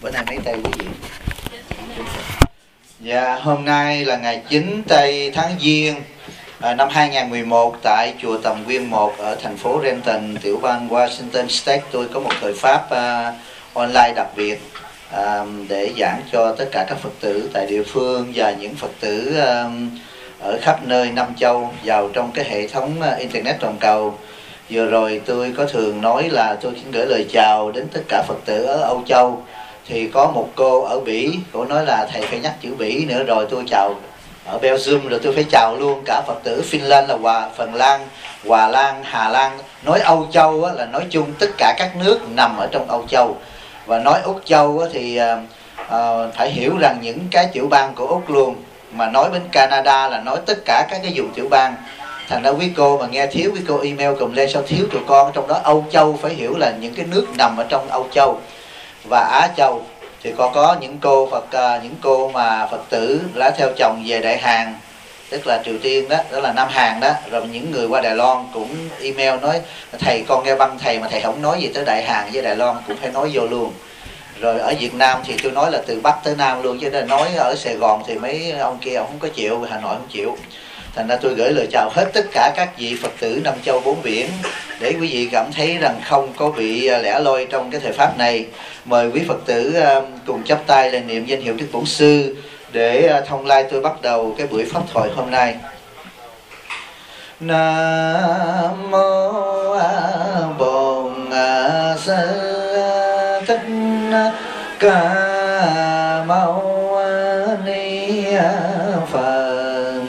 Bữa nay mấy tây quý vị? Dạ, hôm nay là ngày 9 tây tháng Giêng năm 2011 tại chùa Tầm Quyên 1 ở thành phố Renton, tiểu bang Washington State. Tôi có một thời pháp online đặc biệt để giảng cho tất cả các Phật tử tại địa phương và những Phật tử ở khắp nơi Nam Châu vào trong cái hệ thống Internet toàn cầu. Vừa rồi tôi có thường nói là tôi xin gửi lời chào đến tất cả Phật tử ở Âu Châu. Thì có một cô ở Bỉ, cô nói là thầy phải nhắc chữ Bỉ nữa, rồi tôi chào ở Belgium, rồi tôi phải chào luôn cả Phật tử Finland là Phần Lan, Hòa Lan, Hà Lan. Nói Âu Châu là nói chung tất cả các nước nằm ở trong Âu Châu. Và nói Úc Châu thì phải hiểu rằng những cái tiểu bang của Úc luôn. Mà nói bên Canada là nói tất cả các cái vùng tiểu bang. Thành ra quý cô mà nghe thiếu, quý cô email cùng lên sao thiếu tụi con. Trong đó Âu Châu phải hiểu là những cái nước nằm ở trong Âu Châu và Á Châu. Thì còn có những cô mà Phật tử đã theo chồng về Đại Hàn, tức là Triều Tiên đó, đó là Nam Hàn đó. Rồi những người qua Đài Loan cũng email nói thầy con nghe băng thầy mà thầy không nói gì tới Đại Hàn với Đài Loan cũng phải nói vô luôn. Rồi ở Việt Nam thì tôi nói là từ Bắc tới Nam luôn, chứ nên nói ở Sài Gòn thì mấy ông kia ông không có chịu, Hà Nội không chịu. Thành ra tôi gửi lời chào hết tất cả các vị Phật tử Nam Châu bốn biển, để quý vị cảm thấy rằng không có bị lẻ loi trong cái thời pháp này. Mời quý Phật tử cùng chắp tay lên niệm danh hiệu Đức Bổn Sư để thông lai tôi bắt đầu cái buổi pháp thoại hôm nay. Nam mô Bổn Sư Thích Ca Mâu Ni Phật.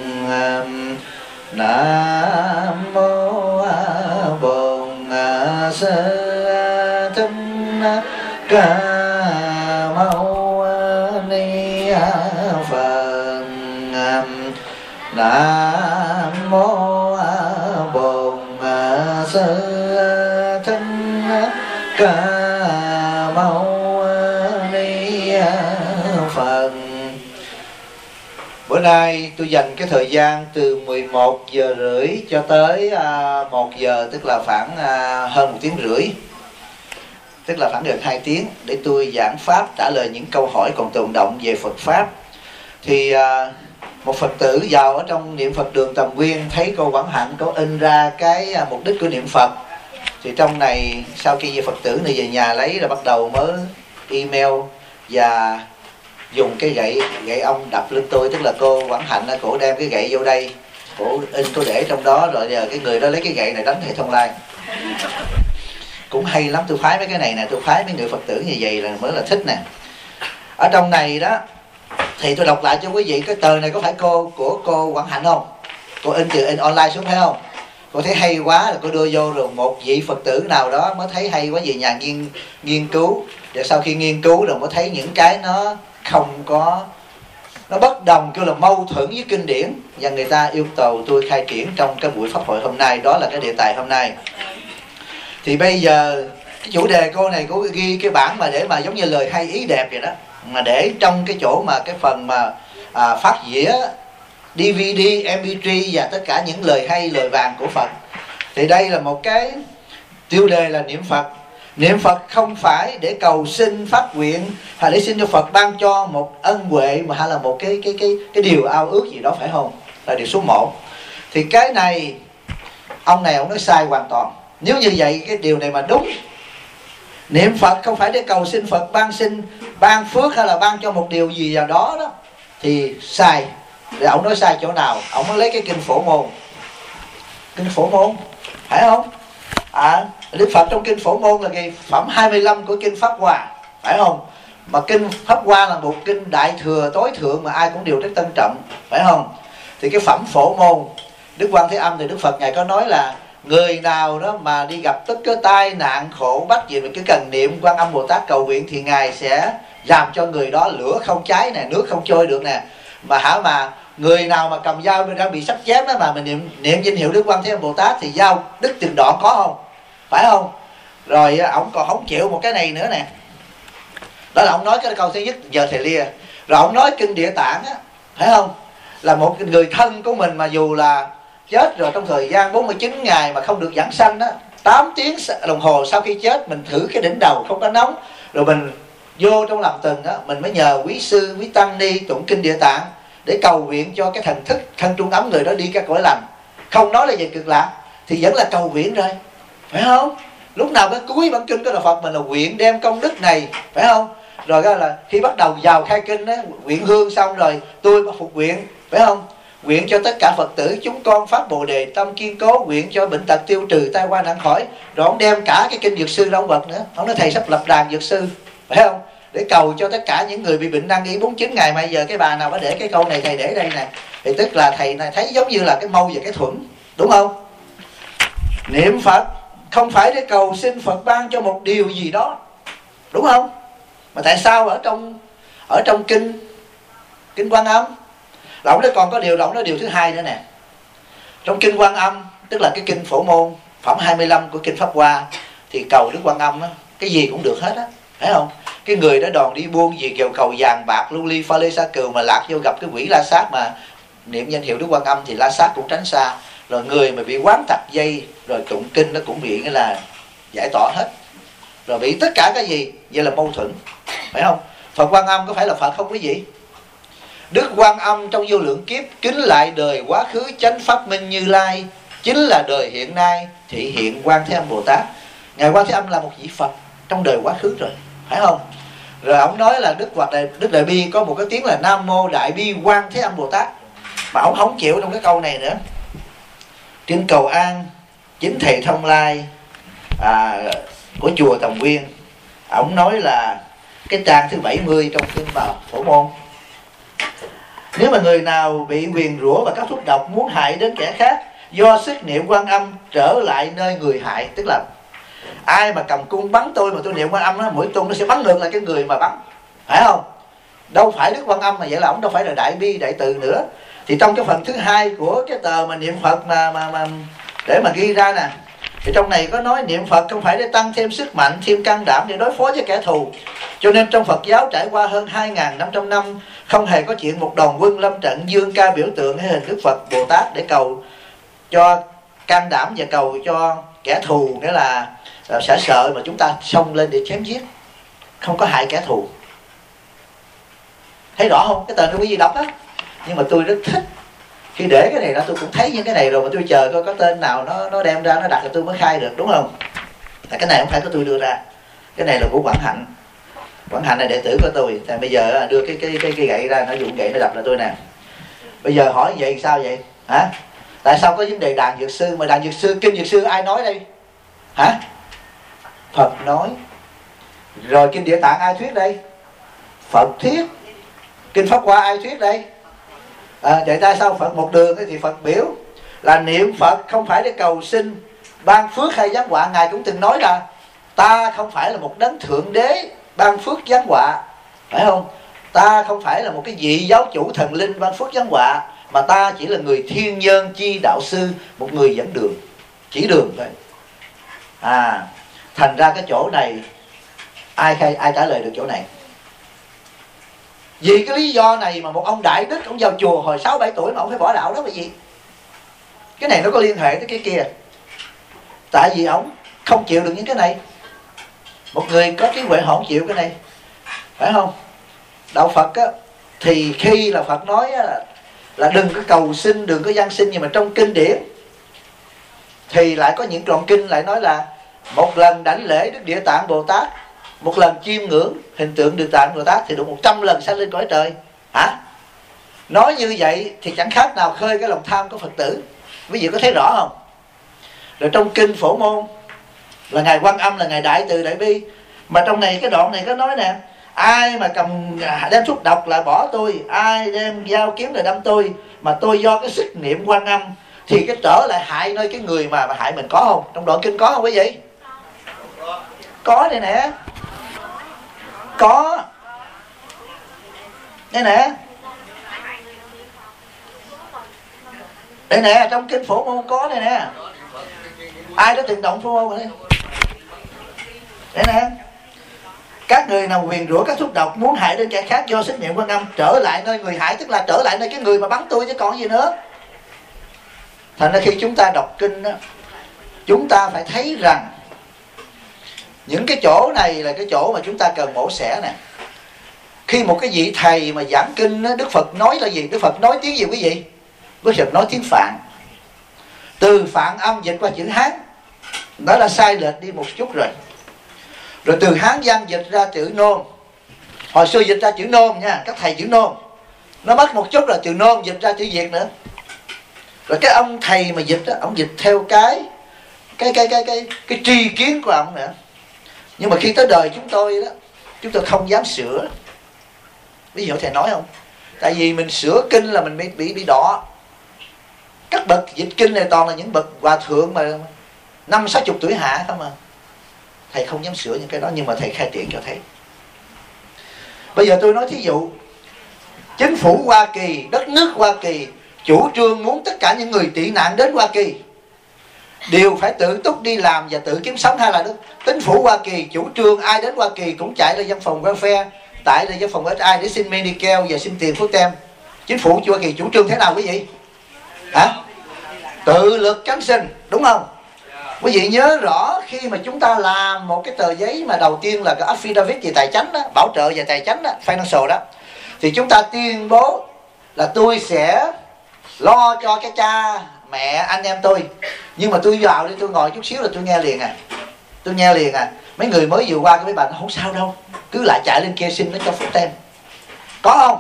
Nam mô Bổn Sư Thích Ca Mâu Ni Phật. Nam mô Bổn Sư Thích Ca Mâu Ni Phật. Bữa nay tôi dành cái thời gian từ 11 giờ rưỡi cho tới 1 giờ, tức là khoảng hơn 1 tiếng rưỡi, tức là khoảng gần 2 tiếng, để tôi giảng pháp, trả lời những câu hỏi còn tồn động về Phật Pháp. Thì một Phật tử vào ở trong niệm Phật đường Tầm Quyên thấy cô Quảng Hạnh có in ra cái mục đích của niệm Phật. Thì trong này sau khi Phật tử này về nhà lấy là bắt đầu mới email và dùng cái gậy ông đập lên tôi, tức là cô Quảng Hạnh cổ đem cái gậy vô đây, cổ in cô để trong đó, rồi giờ cái người đó lấy cái gậy này đánh thầy Thông Lai. Cũng hay lắm, tôi phái mấy cái này nè, tôi phái mấy người Phật tử như vậy là mới là thích nè. Ở trong này đó thì tôi đọc lại cho quý vị, cái tờ này có phải của cô Quảng Hạnh không? Cô in online xuống phải không? Cô thấy hay quá là cô đưa vô, rồi một vị Phật tử nào đó mới thấy hay quá về nhà nghiên cứu. Và sau khi nghiên cứu rồi mới thấy những cái nó không có, nó bất đồng, kêu là mâu thuẫn với kinh điển, và người ta yêu cầu tôi khai triển trong cái buổi pháp hội hôm nay. Đó là cái đề tài hôm nay. Thì bây giờ cái chủ đề cô này cô ghi cái bản mà để mà giống như lời hay ý đẹp vậy đó, mà để trong cái chỗ mà cái phần mà phát dĩa DVD, MP3 và tất cả những lời hay, lời vàng của Phật. Thì đây là một cái tiêu đề là niệm Phật. Niệm Phật không phải để cầu xin phát nguyện, hay để xin cho Phật ban cho một ân huệ, mà hay là một cái điều ao ước gì đó, phải không? Là điều số 1. Thì cái này ông nói sai hoàn toàn. Nếu như vậy cái điều này mà đúng, niệm Phật không phải để cầu xin Phật ban phước hay là ban cho một điều gì nào đó đó, thì sai. Thì ông nói sai chỗ nào? Ông mới lấy cái kinh Phổ Môn. Kinh Phổ Môn phải không? Đức Phật trong kinh Phổ Môn là cái phẩm 25 của kinh Pháp Hoa, phải không? Mà kinh Pháp Hoa là một kinh đại thừa tối thượng mà ai cũng đều rất tân trọng, phải không? Thì cái phẩm Phổ Môn, Đức Quan Thế Âm thì Đức Phật ngài có nói là người nào đó mà đi gặp tất cái tai nạn khổ bách gì, mình cứ cần niệm Quan Âm Bồ Tát cầu nguyện thì ngài sẽ làm cho người đó lửa không cháy nè, nước không trôi được nè. Mà người nào mà cầm dao đang bị sắp chém đó mà mình niệm danh hiệu Đức Quan Thế Âm Bồ Tát thì dao đứt từng đoạn, có không? Phải không? Rồi ổng còn không chịu một cái này nữa nè. Đó là ông nói cái câu thứ nhất, giờ thầy lia. Rồi ông nói kinh Địa Tạng á, phải không? Là một người thân của mình mà dù là chết rồi trong thời gian 49 ngày mà không được giảng sanh á, 8 tiếng đồng hồ sau khi chết mình thử cái đỉnh đầu không có nóng, rồi mình vô trong làm từng á, mình mới nhờ quý sư quý tăng ni tụng kinh Địa Tạng để cầu nguyện cho cái thần thức thân trung ấm người đó đi các cõi lành. Không nói là về cực lạc thì vẫn là cầu nguyện rồi, phải không? Lúc nào cái cuối bản kinh của Đạo Phật mình là nguyện đem công đức này, phải không? Rồi đó là khi bắt đầu vào khai kinh á, nguyện hương xong rồi tôi phục nguyện, phải không? Nguyện cho tất cả Phật tử chúng con phát Bồ Đề tâm kiên cố, nguyện cho bệnh tật tiêu trừ, tai qua nạn khỏi. Rồi ông đem cả cái kinh Dược Sư ra ông bật nữa. Ông nói thầy sắp lập đàn Dược Sư, phải không? Để cầu cho tất cả những người bị bệnh nan y 49 ngày. Mà giờ cái bà nào có để cái câu này thầy để đây nè, thì tức là thầy này thấy giống như là cái mâu và cái thuẫn, đúng không? Niệm Phật không phải để cầu xin Phật ban cho một điều gì đó, đúng không? Mà tại sao ở trong kinh Quan Âm là ông nói còn có điều, ông nói điều thứ hai nữa nè. Trong kinh Quan Âm, tức là cái kinh Phổ Môn phẩm 25 của kinh Pháp Hoa, thì cầu Đức Quan Âm á, cái gì cũng được hết á, phải không? Cái người đó đòn đi buôn gì kêu cầu vàng bạc lưu ly pha lê sa cừu, mà lạc vô gặp cái quỷ la sát mà niệm danh hiệu Đức Quan Âm thì la sát cũng tránh xa. Rồi người mà bị quán tặc dây rồi tụng kinh nó cũng bị nghĩa là giải tỏa hết. Rồi bị tất cả cái gì vậy là mâu thuẫn, phải không? Phật Quan Âm có phải là Phật không quý vị? Đức Quan Âm trong vô lượng kiếp kính lại đời quá khứ chánh pháp minh Như Lai, chính là đời hiện nay thị hiện Quan Thế Âm Bồ Tát. Ngài Quan Thế Âm là một vị Phật trong đời quá khứ rồi, phải không? Rồi ông nói là Đức Đại Bi có một cái tiếng là Nam Mô Đại Bi Quan Thế Âm Bồ Tát, mà ông không chịu trong cái câu này nữa. Trên cầu An chính thầy Thông Lai của chùa Tầm Nguyên, ông nói là cái trang thứ 70 trong kinh Phổ Môn: nếu mà người nào bị nguyền rủa và các thuốc độc muốn hại đến kẻ khác, do sức niệm Quan Âm trở lại nơi người hại. Tức là ai mà cầm cung bắn tôi mà tôi niệm Quan Âm đó, mũi tung nó sẽ bắn ngược lại cái người mà bắn, phải không? Đâu phải Đức Quan Âm mà vậy là ông đâu phải là Đại Bi Đại Từ nữa. Thì trong cái phần thứ hai của cái tờ mà niệm Phật mà để mà ghi ra nè, thì trong này có nói niệm Phật không phải để tăng thêm sức mạnh, thêm can đảm để đối phó với kẻ thù. Cho nên trong Phật giáo trải qua hơn 2.500 năm, không hề có chuyện một đoàn quân lâm trận dương ca biểu tượng hay hình Đức Phật Bồ Tát để cầu cho can đảm và cầu cho kẻ thù, nghĩa là sợ mà chúng ta xông lên để chém giết, không có hại kẻ thù. Thấy rõ không? Cái tờ này quý vị đọc đó. Nhưng mà tôi rất thích khi để cái này ra, tôi cũng thấy những cái này rồi mà tôi chờ coi có tên nào nó đem ra nó đặt là tôi mới khai được, đúng không? Tại cái này không phải của tôi đưa ra, cái này là của Quảng Hạnh. Quảng Hạnh là đệ tử của tôi. Tại bây giờ đưa cái gậy ra, nó dùng gậy nó đập là tôi nè. Bây giờ hỏi vậy sao vậy? Hả? Tại sao có vấn đề đàn Dược Sư? Mà đàn Dược Sư, kinh Dược Sư ai nói đây? Hả? Phật nói. Rồi kinh Địa Tạng ai thuyết đây? Phật thuyết. Kinh Pháp Hoa ai thuyết đây? Vậy tại sao Phật một đường thì Phật biểu là niệm Phật không phải để cầu xin ban phước hay giáng họa. Ngài cũng từng nói là ta không phải là một đấng thượng đế ban phước giáng họa, phải không? Ta không phải là một cái vị giáo chủ thần linh ban phước giáng họa, mà ta chỉ là người thiên nhân chi đạo sư, một người dẫn đường, chỉ đường thôi. Thành ra cái chỗ này ai trả lời được chỗ này? Vì cái lý do này mà một ông đại đức, ông vào chùa hồi 6-7 tuổi mà ông phải bỏ đạo đó là gì? Cái này nó có liên hệ tới cái kia. Tại vì ông không chịu được những cái này. Một người có trí huệ họ không chịu cái này, phải không? Đạo Phật á, thì khi là Phật nói á, là đừng có cầu xin, đừng có gian sinh, nhưng mà trong kinh điển thì lại có những đoạn kinh lại nói là một lần đảnh lễ Đức Địa Tạng Bồ Tát, một lần chiêm ngưỡng hình tượng Địa Tạng Bồ Tát thì được 100 lần sanh lên cõi trời. Hả? Nói như vậy thì chẳng khác nào khơi cái lòng tham của Phật tử. Quý vị có thấy rõ không? Rồi trong kinh Phổ Môn là Ngài Quan Âm là Ngài Đại Từ Đại Bi, mà trong này cái đoạn này có nói nè: ai mà đem thuốc độc lại bỏ tôi, ai đem dao kiếm lại đâm tôi, mà tôi do cái sức niệm Quan Âm thì cái trở lại hại nơi cái người mà hại mình, có không? Trong đoạn kinh có không quý vị? Có đây nè. Có đây nè. Đây nè, trong kinh Phổ Môn có đây nè. Ai đã từng động Phổ Môn rồi? Đây nè. Các người nào nguyền rủa các thuốc độc muốn hại đến kẻ khác do sức niệm Quan Âm trở lại nơi người hại, tức là trở lại nơi cái người mà bắn tôi chứ còn gì nữa. Thành ra khi chúng ta đọc kinh đó, chúng ta phải thấy rằng Những cái chỗ này là cái chỗ mà chúng ta cần mổ xẻ nè. Khi một cái vị thầy mà giảng kinh đó, Đức Phật nói là gì? Đức Phật nói tiếng gì quý vị? Đức Phật nói tiếng Phạn. Từ Phạn âm dịch qua chữ Hán, đó là sai lệch đi một chút rồi. Rồi từ Hán văn dịch ra chữ Nôm. Hồi xưa dịch ra chữ Nôm nha, các thầy chữ Nôm. Nó mất một chút rồi, từ Nôm dịch ra chữ Việt nữa. Rồi cái ông thầy mà dịch đó, ông dịch theo cái tri kiến của ông nữa. Nhưng mà khi tới đời chúng tôi đó, chúng tôi không dám sửa. Ví dụ thầy nói không? Tại vì mình sửa kinh là mình bị đọ. Các bậc dịch kinh này toàn là những bậc hòa thượng mà 50-60 tuổi hạ không à. Thầy không dám sửa những cái đó, nhưng mà thầy khai triển cho thầy. Bây giờ tôi nói thí dụ, chính phủ Hoa Kỳ, đất nước Hoa Kỳ chủ trương muốn tất cả những người tị nạn đến Hoa Kỳ đều phải tự túc đi làm và tự kiếm sống, hay là chính phủ Hoa Kỳ chủ trương ai đến Hoa Kỳ cũng chạy lên văn phòng welfare, tại là văn phòng HI để xin Medicare và xin tiền phước tem. Chính phủ Hoa Kỳ chủ trương thế nào quý vị? Hả? Tự lực cánh sinh, đúng không? Quý vị nhớ rõ khi mà chúng ta làm một cái tờ giấy mà đầu tiên là cái affidavit về tài chánh đó, bảo trợ về tài chánh đó, financial đó, thì chúng ta tuyên bố là tôi sẽ lo cho cái cha mẹ anh em tôi, nhưng mà tôi vào đi, tôi ngồi chút xíu là tôi nghe liền à. Tôi nghe liền à. Mấy người mới vừa qua cái mấy bà nó không sao đâu, cứ lại chạy lên kia xin nó cho phước tem. Có không?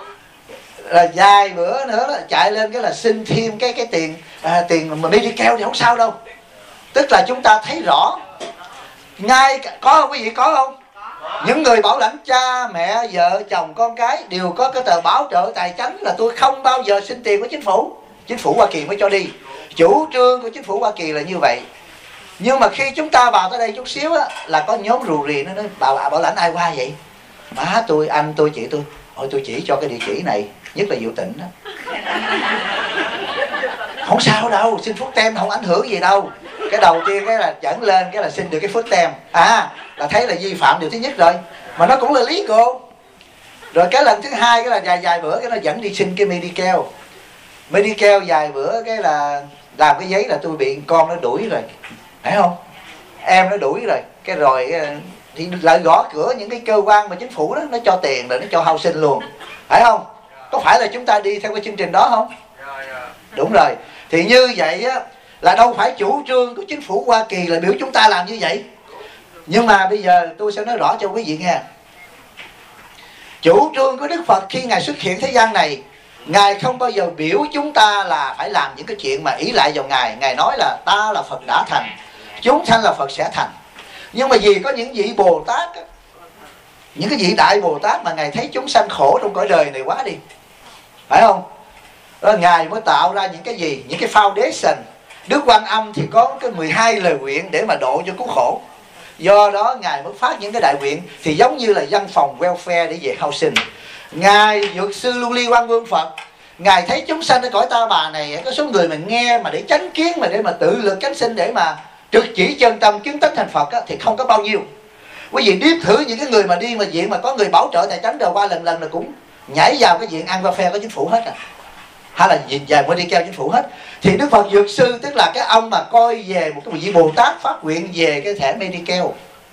Là vài bữa nữa đó, chạy lên cái là xin thêm cái tiền mà Medicare thì không sao đâu. Tức là chúng ta thấy rõ ngay, có không quý vị, có không? Những người bảo lãnh cha mẹ vợ chồng con cái đều có cái tờ bảo trợ tài chánh là tôi không bao giờ xin tiền của chính phủ. Chính phủ Hoa Kỳ mới cho đi. Chủ trương của chính phủ Hoa Kỳ là như vậy. Nhưng mà khi chúng ta vào tới đây chút xíu á, là có nhóm rù rì nó nói bảo lãnh ai qua vậy? Má tôi, anh tôi, chị tôi. Ôi tôi chỉ cho cái địa chỉ này, nhất là Diệu Tịnh đó. Không sao đâu, xin phước tem không ảnh hưởng gì đâu. Cái đầu tiên cái là dẫn lên cái là xin được cái phước tem. À, là thấy là vi phạm điều thứ nhất rồi. Mà nó cũng là legal. Rồi cái lần thứ hai cái là vài bữa cái nó dẫn đi xin cái Medicare. Medicare vài bữa cái là làm cái giấy là tôi bị con nó đuổi rồi. Phải không? Em nó đuổi rồi. Cái rồi thì lại gõ cửa những cái cơ quan mà chính phủ đó, nó cho tiền rồi nó cho housing luôn. Phải không? Có phải là chúng ta đi theo cái chương trình đó không? Đúng rồi. Thì như vậy á, là đâu phải chủ trương của chính phủ Hoa Kỳ là biểu chúng ta làm như vậy. Nhưng mà bây giờ tôi sẽ nói rõ cho quý vị nghe. Chủ trương của Đức Phật khi Ngài xuất hiện thế gian này, Ngài không bao giờ biểu chúng ta là phải làm những cái chuyện mà ý lại vào Ngài. Ngài nói là ta là Phật đã thành, chúng sanh là Phật sẽ thành. Nhưng mà vì có những vị Bồ Tát, những cái vị Đại Bồ Tát mà Ngài thấy chúng sanh khổ trong cõi đời này quá đi, phải không? Đó, Ngài mới tạo ra những cái gì? Những cái foundation. Đức Quan Âm thì có cái 12 lời nguyện để mà độ cho cứu khổ. Do đó Ngài mới phát những cái đại nguyện. Thì giống như là văn phòng welfare để về housing. Ngài Dược Sư Lưu Ly Quan Vương Phật, Ngài thấy chúng sanh ở cõi ta bà này, có số người mà nghe mà để chánh kiến, mà để mà tự lực cánh sinh, để mà trực chỉ chân tâm kiến tánh thành Phật á, thì không có bao nhiêu. Quý vị điếp thử những cái người mà đi mà diện mà có người bảo trợ tài chánh, đời qua lần là cũng nhảy vào cái diện ăn welfare của chính phủ hết à, hay là nhìn về Medicare chính phủ hết. Thì Đức Phật Dược Sư tức là cái ông mà coi về một cái vị Bồ Tát phát nguyện về cái thẻ Medicare,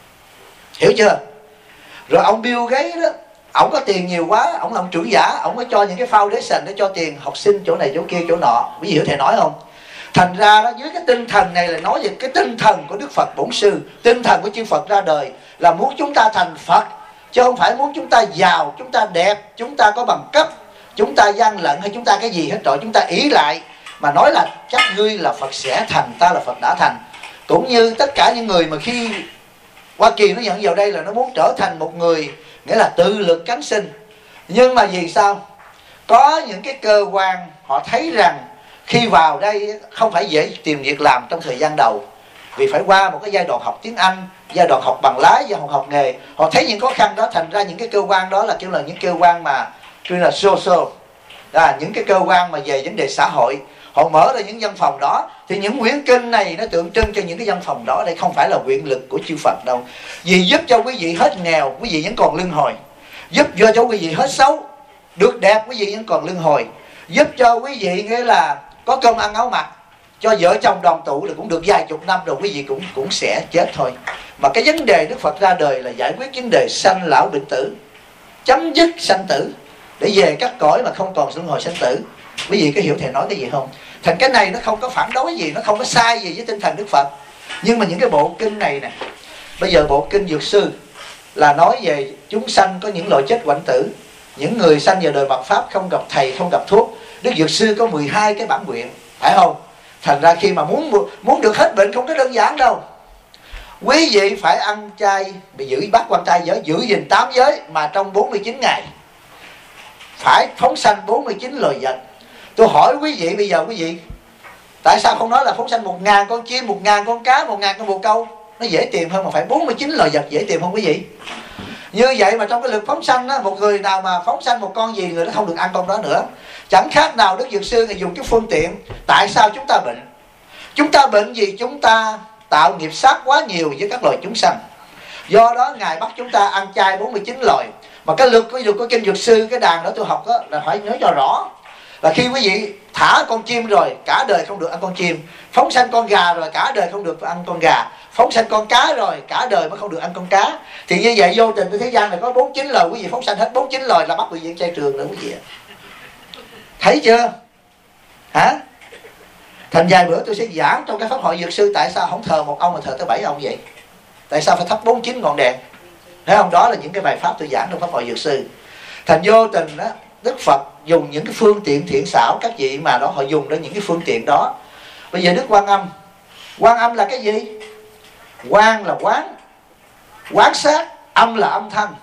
hiểu chưa? Rồi ông Bill Gates đó, ổng có tiền nhiều quá, ổng làm trưởng giả, ổng có cho những cái foundation để cho tiền học sinh chỗ này chỗ kia chỗ nọ. Quý vị hiểu thầy nói không? Thành ra đó, dưới cái tinh thần này là nói về cái tinh thần của Đức Phật Bổn Sư. Tinh thần của chư Phật ra đời là muốn chúng ta thành Phật, chứ không phải muốn chúng ta giàu, chúng ta đẹp, chúng ta có bằng cấp, chúng ta gian lận hay chúng ta cái gì hết rồi. Chúng ta ý lại mà nói là chắc ngươi là Phật sẽ thành, ta là Phật đã thành. Cũng như tất cả những người mà khi Hoa Kỳ nó nhận vào đây là nó muốn trở thành một người, nghĩa là tự lực cánh sinh. Nhưng mà vì sao? Có những cái cơ quan họ thấy rằng khi vào đây không phải dễ tìm việc làm trong thời gian đầu, vì phải qua một cái giai đoạn học tiếng Anh, giai đoạn học bằng lái, giai đoạn học nghề. Họ thấy những khó khăn đó, thành ra những cái cơ quan đó là kêu là những cơ quan mà kêu là social, những cái cơ quan mà về vấn đề xã hội. Họ mở ra những văn phòng đó. Thì những quyển kinh này nó tượng trưng cho những cái văn phòng đó. Đây không phải là nguyện lực của chư Phật đâu. Vì giúp cho quý vị hết nghèo, quý vị vẫn còn luân hồi. Giúp cho quý vị hết xấu, được đẹp, quý vị vẫn còn luân hồi. Giúp cho quý vị nghĩa là có cơm ăn áo mặc, cho vợ chồng đoàn tụ là cũng được vài chục năm rồi quý vị cũng sẽ chết thôi. Mà cái vấn đề Đức Phật ra đời là giải quyết vấn đề sanh lão bệnh tử, chấm dứt sanh tử, để về các cõi mà không còn luân hồi sanh tử. Quý vị có hiểu thầy nói cái gì không? Thành cái này nó không có phản đối gì, nó không có sai gì với tinh thần Đức Phật. Nhưng mà những cái bộ kinh này nè, bây giờ bộ kinh Dược Sư là nói về chúng sanh có những loại chết hoạnh tử, những người sanh vào đời mạt Pháp không gặp thầy, không gặp thuốc. Đức Dược Sư có 12 cái bản nguyện, phải không? Thành ra khi mà muốn được hết bệnh không có đơn giản đâu. Quý vị phải ăn chay, bị giữ bát quan trai giới, giữ gìn 8 giới mà trong 49 ngày. Phải phóng sanh 49 loài vật. Tôi hỏi quý vị bây giờ, quý vị tại sao không nói là phóng sanh 1000 con chim, 1000 con cá, 1000 con bồ câu? Nó dễ tìm hơn, mà phải 49 loài vật dễ tìm không quý vị? Như vậy mà trong cái lực phóng sanh á, một người nào mà phóng sanh một con gì, người đó không được ăn con đó nữa. Chẳng khác nào Đức Dược Sư Ngài dùng cái phương tiện. Tại sao chúng ta bệnh? Chúng ta bệnh vì chúng ta tạo nghiệp sát quá nhiều với các loài chúng sanh. Do đó Ngài bắt chúng ta ăn chay 49 loài. Mà cái luật của kinh Dược Sư, cái đàn đó tôi học đó, là phải nhớ cho rõ. Là khi quý vị thả con chim rồi, cả đời không được ăn con chim. Phóng sanh con gà rồi, cả đời không được ăn con gà. Phóng sanh con cá rồi, cả đời mới không được ăn con cá. Thì như vậy vô tình thế gian này có 49 loài, quý vị phóng sanh hết 49 loài là bắt quý vị chay trường nữa quý vị. Thấy chưa? Hả? Thành vài bữa tôi sẽ giảng trong cái pháp hội Dược Sư tại sao không thờ một ông mà thờ tới 7 ông vậy? Tại sao phải thắp 49 ngọn đèn? Thấy không? Đó là những cái bài pháp tôi giảng trong pháp hội Dược Sư. Thành vô tình đó, Đức Phật dùng những cái phương tiện thiện xảo, các vị mà đó họ dùng đến những cái phương tiện đó. Bây giờ Đức Quan Âm, Quan Âm là cái gì? Quan là quán sát, âm là âm thanh,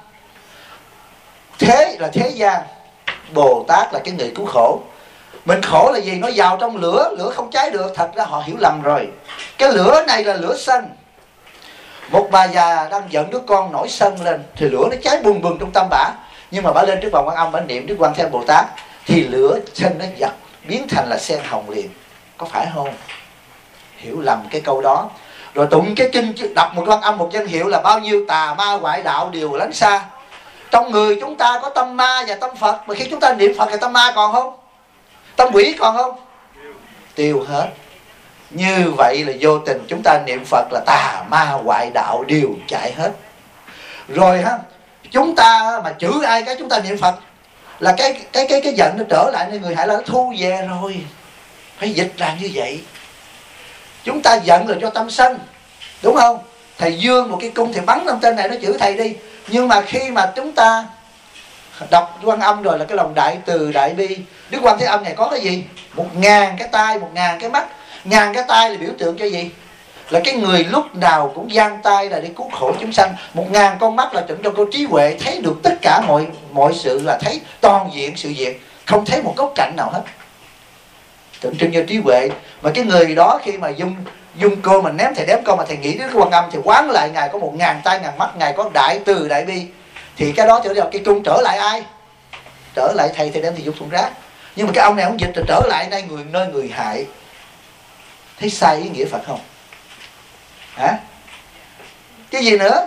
thế là thế gian, Bồ Tát là cái người cứu khổ. Mình khổ là gì? Nó vào trong lửa, lửa không cháy được. Thật ra họ hiểu lầm rồi. Cái lửa này là lửa sân. Một bà già đang giận đứa con nổi sân lên thì lửa nó cháy bùng bùng trong tâm bả. Nhưng mà bả lên trước bà Quan Âm, bả niệm Đức Quan Thế Bồ Tát thì lửa sân nó giật biến thành là sen hồng liền. Có phải không? Hiểu lầm cái câu đó. Rồi tụng cái kinh, đọc một Quan Âm một danh hiệu là bao nhiêu tà ma ngoại đạo đều lánh xa. Trong người chúng ta có tâm ma và tâm Phật, mà khi chúng ta niệm Phật thì tâm ma còn không? Tâm quỷ còn không? Tiêu hết. Như vậy là vô tình chúng ta niệm Phật là tà ma ngoại đạo đều chạy hết. Rồi ha, chúng ta mà chửi ai cái chúng ta niệm Phật là cái giận nó trở lại nên người hại là nó thu về rồi. Phải dịch là như vậy. Chúng ta giận là do tâm sân, đúng không? Thầy dương một cái cung thì bắn lên tên này, nó chửi thầy đi. Nhưng mà khi mà chúng ta đọc Quan Âm rồi là cái lòng đại từ đại bi. Đức Quan Thế Âm này có cái gì? 1000 cái tai, 1000 cái mắt. 1000 cái tai là biểu tượng cho gì? Là cái người lúc nào cũng giang tay là để cứu khổ chúng sanh. 1000 con mắt là tượng cho cô trí huệ, thấy được tất cả mọi sự, là thấy toàn diện sự việc, không thấy một góc cạnh nào hết, tượng trưng cho trí huệ. Mà cái người đó khi mà dung cô mình ném, thầy ném con mà thầy nghĩ đến cái Quan Âm thì quán lại Ngài có 1000 tay 1000 mắt, Ngài có đại từ đại bi. Thì cái đó trở lại cái cung, trở lại ai? Trở lại thầy đem thì dục thùng rác. Nhưng mà cái ông này không dịch, trở lại nơi người hại. Thấy sai ý nghĩa Phật không? Hả? Cái gì nữa?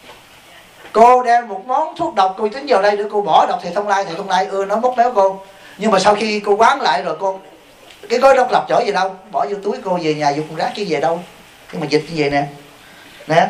Cô đem một món thuốc độc, cô tính vào đây để cô bỏ độc thầy Thông Lai nó móc méo cô. Nhưng mà sau khi cô quán lại rồi, cô cái gói độc lập trở về đâu? Bỏ vô túi cô về nhà dục thùng rác chứ về đâu? Nhưng mà dịch như vậy nè. Nè.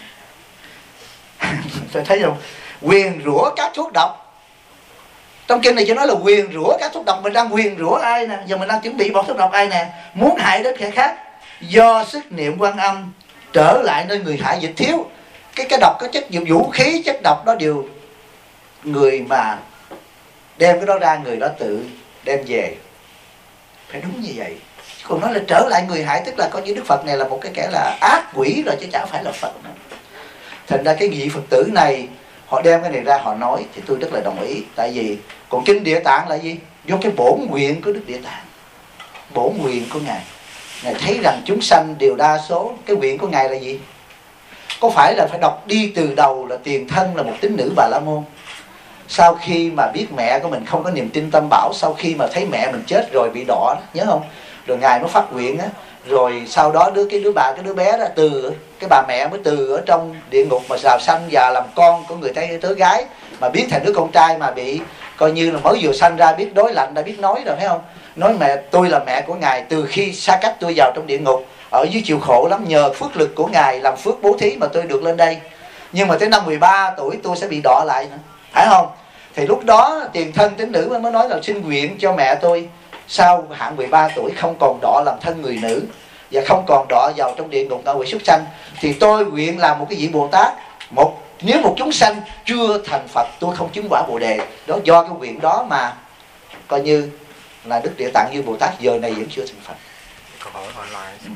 Tôi thấy không? Quyền rủa các thuốc độc. Trong kinh này chỉ nói là quyền rủa các thuốc độc. Mình đang quyền rủa ai nè? Giờ mình đang chuẩn bị bỏ thuốc độc ai nè? Muốn hại đến kẻ khác. Do sức niệm Quan Âm trở lại nơi người hại dịch thiếu. Cái độc có chất vũ khí, chất độc đó đều người mà đem cái đó ra, người đó tự đem về. Phải đúng như vậy. Còn nói là trở lại người hại, tức là coi như Đức Phật này là một cái kẻ là ác quỷ rồi chứ chẳng phải là Phật nữa. Thành ra cái vị Phật tử này họ đem cái này ra họ nói thì tôi rất là đồng ý. Tại vì còn kinh Địa Tạng là gì? Do cái bổn nguyện của Đức Địa Tạng, bổn nguyện của Ngài. Ngài thấy rằng chúng sanh đều đa số. Cái nguyện của Ngài là gì? Có phải là phải đọc đi từ đầu là tiền thân là một tín nữ Bà La Môn. Sau khi mà biết mẹ của mình không có niềm tin Tam Bảo, sau khi mà thấy mẹ mình chết rồi bị đọa, nhớ không? Rồi Ngài mới phát nguyện á. Rồi sau đó cái đứa bé đó từ cái bà mẹ mới từ ở trong địa ngục mà rào sanh và làm con của người tớ gái, mà biến thành đứa con trai mà bị coi như là mới vừa sanh ra, biết đối lạnh, đã biết nói rồi, thấy không? Nói mẹ tôi là mẹ của Ngài từ khi xa cách tôi vào trong địa ngục, ở dưới chịu khổ lắm, nhờ phước lực của Ngài làm phước bố thí mà tôi được lên đây. Nhưng mà tới năm 13 tuổi tôi sẽ bị đọa lại nữa, phải không? Thì lúc đó tiền thân tín nữ mới nói là xin nguyện cho mẹ tôi sau hạn 13 tuổi không còn đọa làm thân người nữ và không còn đọa vào trong địa ngục ngạ quỷ súc sanh, thì tôi nguyện làm một cái vị Bồ Tát. Nếu một chúng sanh chưa thành Phật, tôi không chứng quả Bồ Đề. Đó, do cái nguyện đó mà coi như là Đức Địa Tạng Như Bồ Tát giờ này vẫn chưa thành Phật. Câu hỏi online.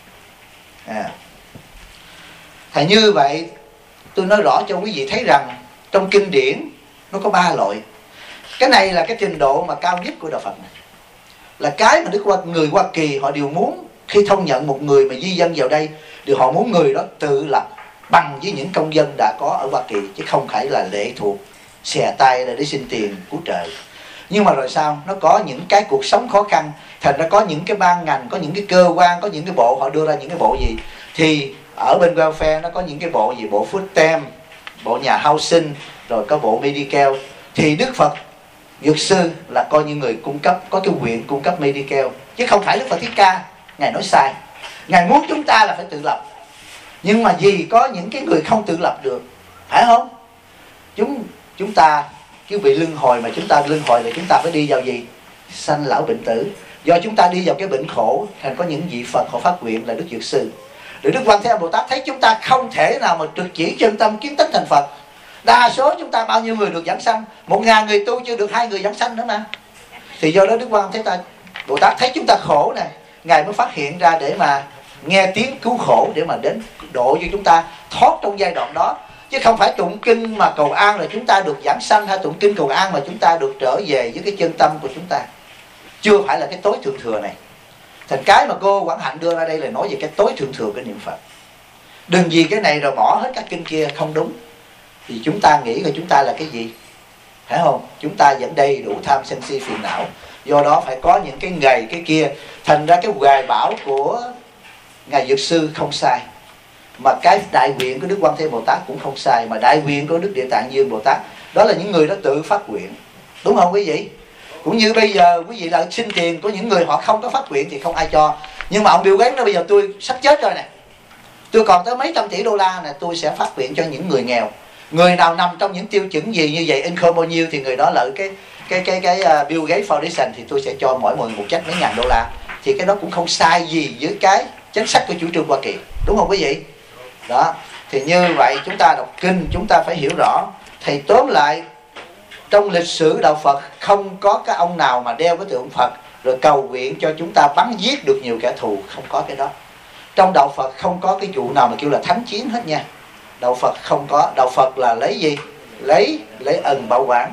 Thì như vậy tôi nói rõ cho quý vị thấy rằng trong kinh điển nó có 3 loại. Cái này là cái trình độ mà cao nhất của đạo Phật này, là cái mà người Hoa Kỳ họ đều muốn. Khi thông nhận một người mà di dân vào đây thì họ muốn người đó tự lập bằng với những công dân đã có ở Hoa Kỳ, chứ không phải là lệ thuộc xè tay để xin tiền cứu trợ. Nhưng mà rồi sao? Nó có những cái cuộc sống khó khăn, thành ra có những cái ban ngành, có những cái cơ quan, có những cái bộ họ đưa ra những cái bộ gì. Thì ở bên welfare nó có những cái bộ gì, bộ food stamp, bộ nhà housing, rồi có bộ medical. Thì Đức Phật Dược Sư là coi như người cung cấp, có cái quyền cung cấp medical, chứ không phải Đức Phật Thích Ca. Ngài nói sai. Ngài muốn chúng ta là phải tự lập, nhưng mà vì có những cái người không tự lập được, phải không? Chúng ta cái vị luân hồi mà chúng ta luân hồi là chúng ta phải đi vào gì? Sanh lão bệnh tử. Do chúng ta đi vào cái bệnh khổ, thành có những vị Phật họ phát nguyện là Đức Dược Sư. Rồi Đức Quan Thế Âm Bồ Tát thấy chúng ta không thể nào mà trực chỉ chân tâm kiến tánh thành Phật. Đa số chúng ta bao nhiêu người được giảng sanh? 1000 người tu chưa được 2 người giảng sanh nữa mà. Thì do đó Đức Quan Thế Bồ Tát thấy chúng ta khổ này, Ngài mới phát hiện ra để mà nghe tiếng cứu khổ, để mà đến độ cho chúng ta thoát trong giai đoạn đó. Chứ không phải tụng kinh mà cầu an là chúng ta được giảng sanh, hay tụng kinh cầu an mà chúng ta được trở về với cái chân tâm của chúng ta. Chưa phải là cái tối thượng thừa này. Thành cái mà cô Quảng Hạnh đưa ra đây là nói về cái tối thượng thừa của niệm Phật. Đừng vì cái này rồi bỏ hết các kinh kia, không đúng. Thì chúng ta nghĩ là chúng ta là cái gì? Phải không? Chúng ta vẫn đầy đủ tham sân si phiền não. Do đó phải có những cái ngày cái kia. Thành ra cái hoài bão của Ngài Dược Sư không sai, mà cái đại nguyện của Đức Quan Thế Bồ Tát cũng không sai, mà đại nguyện của Đức Địa Tạng Dương Bồ Tát đó là những người đó tự phát nguyện. Đúng không quý vị? Cũng như bây giờ quý vị là xin tiền của những người họ không có phát nguyện thì không ai cho. Nhưng mà ông Bill Gates nói bây giờ tôi sắp chết rồi nè, tôi còn tới mấy trăm tỷ đô la nè, tôi sẽ phát nguyện cho những người nghèo. Người nào nằm trong những tiêu chuẩn gì như vậy, income bao nhiêu thì người đó lợi cái Bill Gates Foundation thì tôi sẽ cho mỗi người một check mấy ngàn đô la. Thì cái đó cũng không sai gì với cái chính sách của chủ trương Hoa Kỳ. Đúng không quý vị? Đó. Thì như vậy chúng ta đọc kinh chúng ta phải hiểu rõ. Thì tóm lại trong lịch sử đạo Phật không có cái ông nào mà đeo cái tượng Phật rồi cầu nguyện cho chúng ta bắn giết được nhiều kẻ thù. Không có cái đó. Trong đạo Phật không có cái vụ nào mà kêu là thánh chiến hết nha. Đạo Phật không có. Đạo Phật là lấy gì? Lấy ân bảo quản.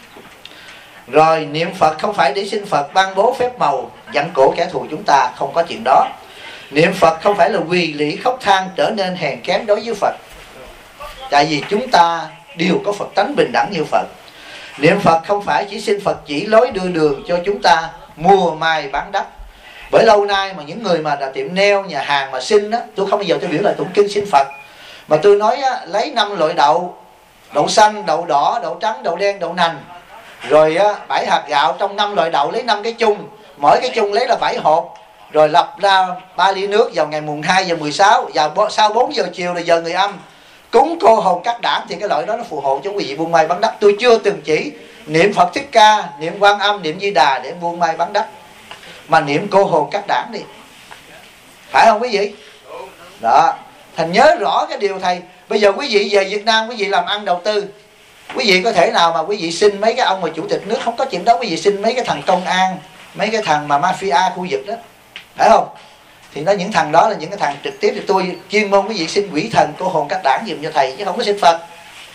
Rồi niệm Phật không phải để xin Phật ban bố phép màu dặn cổ kẻ thù chúng ta. Không có chuyện đó. Niệm Phật không phải là quỳ lĩ khóc than trở nên hèn kém đối với Phật. Tại vì chúng ta đều có Phật tánh bình đẳng như Phật. Niệm Phật không phải chỉ xin Phật chỉ lối đưa đường cho chúng ta mua mai bán đắt. Bởi lâu nay mà những người mà đã tiệm nail, nhà hàng mà xin á, tôi không bao giờ tôi biểu là tụng kinh xin Phật. Mà tôi nói á, lấy 5 loại đậu, đậu xanh, đậu đỏ, đậu trắng, đậu đen, đậu nành. Rồi á, 7 hạt gạo, trong 5 loại đậu lấy 5 cái chung, mỗi cái chung lấy là 7 hộp. Rồi lập ra 3 ly nước vào ngày mùng 2 giờ 16, và sau 4 giờ chiều là giờ người âm. Cúng cô hồn các đảng thì cái loại đó nó phù hộ cho quý vị buôn may bán đắt. Tôi chưa từng chỉ niệm Phật Thích Ca, niệm Quan Âm, niệm Di Đà để buôn may bán đắt, mà niệm cô hồn các đảng đi. Phải không quý vị? Đó. Thành nhớ rõ cái điều thầy. Bây giờ quý vị về Việt Nam, quý vị làm ăn đầu tư, quý vị có thể nào mà quý vị xin mấy cái ông mà chủ tịch nước? Không có chuyện đó. Quý vị xin mấy cái thằng công an, mấy cái thằng mà mafia khu vực đó, phải không? Thì nó những thằng đó là những cái thằng trực tiếp. Thì tôi chuyên môn quý vị xin quỷ thần cô hồn các đảng dùm cho thầy, chứ không có xin Phật.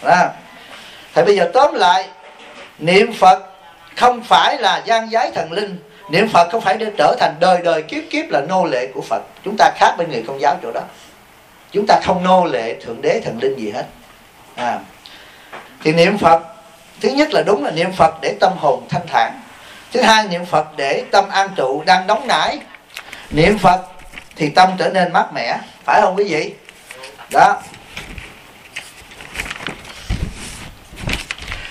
Thầy bây giờ tóm lại, niệm Phật không phải là gian giái thần linh. Niệm Phật không phải để trở thành đời đời kiếp kiếp là nô lệ của Phật. Chúng ta khác bên người Công giáo chỗ đó. Chúng ta không nô lệ thượng đế thần linh gì hết. Thì niệm Phật, thứ nhất là đúng là niệm Phật để tâm hồn thanh thản. Thứ hai, niệm Phật để tâm an trụ đang nóng nảy. Niệm Phật thì tâm trở nên mát mẻ. Phải không quý vị? Đó.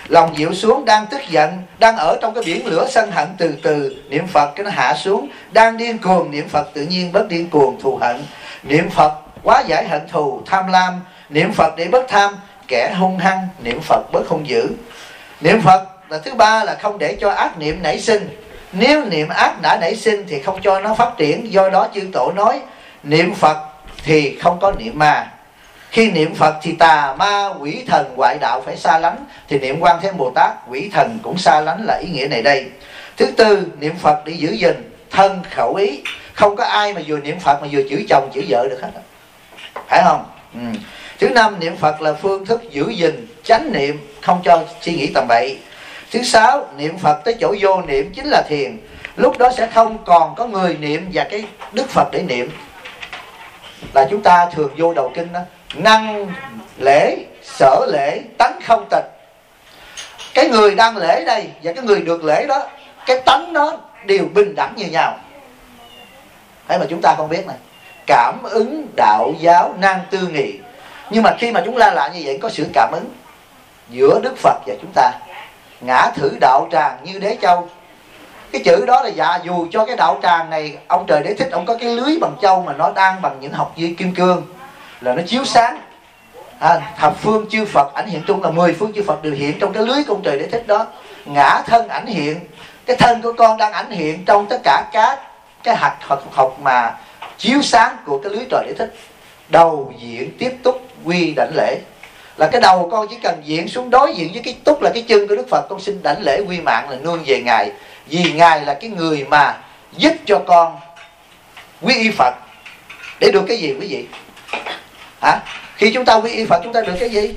Lòng dịu xuống, đang tức giận, đang ở trong cái biển lửa sân hận, từ từ niệm Phật cái nó hạ xuống. Đang điên cuồng niệm Phật tự nhiên bớt điên cuồng thù hận. Niệm Phật quá giải hận thù tham lam. Niệm Phật để bớt tham. Kẻ hung hăng niệm Phật bớt hung dữ. Niệm Phật là thứ ba là không để cho ác niệm nảy sinh. Nếu niệm ác đã nảy sinh thì không cho nó phát triển. Do đó chư tổ nói niệm Phật thì không có niệm ma. Khi niệm Phật thì tà ma quỷ thần ngoại đạo phải xa lánh. Thì niệm Quan Thế Bồ Tát quỷ thần cũng xa lánh, là ý nghĩa này đây. Thứ tư, niệm Phật để giữ gìn thân khẩu ý. Không có ai mà vừa niệm Phật mà vừa chửi chồng chửi vợ được hết, phải không? Thứ năm, niệm Phật là phương thức giữ gìn chánh niệm, không cho suy nghĩ tầm bậy. Thứ sáu, niệm Phật tới chỗ vô niệm chính là thiền. Lúc đó sẽ không còn có người niệm và cái Đức Phật để niệm. Là chúng ta thường vô đầu kinh đó, năng lễ sở lễ tánh không tịch. Cái người đang lễ đây và cái người được lễ đó, cái tánh nó đều bình đẳng như nhau. Thế mà chúng ta không biết này. Cảm ứng đạo giáo nan tư nghị. Nhưng mà khi mà chúng ta làm như vậy có sự cảm ứng giữa Đức Phật và chúng ta. Ngã thử đạo tràng như đế châu. Cái chữ đó là dạ dù cho cái đạo tràng này ông Trời Đế Thích ông có cái lưới bằng châu mà nó đang bằng những học viên kim cương, là nó chiếu sáng. Thập phương chư Phật ảnh hiện chung là 10 phương chư Phật đều hiện trong cái lưới của ông Trời Đế Thích đó. Ngã thân ảnh hiện, cái thân của con đang ảnh hiện trong tất cả các cái hạt học mà chiếu sáng của cái lưới Trời Đế Thích. Đầu diện tiếp túc quy đảnh lễ. Là cái đầu con chỉ cần diện xuống đối diện với cái túc là cái chân của Đức Phật, con xin đảnh lễ quy mạng là nương về Ngài. Vì Ngài là cái người mà giúp cho con quy y Phật. Để được cái gì quý vị? Khi chúng ta quy y Phật chúng ta được cái gì?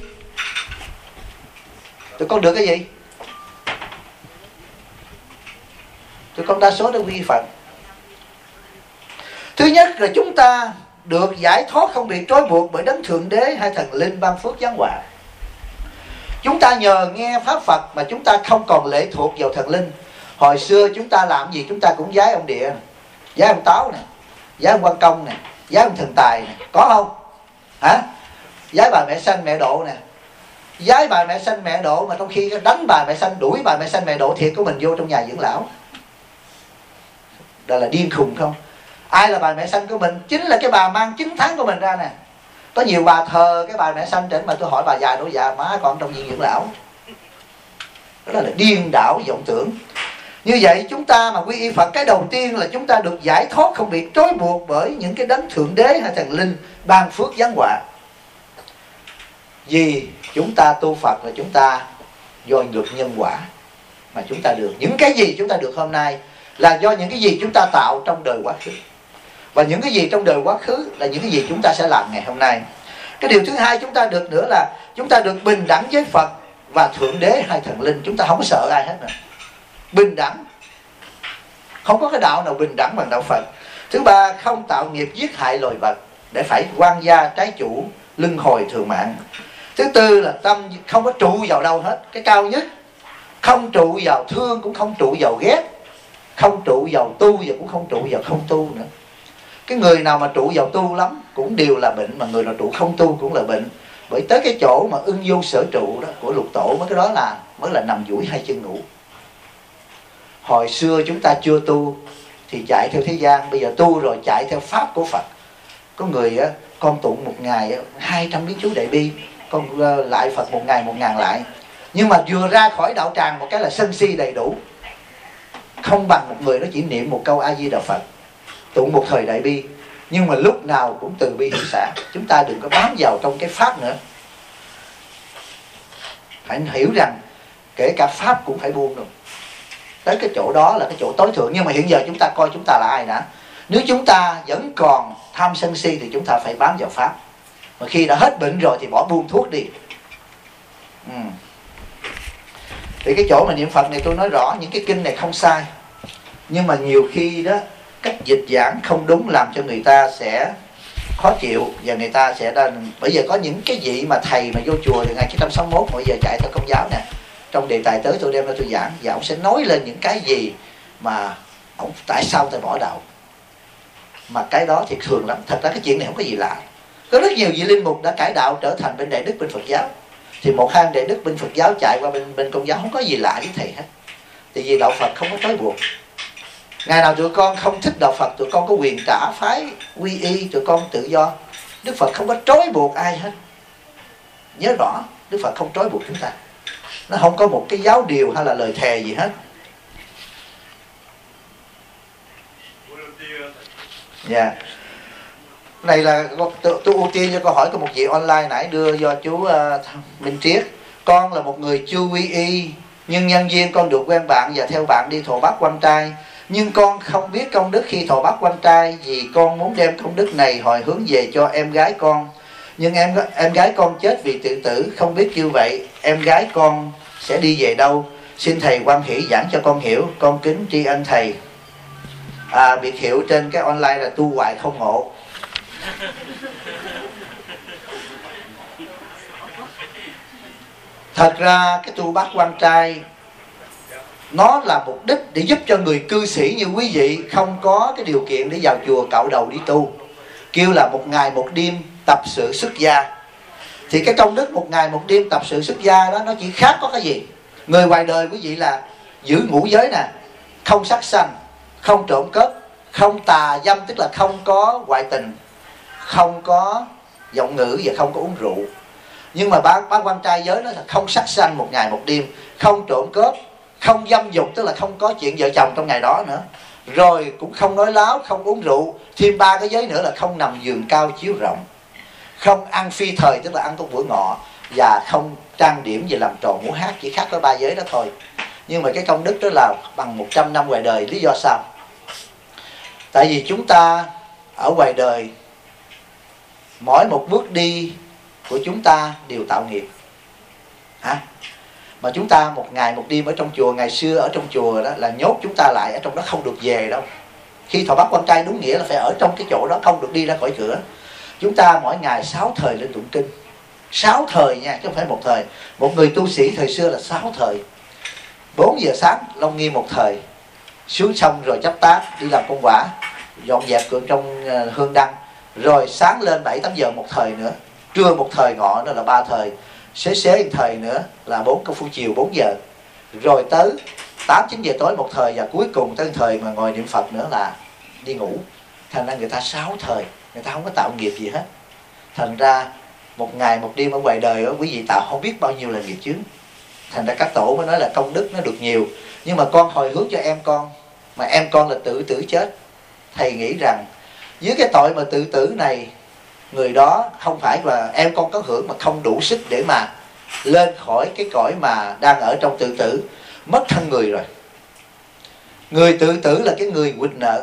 Tụi con được cái gì? Tụi con đa số đã quy y Phật. Thứ nhất là chúng ta được giải thoát không bị trói buộc bởi đấng Thượng Đế hay thần linh ban phước giáng họa. Chúng ta nhờ nghe pháp Phật mà chúng ta không còn lệ thuộc vào thần linh. Hồi xưa chúng ta làm gì chúng ta cũng vái ông Địa, vái ông Táo nè, vái ông Quan Công nè, vái ông Thần Tài nè, có không? Vái bà Mẹ Sanh Mẹ Độ nè. Vái bà Mẹ Sanh Mẹ Độ mà trong khi đánh bà Mẹ Sanh, đuổi bà Mẹ Sanh Mẹ Độ thiệt của mình vô trong nhà dưỡng lão. Đó là điên khùng không? Ai là bà Mẹ Sanh của mình? Chính là cái bà mang 9 tháng của mình ra nè. Có nhiều bà thờ cái bà Mẹ Sanh trên mà tôi hỏi bà già đổ già má còn trong viện dưỡng lão. Đó là điên đảo vọng tưởng. Như vậy chúng ta mà quy y Phật, cái đầu tiên là chúng ta được giải thoát không bị trói buộc bởi những cái đấng Thượng Đế hay thần linh ban phước giáng họa. Vì chúng ta tu Phật là chúng ta do luật nhân quả mà chúng ta được. Những cái gì chúng ta được hôm nay là do những cái gì chúng ta tạo trong đời quá khứ. Và những cái gì trong đời quá khứ là những cái gì chúng ta sẽ làm ngày hôm nay. Cái điều thứ hai chúng ta được nữa là chúng ta được bình đẳng với Phật và Thượng Đế hay thần linh. Chúng ta không sợ ai hết nữa. Bình đẳng. Không có cái đạo nào bình đẳng bằng đạo Phật. Thứ ba, không tạo nghiệp giết hại loài vật để phải quan gia trái chủ, luân hồi thường mạng. Thứ tư là tâm không có trụ vào đâu hết. Cái cao nhất, không trụ vào thương cũng không trụ vào ghét, không trụ vào tu và cũng không trụ vào không tu nữa. Cái người nào mà trụ vào tu lắm cũng đều là bệnh, mà người nào trụ không tu cũng là bệnh. Bởi tới cái chỗ mà ưng vô sở trụ đó của lục tổ, mấy cái đó là mới là nằm duỗi hai chân ngủ. Hồi xưa chúng ta chưa tu thì chạy theo thế gian, bây giờ tu rồi chạy theo pháp của Phật. Có người á, con tụng một ngày 200 biến chú đại bi, con lại Phật một ngày 1000 lại. Nhưng mà vừa ra khỏi đạo tràng một cái là sân si đầy đủ. Không bằng một người nó chỉ niệm một câu A Di Đà Phật, tụng một thời đại bi, nhưng mà lúc nào cũng từ bi hỷ xả. Chúng ta đừng có bám vào trong cái pháp nữa. Hãy hiểu rằng kể cả pháp cũng phải buông rồi. Tới cái chỗ đó là cái chỗ tối thượng. Nhưng mà hiện giờ chúng ta coi chúng ta là ai đã. Nếu chúng ta vẫn còn tham sân si thì chúng ta phải bám vào pháp. Mà khi đã hết bệnh rồi thì bỏ buông thuốc đi. Thì cái chỗ mà niệm Phật này tôi nói rõ, những cái kinh này không sai. Nhưng mà nhiều khi đó cách dịch giảng không đúng làm cho người ta sẽ khó chịu. Và người ta sẽ bây giờ có những cái vị mà thầy mà vô chùa từ ngày 1961 mỗi giờ chạy theo Công giáo nè. Trong đề tài tới tôi đem ra tôi giảng, và ông sẽ nói lên những cái gì mà ông tại sao tôi bỏ đạo. Mà cái đó thì thường lắm. Thật ra cái chuyện này không có gì lạ. Có rất nhiều vị linh mục đã cải đạo trở thành bên Đại Đức bên Phật giáo. Thì một hai đệ đức bên Phật giáo chạy qua bên Công giáo không có gì lạ với thầy hết. Tại vì đạo Phật không có trói buộc. Ngày nào tụi con không thích đạo Phật, tụi con có quyền trả phái quy y, tụi con tự do. Đức Phật không có trói buộc ai hết. Nhớ rõ, Đức Phật không trói buộc chúng ta. Nó không có một cái giáo điều hay là lời thề gì hết. Dạ. Này là tôi ưu tiên cho câu hỏi của một vị online nãy đưa do chú Minh Triết. Con là một người chưa quy y, nhưng nhân duyên con được quen bạn và theo bạn đi thọ bát quan trai. Nhưng con không biết công đức khi thọ bát quan trai, vì con muốn đem công đức này hồi hướng về cho em gái con. Nhưng em gái con chết vì tự tử, không biết như vậy em gái con sẽ đi về đâu. Xin thầy quan hỷ giảng cho con hiểu, con kính tri ân thầy. Biệt hiệu trên cái online là tu hoài không ngộ. Thật ra cái tu bát quan trai nó là mục đích để giúp cho người cư sĩ như quý vị không có cái điều kiện để vào chùa cạo đầu đi tu. Kêu là một ngày một đêm tập sự xuất gia. Thì cái công đức một ngày một đêm tập sự xuất gia đó, nó chỉ khác có cái gì? Người ngoài đời quý vị là giữ ngũ giới nè, không sát sanh, không trộm cướp, không tà dâm, tức là không có ngoại tình, không có giọng ngữ và không có uống rượu. Nhưng mà bát quan trai giới nó là không sát sanh một ngày một đêm, không trộm cướp, không dâm dục, tức là không có chuyện vợ chồng trong ngày đó nữa, rồi cũng không nói láo, không uống rượu. Thêm 3 cái giới nữa là không nằm giường cao chiếu rộng, không ăn phi thời, tức là ăn trong bữa ngọ, và không trang điểm và làm trò múa hát. Chỉ khác có 3 giới đó thôi. Nhưng mà cái công đức đó là bằng 100 năm ngoài đời. Lý do sao? Tại vì chúng ta ở ngoài đời, mỗi một bước đi của chúng ta đều tạo nghiệp. Mà chúng ta một ngày một đêm ở trong chùa, ngày xưa ở trong chùa đó là nhốt chúng ta lại ở trong đó, không được về đâu. Khi thọ bát quan trai đúng nghĩa là phải ở trong cái chỗ đó, không được đi ra khỏi cửa. Chúng ta mỗi ngày 6 thời lên tụng kinh. 6 thời nha, chứ không phải một thời. Một người tu sĩ thời xưa là 6 thời. 4 giờ sáng Long Nghiêm một thời, xuống xong rồi chắp tác đi làm công quả, dọn dẹp trong hương đăng. Rồi sáng lên 7-8 giờ một thời nữa, trưa một thời, ngọ nữa là 3 thời, xế một thời nữa là 4 công phu chiều 4 giờ, rồi tới 8-9 giờ tối một thời, và cuối cùng tới thời mà ngồi niệm Phật nữa là đi ngủ. Thành ra người ta 6 thời, người ta không có tạo nghiệp gì hết. Thành ra một ngày một đêm ở ngoài đời đó, quý vị tạo không biết bao nhiêu là nghiệp chướng. Thành ra các tổ mới nói là công đức nó được nhiều. Nhưng mà con hồi hướng cho em con, mà em con là tự tử chết. Thầy nghĩ rằng dưới cái tội mà tự tử này, người đó không phải là em con có hưởng mà không đủ sức để mà lên khỏi cái cõi mà đang ở trong tự tử, mất thân người rồi. Người tự tử là cái người quỵt nợ.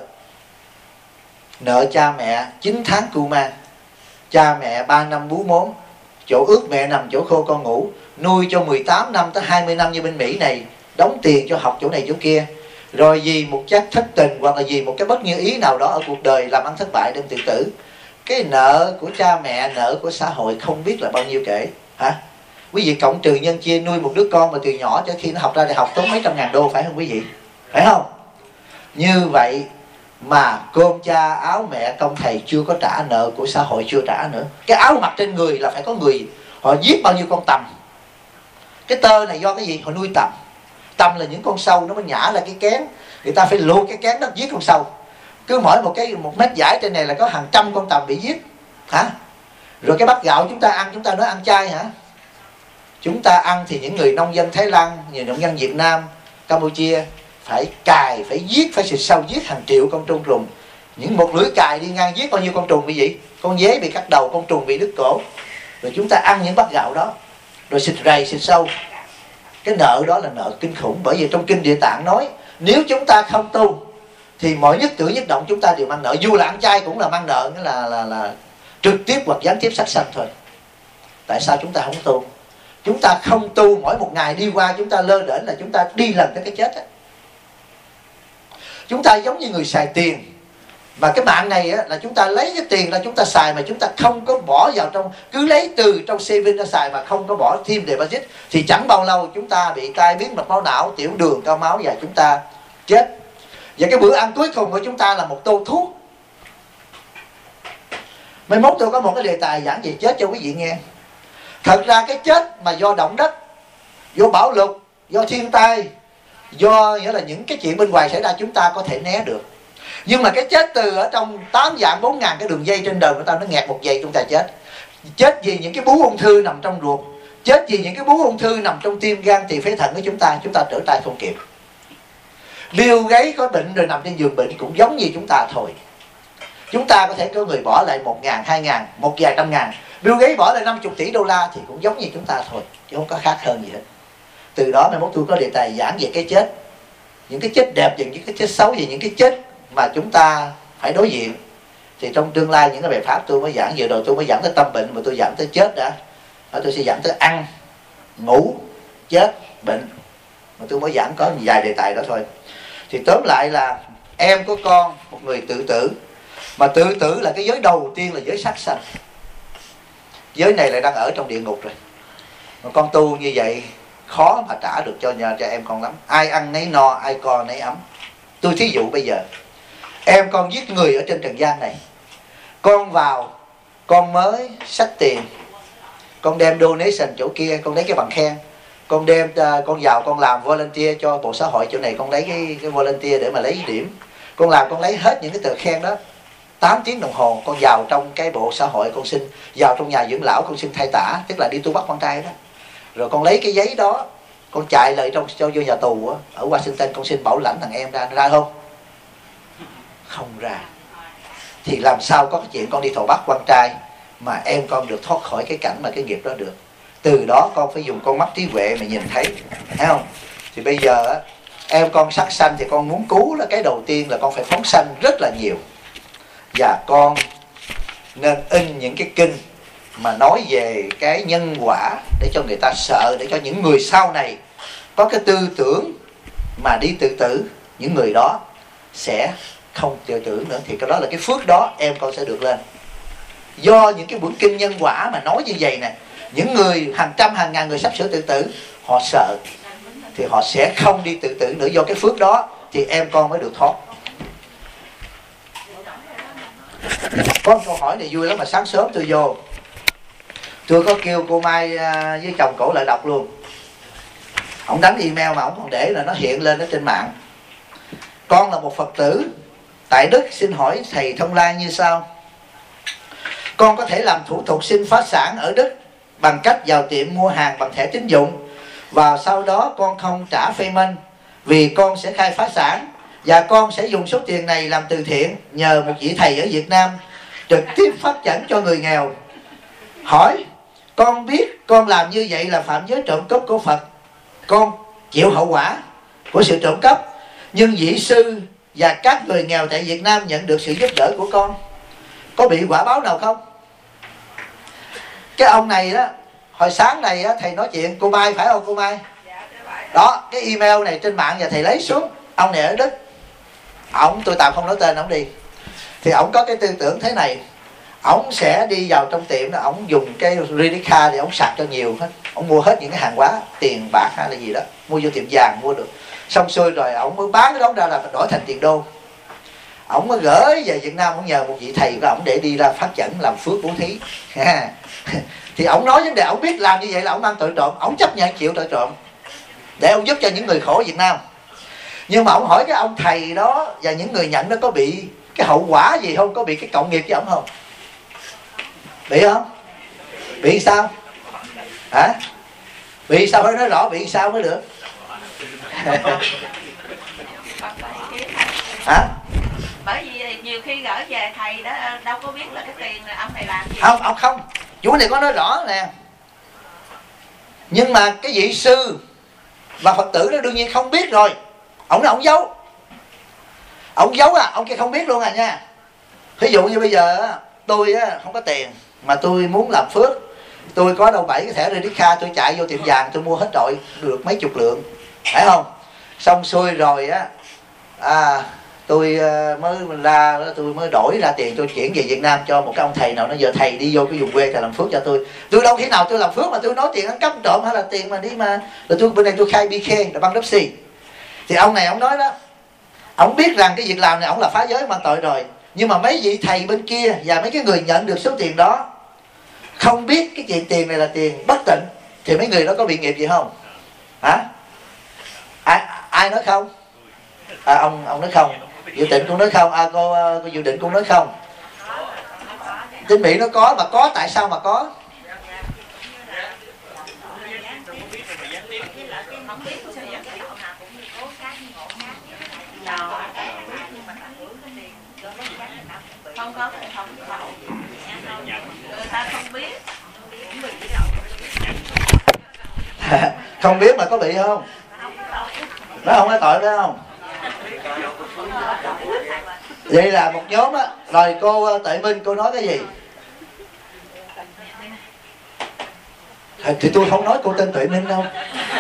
Nợ cha mẹ 9 tháng cưu mang, cha mẹ 3 năm bú mốm, chỗ ướt mẹ nằm chỗ khô con ngủ, nuôi cho 18 năm tới 20 năm như bên Mỹ này, đóng tiền cho học chỗ này chỗ kia. Rồi vì một chất thất tình hoặc là vì một cái bất như ý nào đó ở cuộc đời làm ăn thất bại đem tự tử. Cái nợ của cha mẹ, nợ của xã hội không biết là bao nhiêu kể. Quý vị cộng trừ nhân chia nuôi một đứa con mà từ nhỏ cho khi nó học ra đại học tốn mấy trăm ngàn đô, phải không quý vị? Phải không? Như vậy mà cơm cha áo mẹ công thầy chưa có trả, nợ của xã hội chưa trả nữa. Cái áo mặc trên người là phải có người họ giết bao nhiêu con tằm. Cái tơ này do cái gì? Họ nuôi tằm. Tằm là những con sâu nó mới nhả ra cái kén, người ta phải luộc cái kén đó giết con sâu. Cứ mỗi một mét dải trên này là có hàng trăm con tằm bị giết. Rồi cái bát gạo chúng ta ăn, chúng ta nói ăn chay hả? Chúng ta ăn thì những người nông dân Thái Lan, người nông dân Việt Nam, Campuchia phải cài, phải giết, phải xịt sâu giết hàng triệu con trùng trùng. Những một lưỡi cài đi ngang giết bao nhiêu con trùng bị vậy? Con dế bị cắt đầu, con trùng bị đứt cổ. Rồi chúng ta ăn những bát gạo đó, rồi xịt rầy, xịt sâu. Cái nợ đó là nợ kinh khủng. Bởi vì trong kinh Địa Tạng nói, nếu chúng ta không tu thì mọi nhất cử nhất động chúng ta đều mang nợ. Dù là ăn chay cũng là mang nợ, nghĩa là trực tiếp hoặc gián tiếp sát sanh thôi. Tại sao chúng ta không tu? Chúng ta không tu, mỗi một ngày đi qua chúng ta lơ đễnh là chúng ta đi lần tới cái chết ấy. Chúng ta giống như người xài tiền. Mà cái mạng này á, là chúng ta lấy cái tiền ra chúng ta xài mà chúng ta không có bỏ vào trong, cứ lấy từ trong saving ra xài mà không có bỏ thêm deposit, thì chẳng bao lâu chúng ta bị tai biến mạch máu não, tiểu đường, cao máu và chúng ta chết. Và cái bữa ăn cuối cùng của chúng ta là một tô thuốc. Mai mốt tôi có một cái đề tài giảng về chết cho quý vị nghe. Thật ra cái chết mà do động đất, do bão lụt, do thiên tai, do nghĩa là những cái chuyện bên ngoài xảy ra chúng ta có thể né được. Nhưng mà cái chết từ ở trong 8 vạn 4 ngàn cái đường dây trên đời của ta, nó nghẹt một giây chúng ta chết. Chết vì những cái bú ung thư nằm trong ruột, chết vì những cái bú ung thư nằm trong tim, gan, tỳ, phế, thận của chúng ta trở tay không kịp. Bill Gates có bệnh rồi nằm trên giường bệnh cũng giống như chúng ta thôi. Chúng ta có thể có người bỏ lại 1.000, 2.000, một vài trăm ngàn. Bill Gates bỏ lại 50 tỷ đô la thì cũng giống như chúng ta thôi, chứ không có khác hơn gì hết. Từ đó mai mốt tôi có đề tài giảng về cái chết, những cái chết đẹp và những cái chết xấu, về những cái chết mà chúng ta phải đối diện. Thì trong tương lai những cái bài pháp tôi mới giảng, vừa rồi tôi mới giảng tới tâm bệnh, mà tôi giảng tới chết đã. Đó, tôi sẽ giảng tới ăn, ngủ, chết, bệnh, mà tôi mới giảng có vài đề tài đó thôi. Thì tóm lại là em của con một người tự tử, mà tự tử là cái giới đầu tiên là giới sát sanh. Giới này lại đang ở trong địa ngục rồi. Mà con tu như vậy khó mà trả được cho em con lắm. Ai ăn nấy no, ai co nấy ấm. Tôi thí dụ bây giờ em con giết người ở trên trần gian này, con vào, con mới xách tiền, con đem donation chỗ kia, con lấy cái bằng khen, con đem con vào con làm volunteer cho bộ xã hội chỗ này, con lấy cái volunteer để mà lấy điểm, con làm con lấy hết những cái tờ khen đó, 8 tiếng đồng hồ con vào trong cái bộ xã hội, con xin vào trong nhà dưỡng lão, con xin thay tả, tức là đi tu bắt con trai đó. Rồi con lấy cái giấy đó, con chạy lại trong cho vô nhà tù á, ở Washington, con xin bảo lãnh thằng em ra không? Không ra. Thì làm sao có cái chuyện con đi thầu bắt quan trai mà em con được thoát khỏi cái cảnh mà cái nghiệp đó được. Từ đó con phải dùng con mắt trí huệ mà nhìn thấy, thấy không? Thì bây giờ á, em con sát sanh thì con muốn cứu là cái đầu tiên là con phải phóng sanh rất là nhiều. Và con nên in những cái kinh mà nói về cái nhân quả để cho người ta sợ, để cho những người sau này có cái tư tưởng mà đi tự tử, những người đó sẽ không tự tử nữa. Thì cái đó là cái phước đó em con sẽ được lên. Do những cái quyển kinh nhân quả mà nói như vậy nè, những người hàng trăm hàng ngàn người sắp sửa tự tử, họ sợ thì họ sẽ không đi tự tử nữa. Do cái phước đó thì em con mới được thoát. Có một câu hỏi này vui lắm mà sáng sớm tôi vô, tôi có kêu cô Mai với chồng cổ lại đọc luôn. Ông đánh email mà ông còn để là nó hiện lên ở trên mạng. Con là một Phật tử tại Đức, xin hỏi thầy Thông Lan như sau: con có thể làm thủ tục xin phá sản ở Đức bằng cách vào tiệm mua hàng bằng thẻ tín dụng, và sau đó con không trả payment vì con sẽ khai phá sản, và con sẽ dùng số tiền này làm từ thiện nhờ một vị thầy ở Việt Nam trực tiếp phát chẩn cho người nghèo. Hỏi, con biết con làm như vậy là phạm giới trộm cắp của Phật, con chịu hậu quả của sự trộm cắp, nhưng vị sư và các người nghèo tại Việt Nam nhận được sự giúp đỡ của con, có bị quả báo nào không? Cái ông này đó, hồi sáng này á, thầy nói chuyện cô Mai phải không cô Mai? Đó, cái email này trên mạng và thầy lấy xuống. Ông này ở Đức, tôi tạm không nói tên ông đi. Thì ông có cái tư tưởng thế này: ông sẽ đi vào trong tiệm đó, ông dùng cái credit card để ông sạc cho nhiều hết, ông mua hết những cái hàng hóa, tiền bạc hay là gì đó, mua vô tiệm vàng mua được, xong xuôi rồi ông mới bán cái đó ra là đổi thành tiền đô. Ông mới gửi về Việt Nam, ông nhờ một vị thầy của ông để đi ra phát chẩn làm phước bố thí. Thì ông nói vấn đề ông biết làm như vậy là ông mang tội trộm, ông chấp nhận chịu tội trộm để ông giúp cho những người khổ ở Việt Nam. Nhưng mà ông hỏi cái ông thầy đó và những người nhận đó có bị cái hậu quả gì không, có bị cái cộng nghiệp với ông không? Bị không? Bị sao? Hả? Bị sao phải nói rõ, bị sao mới được. Hả? Bởi vì nhiều khi gửi về thầy đó đâu có biết là cái tiền là ông này làm gì. Ông không, chú này có nói rõ nè. Nhưng mà cái vị sư và Phật tử đó đương nhiên không biết rồi. Ông nói ông giấu. Ông giấu à, ông kia không biết luôn à nha. Ví dụ như bây giờ tôi không có tiền mà tôi muốn làm phước, tôi có đâu 7 cái thẻ credit card, tôi chạy vô tiệm vàng tôi mua hết rồi, được mấy chục lượng, phải không? Xong xuôi rồi tôi mới đổi ra tiền, tôi chuyển về Việt Nam cho một cái ông thầy nào. Nó giờ thầy đi vô cái vùng quê thầy làm phước cho tôi đâu khi nào tôi làm phước mà tôi nói tiền ăn cắp trộm hay là tiền mà đi mà rồi tôi bên đây tôi khai BK là băng đốc xì. Thì ông này ông nói đó, ông biết rằng cái việc làm này ông là phá giới mang tội rồi, nhưng mà mấy vị thầy bên kia và mấy cái người nhận được số tiền đó không biết cái chuyện tiền này là tiền bất tịnh, thì mấy người đó có bị nghiệp gì không? Hả? Ai nói không? Ông nói không. Dự Tịnh cũng nói không. Cô Dự Định cũng nói không. Tín Mỹ nó có, mà có tại sao mà có? Không có không người ta không biết. Không biết mà có bị không? Nó không có tội đó không? Vậy là một nhóm á. Rồi cô Tuệ Minh cô nói cái gì? Thì tôi không nói cô tên Tuệ Minh đâu.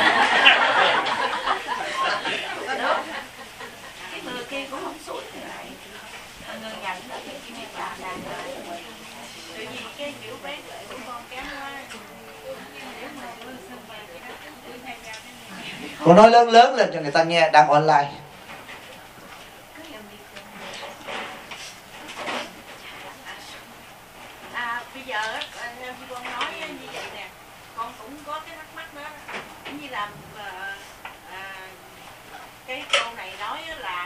Cô nói lớn lớn lên cho người ta nghe, đang online. Bây giờ con nói như vậy nè, con cũng có cái thắc mắc đó, cũng như là cái câu này nói là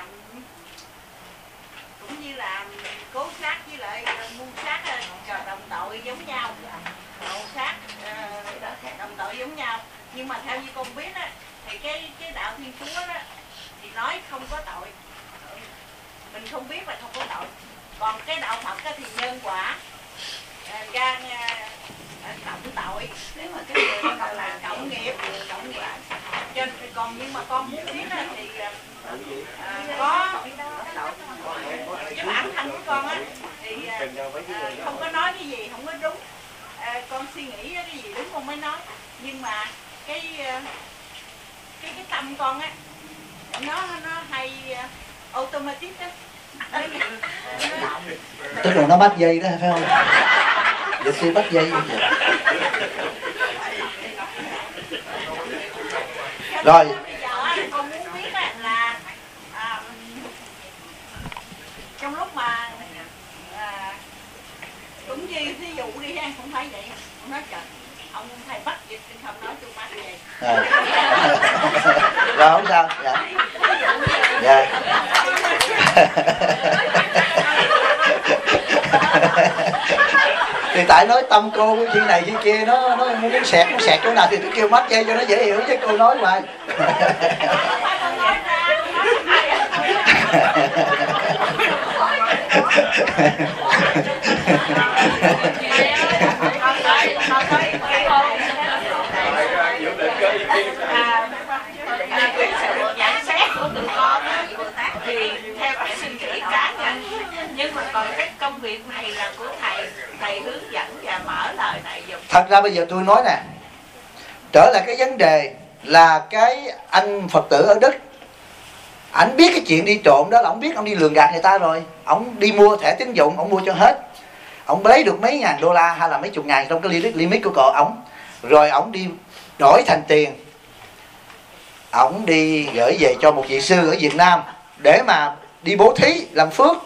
cũng như là cố sát với lại mưu sát đồng tội giống nhau, mưu sát đồng tội giống nhau, nhưng mà theo như con biết á, thì cái đạo Thiên Chúa đó thì nói không có tội, mình không biết là không có tội, còn cái đạo Phật đó thì nhân quả ra cộng tội, nếu mà cái người đó là cộng nghiệp, cộng quả. Trên còn nhưng mà con muốn biết là thì có cái bản thân của con á thì không có nói cái gì không có đúng, con suy nghĩ cái gì đúng con mới nói, nhưng mà cái tâm con á nó hay automatic á. Tức là nó bắt dây đó phải không? Dịch sư bắt dây vậy. Rồi Bây giờ con muốn biết là trong lúc mà cũng như thí dụ đi ha, cũng phải vậy, con nói trời ông thầy bắt dịch không nói tôi bắt vậy. Rồi không sao. Dạ. Dạ. Thì tại nói tâm cô cái chuyện này chuyện kia nó muốn xẹt chỗ nào thì tôi kêu mắt dây cho nó dễ hiểu, chứ cô nói hoài. Cái sự nhận xét của tụi con thì theo cái suy nghĩ cá nhân, nhưng mà còn cái công việc này là của thầy hướng dẫn và mở lời này dùng. Thật ra bây giờ tôi nói nè, trở lại cái vấn đề là cái anh Phật tử ở Đức, ảnh biết cái chuyện đi trộm đó là ông biết, ông đi lường gạt người ta rồi, ông đi mua thẻ tín dụng, ông mua cho hết, ông lấy được mấy ngàn đô la hay là mấy chục ngàn trong cái limit của cậu ông, rồi ông đi đổi thành tiền, ông đi gửi về cho một vị sư ở Việt Nam để mà đi bố thí làm phước.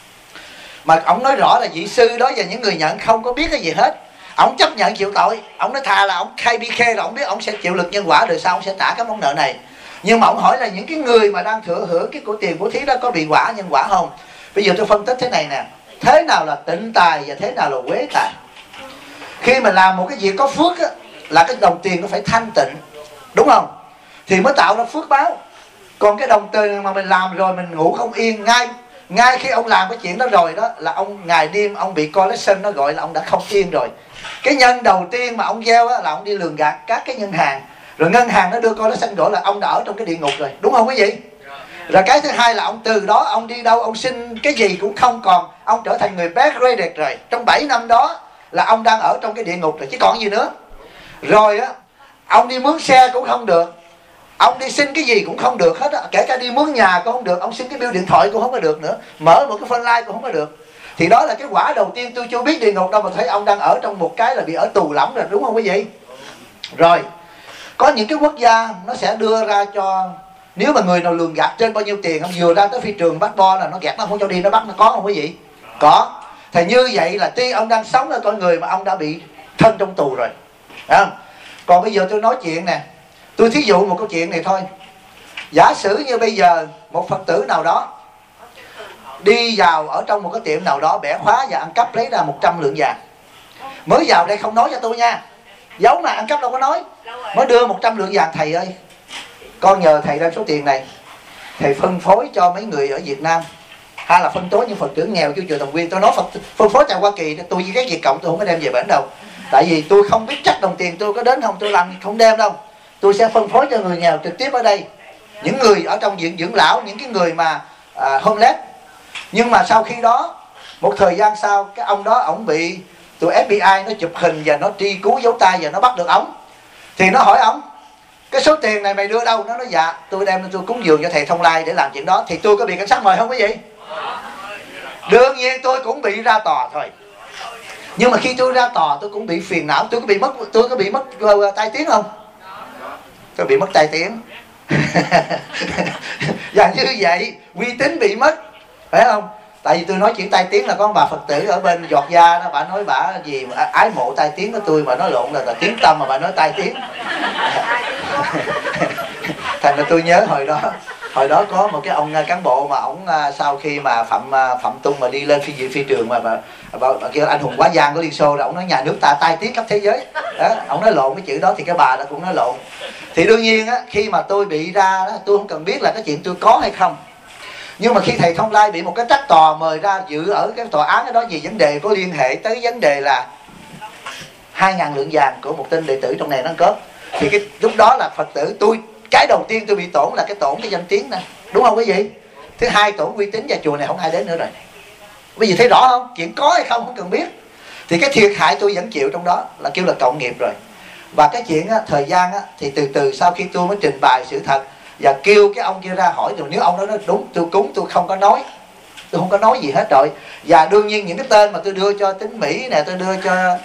Mà ông nói rõ là vị sư đó và những người nhận không có biết cái gì hết, ông chấp nhận chịu tội, ông nói thà là ông khai bi khê rồi ông biết ông sẽ chịu lực nhân quả, đời sau ông sẽ trả cái món nợ này. Nhưng mà ông hỏi là những cái người mà đang thừa hưởng cái của tiền bố thí đó có bị quả nhân quả không? Bây giờ tôi phân tích thế này nè, thế nào là tịnh tài và thế nào là quế tài. Khi mà làm một cái việc có phước á, là cái đồng tiền nó phải thanh tịnh, đúng không? Thì mới tạo ra phước báo. Còn cái đồng tiền mà mình làm rồi mình ngủ không yên, ngay khi ông làm cái chuyện đó rồi đó là ông ngày đêm ông bị collection, nó gọi là ông đã không yên rồi. Cái nhân đầu tiên mà ông gieo á, là ông đi lường gạt các cái ngân hàng, rồi ngân hàng nó đưa collection gọi là ông đã ở trong cái địa ngục rồi, đúng không quý vị? Rồi cái thứ hai là ông từ đó ông đi đâu ông xin cái gì cũng không còn, ông trở thành người bedridden rồi. Trong 7 năm đó là ông đang ở trong cái địa ngục rồi chứ còn gì nữa. Rồi á, ông đi mướn xe cũng không được, ông đi xin cái gì cũng không được hết á, kể cả đi mướn nhà cũng không được, ông xin cái bill điện thoại cũng không có được nữa, mở một cái phone line cũng không có được. Thì đó là cái quả đầu tiên. Tôi chưa biết địa ngục đâu mà thấy ông đang ở trong một cái là bị ở tù lắm rồi, đúng không quý vị? Rồi có những cái quốc gia nó sẽ đưa ra cho, nếu mà người nào lường gạt trên bao nhiêu tiền, ông vừa ra tới phi trường bắt bo là nó gạt, nó không cho đi, nó bắt, nó có không quý vị? Có. Thì như vậy là tuy ông đang sống là con người mà ông đã bị thân trong tù rồi. Đấy không? Còn bây giờ tôi nói chuyện nè, tôi thí dụ một câu chuyện này thôi. Giả sử như bây giờ một Phật tử nào đó đi vào ở trong một cái tiệm nào đó, bẻ khóa và ăn cắp lấy ra 100 lượng vàng. Mới vào đây không nói cho tôi nha, giấu mà ăn cắp đâu có nói. Mới đưa 100 lượng vàng, thầy ơi, con nhờ thầy đem số tiền này, thầy phân phối cho mấy người ở Việt Nam, hay là phân phối những Phật tử nghèo cho chùa Tòng Nguyên. Tôi nói phân phối tại Hoa Kỳ, tôi với cái Việt Cộng tôi không có đem về bển đâu. Tại vì tôi không biết chắc đồng tiền tôi có đến không, tôi làm không đem đâu. Tôi sẽ phân phối cho người nghèo trực tiếp ở đây, những người ở trong viện dưỡng lão, những cái người mà homeless. Nhưng mà sau khi đó, một thời gian sau, cái ông đó ổng bị tụi FBI nó chụp hình và nó truy cứu dấu tay và nó bắt được ổng. Thì nó hỏi ổng, cái số tiền này mày đưa đâu? Nó nói dạ tôi đem tôi cúng dường cho thầy Thông Lai để làm chuyện đó. Thì tôi có bị cảnh sát mời không quý vị? Đương nhiên tôi cũng bị ra tòa thôi. Nhưng mà khi tôi ra tòa tôi cũng bị phiền não. Tôi có bị mất tai tiếng không? Tôi bị mất tai tiếng. Và như vậy uy tín bị mất, phải không? Tại vì tôi nói chuyện tai tiếng là có bà Phật tử ở bên Giọt Gia đó, bà nói bà gì mà ái mộ tai tiếng của tôi, mà nói lộn là tiếng tâm mà bà nói tai tiếng. Thành ra tôi nhớ hồi đó có một cái ông cán bộ mà ổng sau khi mà Phạm Tung mà đi lên phi trường mà bà kêu anh hùng quá giang của Liên Xô, rồi ổng nói nhà nước ta tai tiếng khắp thế giới đó, ổng nói lộn cái chữ đó thì cái bà đó cũng nói lộn. Thì đương nhiên á, khi mà tôi bị ra đó, tôi không cần biết là cái chuyện tôi có hay không. Nhưng mà khi thầy Thông Lai bị một cái trách tòa mời ra dự ở cái tòa án đó vì vấn đề có liên hệ tới vấn đề là 2.000 lượng vàng của một tên đệ tử trong này nó cướp, thì cái lúc đó là Phật tử tôi, cái đầu tiên tôi bị tổn là cái danh tiếng nè, đúng không quý vị? Thứ hai tổn uy tín, và chùa này không ai đến nữa rồi. Quý vị thấy rõ không? Chuyện có hay không cần biết. Thì cái thiệt hại tôi vẫn chịu trong đó, là kêu là cộng nghiệp rồi. Và cái chuyện á, thời gian á, thì từ từ sau khi tôi mới trình bày sự thật và kêu cái ông kia ra hỏi, rồi nếu ông đó nói đúng tôi cúng, tôi không có nói gì hết rồi. Và đương nhiên những cái tên mà tôi đưa cho Tín Mỹ nè, tôi đưa cho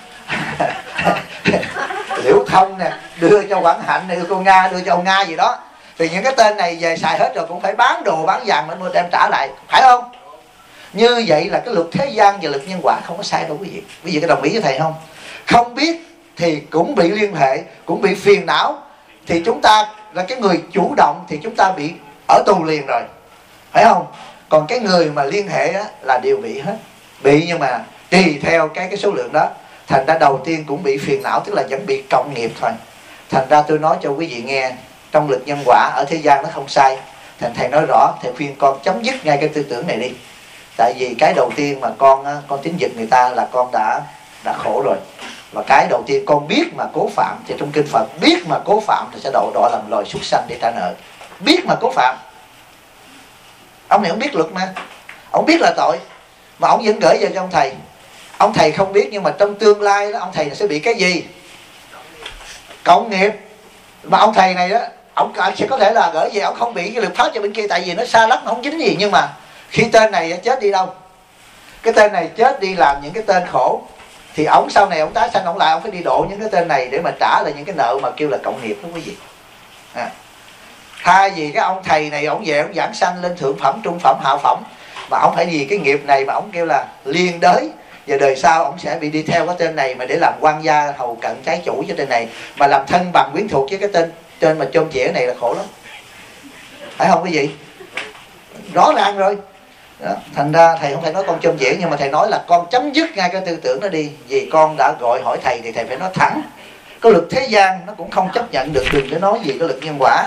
Liễu Thông nè, đưa cho Quảng Hạnh này, đưa cô Nga, đưa cho ông Nga gì đó, thì những cái tên này về xài hết rồi cũng phải bán đồ bán vàng để mua đem trả lại, phải không? Như vậy là cái luật thế gian và luật nhân quả không có sai đâu quý vị. Quý vị có đồng ý với thầy không? Không biết thì cũng bị liên hệ, cũng bị phiền não. Thì chúng ta là cái người chủ động thì chúng ta bị ở tù liền rồi, phải không? Còn cái người mà liên hệ á, là đều bị hết. Bị nhưng mà tùy theo cái số lượng đó. Thành ra đầu tiên cũng bị phiền não, tức là vẫn bị cộng nghiệp thôi. Thành ra tôi nói cho quý vị nghe, trong luật nhân quả ở thế gian nó không sai. Thành thầy nói rõ, thầy khuyên con chấm dứt ngay cái tư tưởng này đi. Tại vì cái đầu tiên mà con tín giật người ta là con đã khổ rồi. Và cái đầu tiên con biết mà cố phạm, thì trong kinh Phật biết mà cố phạm thì sẽ đọa làm loài súc sanh để trả nợ. Biết mà cố phạm. Ông này ông biết luật mà, ông biết là tội mà ông vẫn gửi về cho ông thầy. Ông thầy không biết, nhưng mà trong tương lai đó ông thầy sẽ bị cái gì? Cộng nghiệp. Mà ông thầy này đó, ông sẽ có thể là gửi về, ông không bị cái luật pháp cho bên kia, tại vì nó xa lắm, không dính gì. Nhưng mà khi tên này chết đi đâu? Cái tên này chết đi làm những cái tên khổ, thì ông sau này ông tái sanh ông lại, ông phải đi độ những cái tên này để mà trả lại những cái nợ mà kêu là cộng nghiệp đó quý vị. Thay vì cái ông thầy này ông về ông giảng sanh lên thượng phẩm, trung phẩm, hạ phẩm, mà ông phải vì cái nghiệp này mà ông kêu là liên đới, và đời sau ông sẽ bị đi theo cái tên này mà để làm quan gia hầu cận trái chủ cho tên này, mà làm thân bằng quyến thuộc với cái tên mà chôm chĩa này là khổ lắm, phải không quý vị? Rõ ràng rồi đó. Thành ra thầy không thể nói con chôm chĩa, nhưng mà thầy nói là con chấm dứt ngay cái tư tưởng đó đi. Vì con đã gọi hỏi thầy thì thầy phải nói thẳng. Cái luật thế gian nó cũng không chấp nhận được, đừng để nói gì cái luật nhân quả.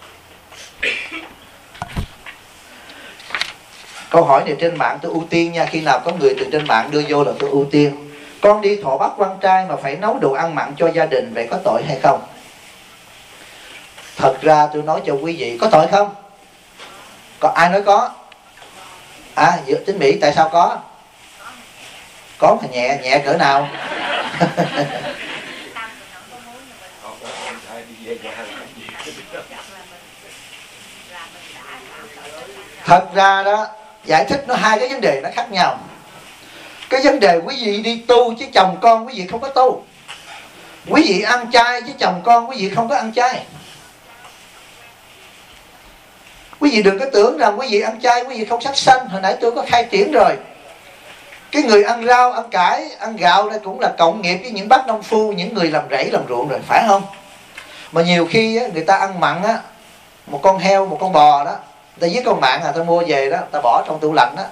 Câu hỏi này trên mạng tôi ưu tiên nha. Khi nào có người từ trên mạng đưa vô là tôi ưu tiên. Con đi thọ bắt quan trai mà phải nấu đồ ăn mặn cho gia đình, vậy có tội hay không? Thật ra tôi nói cho quý vị, có tội không? Có ai nói có? Tín Mỹ tại sao có? Có mà nhẹ cỡ nào? Thật ra đó, giải thích nó hai cái vấn đề nó khác nhau. Cái vấn đề quý vị đi tu chứ chồng con quý vị không có tu. Quý vị ăn chay chứ chồng con quý vị không có ăn chay. Quý vị đừng có tưởng rằng quý vị ăn chay quý vị không sát sanh. Hồi nãy tôi có khai triển rồi. Cái người ăn rau, ăn cải, ăn gạo đây cũng là cộng nghiệp với những bác nông phu, những người làm rẫy làm ruộng rồi, phải không? Mà nhiều khi á, người ta ăn mặn á, một con heo, một con bò đó, ta giết con mặn ta mua về đó, ta bỏ trong tủ lạnh đó,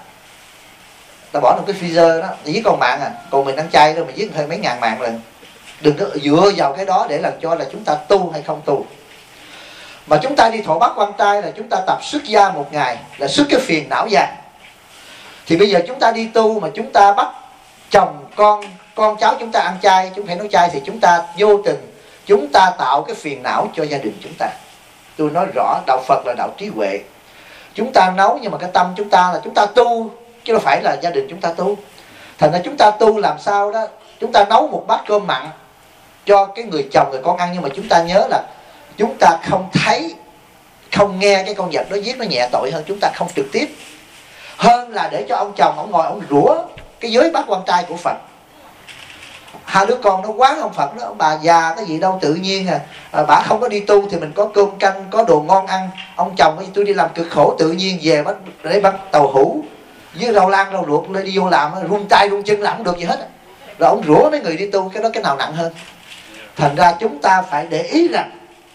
ta bỏ trong cái freezer đó, ta giết con mặn còn mình ăn chay đâu mà giết hơi mấy ngàn mặn lần. Đừng có dựa vào cái đó để làm cho là chúng ta tu hay không tu. Mà chúng ta đi thọ bát quan trai là chúng ta tập xuất gia một ngày, là xuất cái phiền não ra. Thì bây giờ chúng ta đi tu mà chúng ta bắt chồng con cháu chúng ta ăn chay, chúng phải nấu chay, thì chúng ta vô tình chúng ta tạo cái phiền não cho gia đình chúng ta. Tôi nói rõ, đạo Phật là đạo trí huệ. Chúng ta nấu nhưng mà cái tâm chúng ta là chúng ta tu, chứ không phải là gia đình chúng ta tu. Thành ra chúng ta tu làm sao đó, chúng ta nấu một bát cơm mặn cho cái người chồng người con ăn, nhưng mà chúng ta nhớ là chúng ta không thấy, không nghe cái con vật đó giết, nó nhẹ tội hơn chúng ta không trực tiếp, hơn là để cho ông chồng ông ngồi ông rủa cái giới bát quan trai của Phật. Hai đứa con nó quán ông Phật đó, ông bà già cái gì đâu tự nhiên bà không có đi tu thì mình có cơm canh, có đồ ngon ăn. Ông chồng tôi đi làm cực khổ, tự nhiên về bắt tàu hũ với rau lan rau luộc lên đi vô làm, run tay run chân làm không được gì hết. Rồi ông rủa mấy người đi tu, cái đó cái nào nặng hơn. Thành ra chúng ta phải để ý rằng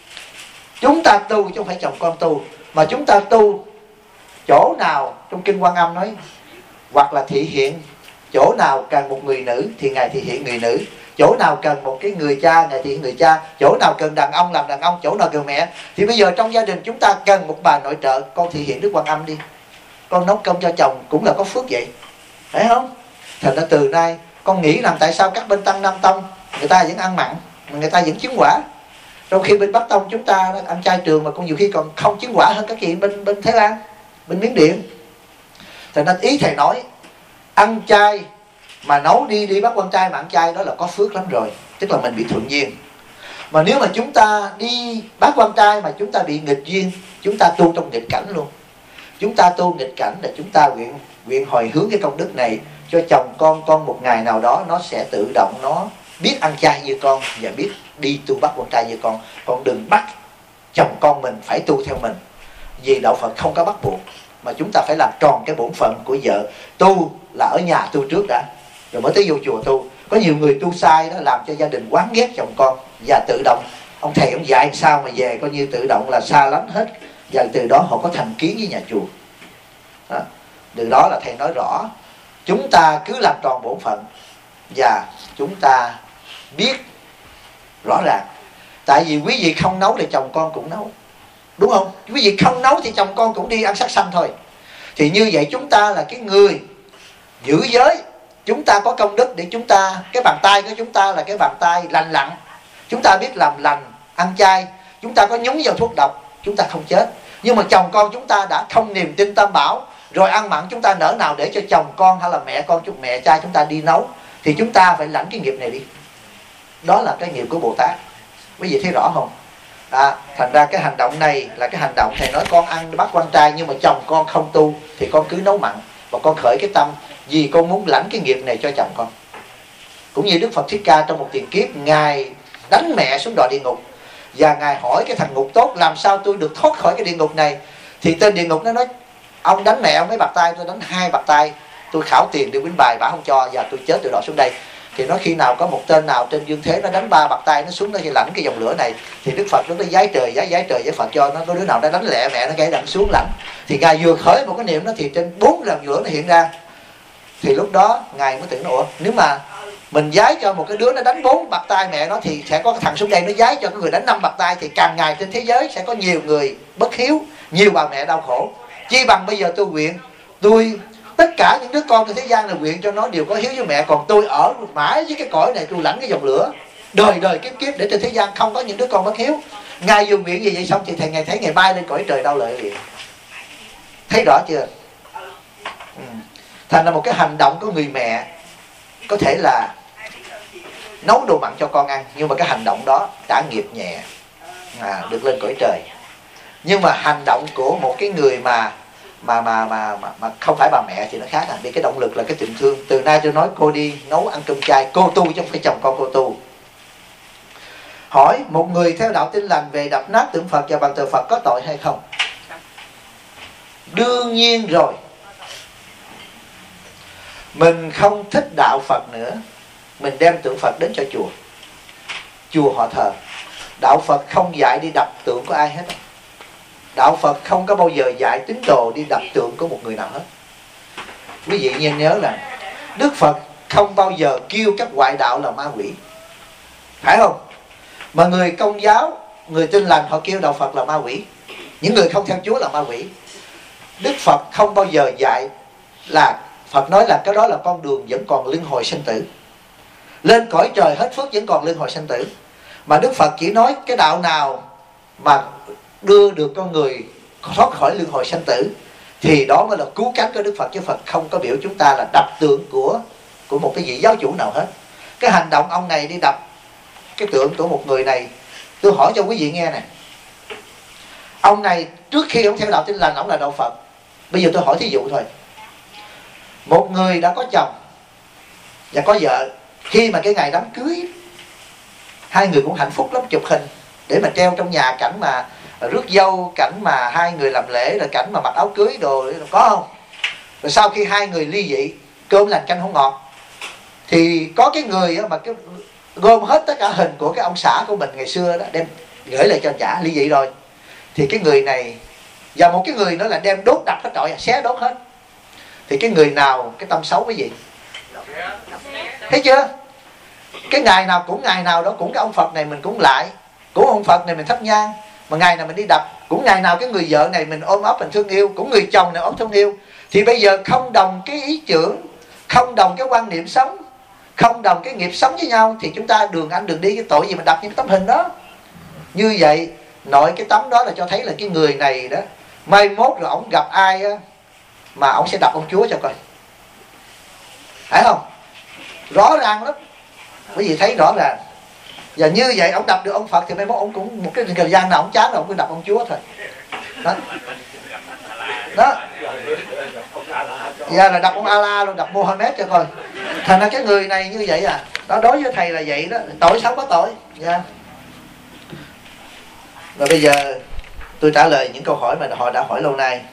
chúng ta tu chứ không phải chồng con tu. Mà chúng ta tu chỗ nào trong Kinh Quan Âm nói, hoặc là thị hiện, chỗ nào cần một người nữ thì Ngài thị hiện người nữ, chỗ nào cần một cái người cha Ngài thị hiện người cha, chỗ nào cần đàn ông làm đàn ông, chỗ nào cần mẹ. Thì bây giờ trong gia đình chúng ta cần một bà nội trợ, con thị hiện Đức Quan Âm đi, con nấu cơm cho chồng cũng là có phước vậy, phải không? Thành ra từ nay con nghĩ rằng tại sao các bên Tăng Nam Tông người ta vẫn ăn mặn mà người ta vẫn chứng quả, trong khi bên Bắc Tông chúng ta ăn chay trường mà con nhiều khi còn không chứng quả hơn các chị bên Thái Lan, bên Miến Điện. Thành ra ý thầy nói ăn chay mà nấu đi bát quan trai mà ăn chay đó là có phước lắm rồi, tức là mình bị thuận duyên. Mà nếu mà chúng ta đi bát quan trai mà chúng ta bị nghịch duyên, chúng ta tu trong nghịch cảnh luôn. Chúng ta tu nghịch cảnh là chúng ta nguyện hồi hướng cái công đức này cho chồng con một ngày nào đó nó sẽ tự động nó biết ăn chay như con và biết đi tu bát quan trai như con. Còn đừng bắt chồng con mình phải tu theo mình, vì đạo Phật không có bắt buộc, mà chúng ta phải làm tròn cái bổn phận của vợ. Tu là ở nhà tu trước đã, rồi mới tới vô chùa tu. Có nhiều người tu sai đó làm cho gia đình quán ghét chồng con, và tự động ông thầy ông dạy sao mà về coi như tự động là xa lánh hết, và từ đó họ có thành kiến với nhà chùa đó. Từ đó là thầy nói rõ, chúng ta cứ làm tròn bổn phận và chúng ta biết rõ ràng. Tại vì quý vị không nấu thì chồng con cũng nấu, đúng không? Quý vị không nấu thì chồng con cũng đi ăn sát sanh thôi. Thì như vậy chúng ta là cái người giữ giới, chúng ta có công đức để chúng ta, cái bàn tay của chúng ta là cái bàn tay lành lặn, chúng ta biết làm lành, ăn chay, chúng ta có nhúng vào thuốc độc, chúng ta không chết. Nhưng mà chồng con chúng ta đã không niềm tin Tam Bảo, rồi ăn mặn chúng ta nỡ nào để cho chồng con hay là mẹ con mẹ cha chúng ta đi nấu, thì chúng ta phải lãnh cái nghiệp này đi. Đó là cái nghiệp của Bồ Tát. Quý vị thấy rõ không? Thành ra cái hành động này là cái hành động thầy nói con ăn bát quan trai nhưng mà chồng con không tu thì con cứ nấu mặn, và con khởi cái tâm vì con muốn lãnh cái nghiệp này cho chồng con. Cũng như Đức Phật Thích Ca trong một tiền kiếp, Ngài đánh mẹ xuống đọa địa ngục, và Ngài hỏi cái thằng ngục tốt làm sao tôi được thoát khỏi cái địa ngục này. Thì tên địa ngục nó nói ông đánh mẹ ông mấy bạt tay, tôi đánh 2 bạt tay, tôi khảo tiền đi quýnh bài bả không cho, và tôi chết tôi đọa xuống đây. Thì nó khi nào có một tên nào trên dương thế nó đánh 3 bạt tay nó xuống nó lãnh cái dòng lửa này, thì Đức Phật nó giái trời với Phật cho nó, có đứa nào nó đánh lẹ mẹ nó gây đặng xuống lãnh. Thì Ngài vừa khởi một cái niệm đó thì trên 4 lần lửa nó hiện ra. Thì lúc đó Ngài mới tưởng ủa, nếu mà mình giái cho một cái đứa nó đánh 4 bạt tay mẹ nó, thì sẽ có cái thằng xuống đây nó giái cho cái người đánh 5 bạt tay, thì càng ngày trên thế giới sẽ có nhiều người bất hiếu, nhiều bà mẹ đau khổ. Chi bằng bây giờ tôi nguyện, tôi tất cả những đứa con trên thế gian này nguyện cho nó đều có hiếu với mẹ, còn tôi ở mãi với cái cõi này tôi lãnh cái dòng lửa đời đời kiếp kiếp để trên thế gian không có những đứa con bất hiếu. Ngài dùng nguyện gì vậy xong thì thầy Ngài thấy Ngài bay lên cõi trời đau lợi liền. Thấy rõ chưa? Thành ra một cái hành động của người mẹ có thể là nấu đồ mặn cho con ăn, nhưng mà cái hành động đó trả nghiệp nhẹ, được lên cõi trời. Nhưng mà hành động của một cái người mà không phải bà mẹ thì nó khác. Vì cái động lực là cái tình thương. Từ nay tôi nói cô đi nấu ăn cơm chay, cô tu chứ không phải chồng con cô tu. Hỏi một người theo đạo Tin Lành về đập nát tượng Phật và bàn thờ Phật có tội hay không? Đương nhiên rồi. Mình không thích đạo Phật nữa, mình đem tượng Phật đến cho chùa, chùa họ thờ. Đạo Phật không dạy đi đập tượng của ai hết. Đạo Phật không có bao giờ dạy tín đồ đi đập tượng của một người nào hết. Quý vị nên nhớ là Đức Phật không bao giờ kêu các ngoại đạo là ma quỷ, phải không? Mà người Công giáo, người Tin Lành họ kêu đạo Phật là ma quỷ. Những người không theo Chúa là ma quỷ. Đức Phật không bao giờ dạy là, Phật nói là cái đó là con đường vẫn còn luân hồi sinh tử, lên cõi trời hết phước vẫn còn luân hồi sinh tử. Mà Đức Phật chỉ nói cái đạo nào mà đưa được con người thoát khỏi luân hồi sinh tử thì đó mới là cứu cánh của Đức Phật. Chứ Phật không có biểu chúng ta là đập tượng của một cái vị giáo chủ nào hết. Cái hành động ông này đi đập cái tượng của một người này, tôi hỏi cho quý vị nghe nè, ông này trước khi ông theo đạo Tin Lành ông là đạo Phật. Bây giờ tôi hỏi thí dụ thôi, một người đã có chồng và có vợ, khi mà cái ngày đám cưới hai người cũng hạnh phúc lắm, chụp hình để mà treo trong nhà, cảnh mà rước dâu, cảnh mà hai người làm lễ, rồi cảnh mà mặc áo cưới đồ, có không? Rồi sau khi hai người ly dị, cơm lành canh không ngọt, thì có cái người mà cái gom hết tất cả hình của cái ông xã của mình ngày xưa đó, đem gửi lại cho chả ly dị rồi. Thì cái người này và một cái người nữa là đem đốt đập hết trọi, xé đốt hết. Thì cái người nào cái tâm xấu cái gì? Thấy chưa? Cái ngày nào cũng ngày nào đó cũng cái ông Phật này mình cũng lại, cũng ông Phật này mình thắp nhang, mà ngày nào mình đi đập, cũng ngày nào cái người vợ này mình ôm ấp mình thương yêu, cũng người chồng này ôm thương yêu. Thì bây giờ không đồng cái ý tưởng, không đồng cái quan niệm sống, không đồng cái nghiệp sống với nhau, thì chúng ta đường anh đường đi, cái tội gì mà đập những cái tấm hình đó. Như vậy nội cái tấm đó là cho thấy là cái người này đó, mai mốt rồi ổng gặp ai á, mà ổng sẽ đập ông Chúa cho coi, phải không? Rõ ràng lắm, quý vị thấy rõ ràng. Và như vậy ổng đập được ông Phật thì mai mốt ổng cũng một cái thời gian nào ổng chán rồi ổng cứ đập ông Chúa thôi. Đó, đó. Giờ là đập ông Allah luôn, đập Mohammed cho coi. Thành ra cái người này như vậy à. Đó, đối với thầy là vậy đó, tội sao có tội. Yeah. Và bây giờ tôi trả lời những câu hỏi mà họ đã hỏi lâu nay.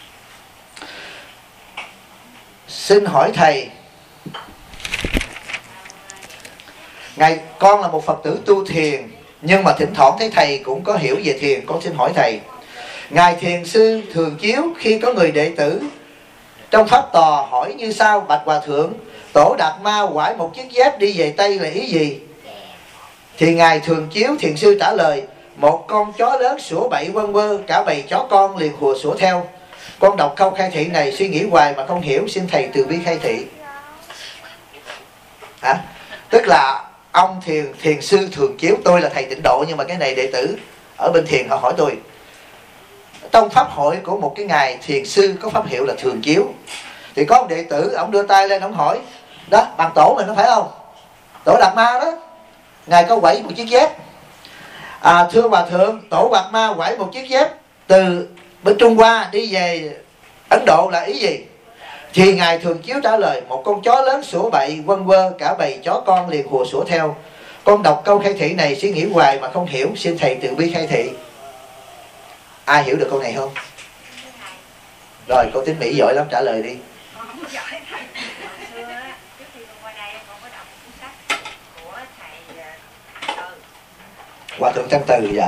Xin hỏi thầy, ngài con là một Phật tử tu thiền, nhưng mà thỉnh thoảng thấy thầy cũng có hiểu về thiền. Con xin hỏi thầy, ngài thiền sư thường chiếu khi có người đệ tử trong pháp tòa hỏi như sau: bạch hòa thượng, Tổ Đạt Ma quải một chiếc dép đi về Tây là ý gì? Thì ngài thường chiếu thiền sư trả lời: một con chó lớn sủa bậy quơ quơ, cả bầy chó con liền hùa sủa theo. Con đọc câu khai thị này suy nghĩ hoài mà không hiểu, xin thầy từ bi khai thị. Hả? Tức là ông thiền sư thường chiếu, tôi là thầy Tịnh Độ nhưng mà cái này đệ tử ở bên thiền họ hỏi tôi. Trong pháp hội của một cái ngài thiền sư có pháp hiệu là thường chiếu. Thì có một đệ tử, ông đưa tay lên, ông hỏi: đó, bằng tổ mình nó phải không? Tổ Đạt Ma đó, ngài có quẩy một chiếc dép. Thưa hòa thượng, Tổ Đạt Ma quẩy một chiếc dép từ bên Trung Hoa đi về Ấn Độ là ý gì? Thì ngài thường chiếu trả lời: một con chó lớn sủa bậy quơ quơ, cả bầy chó con liền hùa sủa theo. Con đọc câu khai thị này suy nghĩ hoài mà không hiểu, xin thầy từ bi khai thị. Ai hiểu được câu này không? Rồi, cô Tín Mỹ giỏi lắm, trả lời đi. Hòa thượng Thanh Từ. Dạ.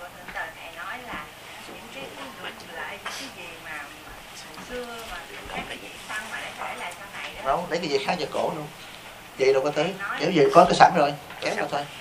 Đâu, lấy cái gì khác vào cổ luôn. Vậy đâu có tới. Kéo về có cái sẵn rồi, kéo vào thôi.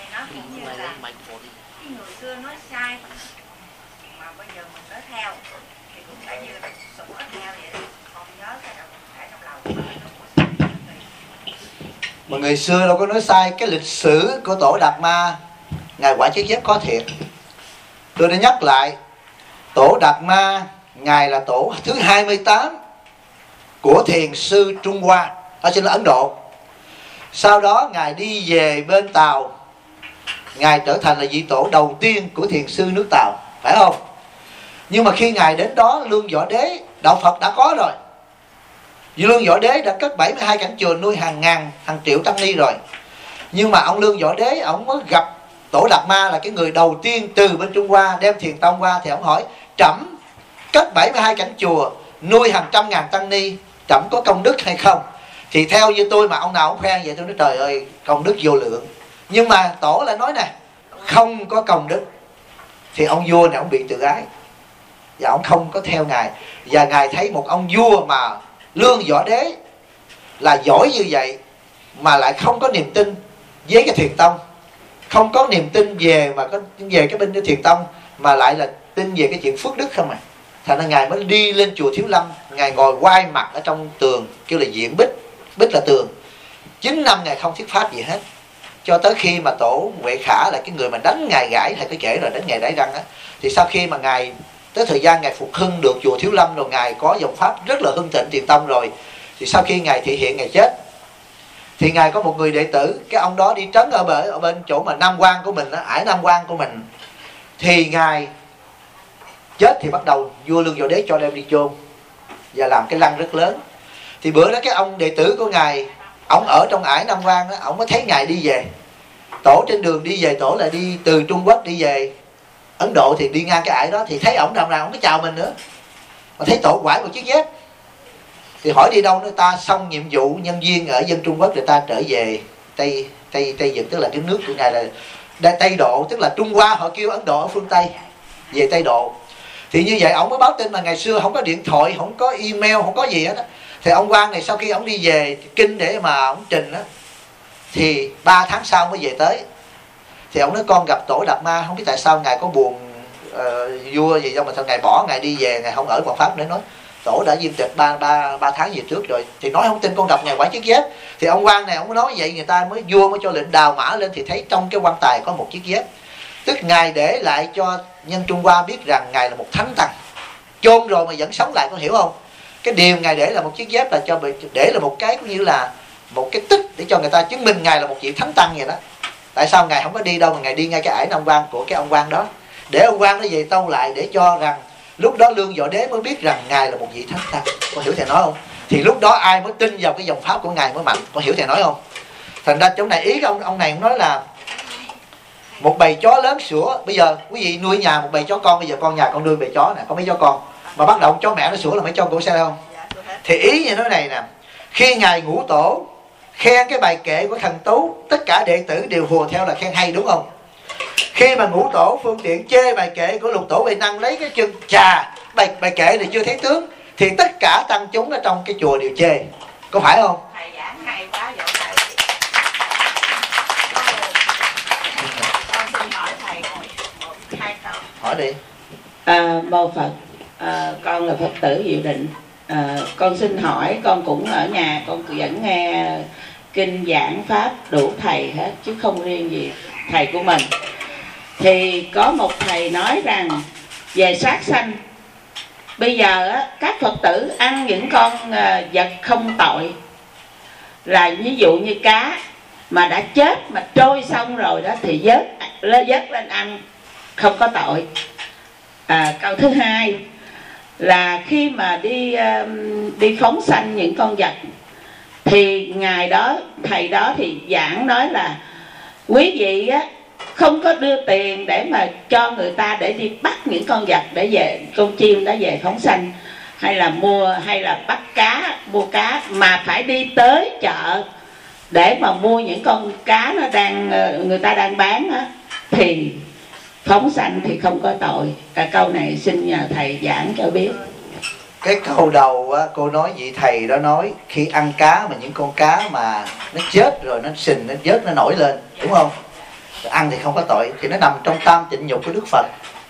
Người xưa nói sai mà bây giờ mình nói theo thì cũng phải như sủa theo vậy. Còn nhớ cái động thể trong lòng. Mà người xưa đâu có nói sai. Cái lịch sử của Tổ Đạt Ma, ngài quả chiếc dép có thiệt. Tôi đã nhắc lại, Tổ Đạt Ma ngài là tổ thứ 28 của thiền sư Trung Hoa, xin là Ấn Độ. Sau đó ngài đi về bên Tàu, ngài trở thành là vị tổ đầu tiên của thiền sư nước Tàu, phải không? Nhưng mà khi ngài đến đó, Lương Võ Đế, đạo Phật đã có rồi. Vì Lương Võ Đế đã cất 72 cảnh chùa nuôi hàng ngàn, hàng triệu tăng ni rồi. Nhưng mà ông Lương Võ Đế, ông mới gặp Tổ Đạt Ma là cái người đầu tiên từ bên Trung Hoa đem thiền tông qua. Thì ông hỏi: trẫm cất 72 cảnh chùa nuôi hàng trăm ngàn tăng ni, trẫm có công đức hay không? Thì theo như tôi mà ông nào cũng khen vậy, tôi nói trời ơi công đức vô lượng. Nhưng mà tổ lại nói nè, không có công đức thì ông vua này ông bị tự ái và ông không có theo ngài. Và ngài thấy một ông vua mà lương võ đế là giỏi như vậy mà lại không có niềm tin với cái thiền tông, không có niềm tin về cái bên cái thiền tông, mà lại là tin về cái chuyện phước đức không à. Thành ra ngài mới đi lên chùa Thiếu Lâm, ngài ngồi quay mặt ở trong tường, kêu là diện bích, bích là tường. 9 năm ngài không thuyết pháp gì hết, cho tới khi mà tổ Huệ Khả là cái người mà đánh ngài gãi, thầy có kể rồi, đánh ngài đái răng á. Thì sau khi mà ngài tới thời gian ngài phục hưng được chùa Thiếu Lâm rồi, ngài có dòng pháp rất là hưng thịnh thiền tông rồi, thì sau khi ngài thị hiện ngài chết, thì ngài có một người đệ tử, cái ông đó đi trấn ở bên chỗ mà Nam Quan của mình á, ải Nam Quan của mình. Thì ngài chết thì bắt đầu vua Lương Võ Đế cho đem đi chôn và làm cái lăng rất lớn. Thì bữa đó cái ông đệ tử của ngài, ông ở trong ải Nam Quan á, ông mới thấy ngài đi về. Tổ trên đường đi về, tổ là đi từ Trung Quốc đi về Ấn Độ, thì đi ngang cái ải đó thì thấy ổng đằng nào ổng có chào mình nữa, mà thấy tổ quải một chiếc dép. Thì hỏi đi đâu nữa, ta xong nhiệm vụ nhân viên ở dân Trung Quốc, người ta trở về Tây Vực, tức là cái nước của ngài là Tây Độ, tức là Trung Hoa họ kêu Ấn Độ ở phương Tây, về Tây Độ. Thì như vậy ổng mới báo tin, mà ngày xưa không có điện thoại, không có email, không có gì hết á. Thì ông quan này sau khi ổng đi về kinh để mà ổng trình á, thì 3 tháng sau mới về tới. Thì ổng nói con gặp tổ Đạt Ma, không biết tại sao ngài có buồn vua gì đâu mà sao ngài bỏ ngài đi về, ngài không ở Hoàng Pháp nữa. Nói tổ đã viên tịch 3 tháng về trước rồi. Thì nói không tin, con gặp ngài quải chiếc dép. Thì ông quan này ông nói vậy, người ta mới vua mới cho lệnh đào mã lên, thì thấy trong cái quan tài có một chiếc dép. Tức ngài để lại cho nhân Trung Hoa biết rằng ngài là một thánh tăng, chôn rồi mà vẫn sống lại, con hiểu không? Cái điều ngài để là một chiếc dép là để là một cái cũng như là một cái tích để cho người ta chứng minh ngài là một vị thánh tăng vậy đó. Tại sao ngài không có đi đâu mà ngài đi ngay cái ải Nam Quan của cái ông quan đó, để ông quan nó về tâu lại, để cho rằng lúc đó Lương Võ Đế mới biết rằng ngài là một vị thánh tăng. Con hiểu thầy nói không? Thì lúc đó ai mới tin vào cái dòng pháp của ngài mới mạnh. Con hiểu thầy nói không? Thành ra chỗ này ý ông này cũng nói là một bầy chó lớn sủa. Bây giờ quý vị nuôi nhà một bầy chó con, bây giờ con nhà con nuôi bầy chó nè, có mấy chó con mà bắt đầu chó mẹ nó sủa là mấy chó cổ xe không? Thì ý như thế này nè, khi ngài Ngũ Tổ khen cái bài kệ của Thần Tú, tất cả đệ tử đều hùa theo là khen hay, đúng không? Khi mà Ngũ Tổ Phương Tiện chê bài kệ của Lục Tổ Huệ Năng, lấy cái chân chà bài kệ này chưa thấy tướng, thì tất cả tăng chúng ở trong cái chùa đều chê, có phải không? Thầy giảng hay quá vậy thầy. Con xin hỏi thầy 2 câu. Hỏi đi. Mô Phật. Con là Phật tử Diệu Định. Con xin hỏi, con cũng ở nhà con vẫn nghe kinh giảng pháp đủ thầy hết, chứ không riêng gì thầy của mình. Thì có một thầy nói rằng về sát sanh, bây giờ các Phật tử ăn những con vật không tội, là ví dụ như cá mà đã chết mà trôi xong rồi đó thì vớt lên ăn, không có tội. Câu thứ hai là khi mà đi phóng sanh những con vật, thì ngày đó thầy đó thì giảng nói là quý vị không có đưa tiền để mà cho người ta để đi bắt những con vật để về, con chim đó về phóng sanh, hay là bắt cá, mua cá, mà phải đi tới chợ để mà mua những con cá nó người ta đang bán á, thì phóng sanh thì không có tội. Câu này xin nhờ thầy giảng cho biết. Cái câu đầu á, cô nói vị thầy đó nói khi ăn cá mà những con cá mà nó chết rồi nó sình, nó vớt, nó nổi lên, đúng không? Ăn thì không có tội, thì nó nằm trong tam tịnh nhục của Đức Phật.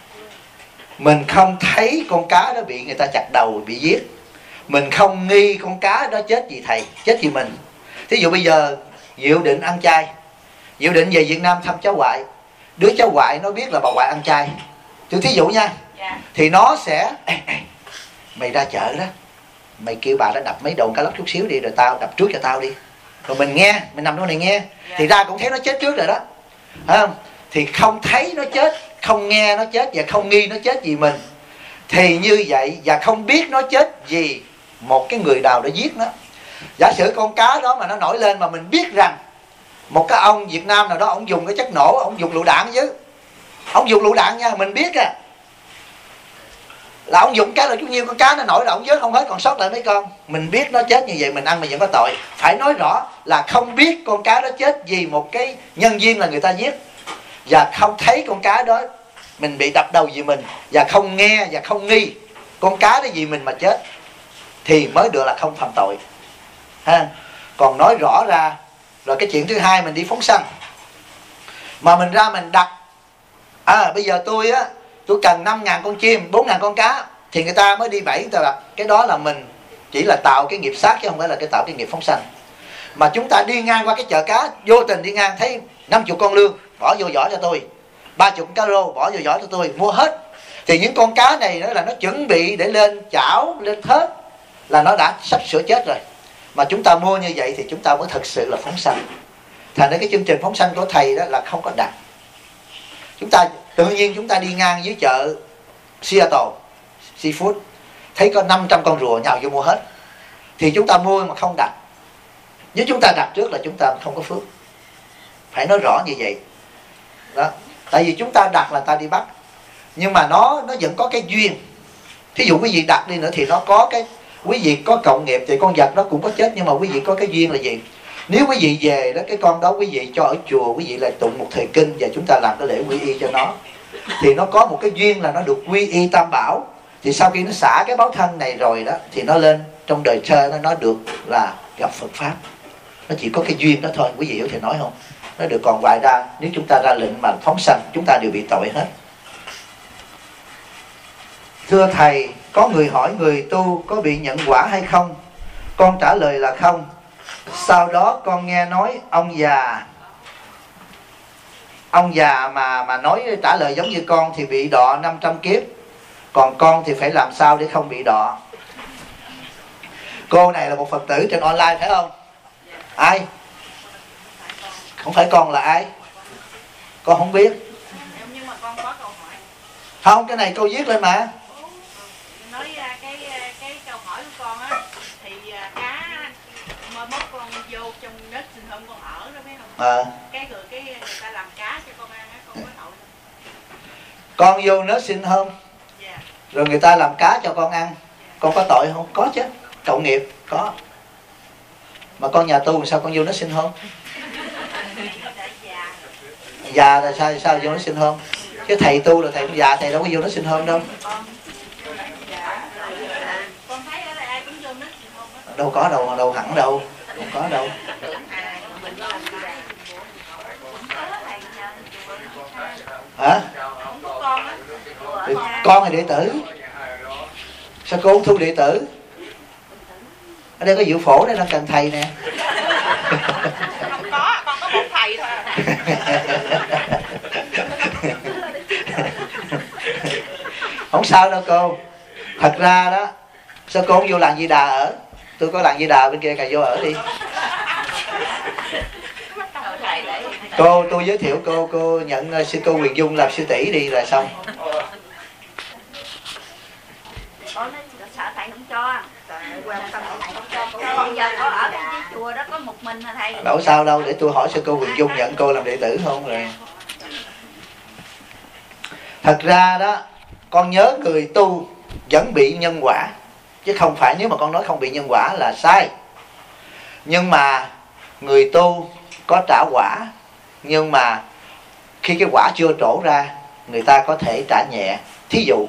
Mình không thấy con cá đó bị người ta chặt đầu, bị giết, mình không nghi con cá đó chết vì thầy, chết vì mình. Thí dụ bây giờ Diệu Định ăn chay, Diệu Định về Việt Nam thăm cháu ngoại, đứa cháu ngoại nó biết là bà ngoại ăn chay, tôi thí dụ nha, thì nó sẽ mày ra chợ đó, mày kêu bà đó đập mấy đồn cá lóc chút xíu đi, rồi tao đập trước cho tao đi, rồi mình nghe, mình nằm trong này nghe, thì ra cũng thấy nó chết trước rồi đó, phải không? Thì không thấy nó chết, không nghe nó chết và không nghi nó chết vì mình, thì như vậy, và không biết nó chết vì một cái người nào đã giết nó. Giả sử con cá đó mà nó nổi lên mà mình biết rằng một cái ông Việt Nam nào đó ông dùng cái chất nổ, ông dùng lựu đạn chứ, ông dùng lựu đạn nha, mình biết là ông dụng cái là chung nhiêu con cá nó nổi là ông vớt không hết, còn sót lại mấy con. Mình biết nó chết như vậy mình ăn mình vẫn có tội. Phải nói rõ là không biết con cá đó chết vì một cái nhân duyên là người ta giết, và không thấy con cá đó mình bị đập đầu vì mình, và không nghe và không nghi con cá đó vì mình mà chết, thì mới được là không phạm tội ha. Còn nói rõ ra rồi cái chuyện thứ hai, mình đi phóng sanh mà mình ra mình đặt bây giờ tôi cần 5.000 con chim, 4.000 con cá, thì người ta mới đi bẫy người ta đặt. Cái đó là mình chỉ là tạo cái nghiệp sát chứ không phải là cái tạo cái nghiệp phóng sanh. Mà chúng ta đi ngang qua cái chợ cá, vô tình đi ngang thấy 50 con lương bỏ vô giỏ cho tôi, 30 con cá rô bỏ vô giỏ cho tôi, mua hết. Thì những con cá này nữa là nó chuẩn bị để lên chảo, lên thớt, là nó đã sắp sửa chết rồi. Mà chúng ta mua như vậy thì chúng ta mới thật sự là phóng sanh. Thành ra cái chương trình phóng sanh của thầy đó là không có đặt. Chúng ta tự nhiên chúng ta đi ngang dưới chợ Seattle Seafood, thấy có 500 con rùa nhào vô mua hết, thì chúng ta mua mà không đặt. Nếu chúng ta đặt trước là chúng ta không có phước. Phải nói rõ như vậy đó. Tại vì chúng ta đặt là ta đi bắt, nhưng mà nó vẫn có cái duyên. Thí dụ quý vị đặt đi nữa thì nó có cái, quý vị có cộng nghiệp thì con vật đó cũng có chết, nhưng mà quý vị có cái duyên là gì? Nếu quý vị về đó, cái con đó quý vị cho ở chùa, quý vị lại tụng một thời kinh và chúng ta làm cái lễ quy y cho nó, thì nó có một cái duyên là nó được quy y Tam Bảo. Thì sau khi nó xả cái báo thân này rồi đó, thì nó lên trong đời chơi nó được là gặp Phật Pháp. Nó chỉ có cái duyên đó thôi, quý vị có thể nói không? Nó được. Còn ngoài ra nếu chúng ta ra lệnh mà phóng sanh, chúng ta đều bị tội hết. Thưa thầy, có người hỏi người tu có bị nhận quả hay không? Con trả lời là không. Sau đó con nghe nói ông già mà nói trả lời giống như con thì bị đọa 500 kiếp, còn con thì phải làm sao để không bị đọa? Cô này là một Phật tử trên online phải không? Ai? Không phải con là ai? Con không biết. Nhưng mà con có câu hỏi. Không, cái này cô viết lên mà. Nói ra cái câu hỏi của con á, thì cá mới mốt con vô trong đất sinh hôm con ở đó biết không? Cái người ta làm cá cho con ăn á, con có tội không? Con vô nursing home, rồi người ta làm cá cho con ăn, con có tội không? Có chứ, cộng nghiệp có. Mà con nhà tu sao con vô nursing home? Già là sao vô nursing home? Chứ thầy tu là thầy cũng già, thầy đâu có vô nursing home đâu. Đâu có đâu hẳn đâu, không có đâu. Hả? Con là đệ tử. Sao cô không thu đệ tử? Ở đây có Diệu Phổ đây đang cần thầy nè. Không có, con có một thầy thôi. Không sao đâu cô. Thật ra đó, sao cô không vô làng Di Đà ở? Tôi có làng Di Đà bên kia, cà vô ở đi. Tôi giới thiệu cô nhận sư cô Huyền Dung làm sư tỷ đi là xong. Con nói sợ thầy không cho. Bây giờ có ở cái chùa đó có một mình hả thầy? Đâu sao đâu, để tôi hỏi sư cô Huyền Dung nhận cô làm đệ tử không rồi. Thật ra đó, con nhớ người tu vẫn bị nhân quả, chứ không phải nếu mà con nói không bị nhân quả là sai. Nhưng mà người tu có trả quả, nhưng mà khi cái quả chưa trổ ra, người ta có thể trả nhẹ. Thí dụ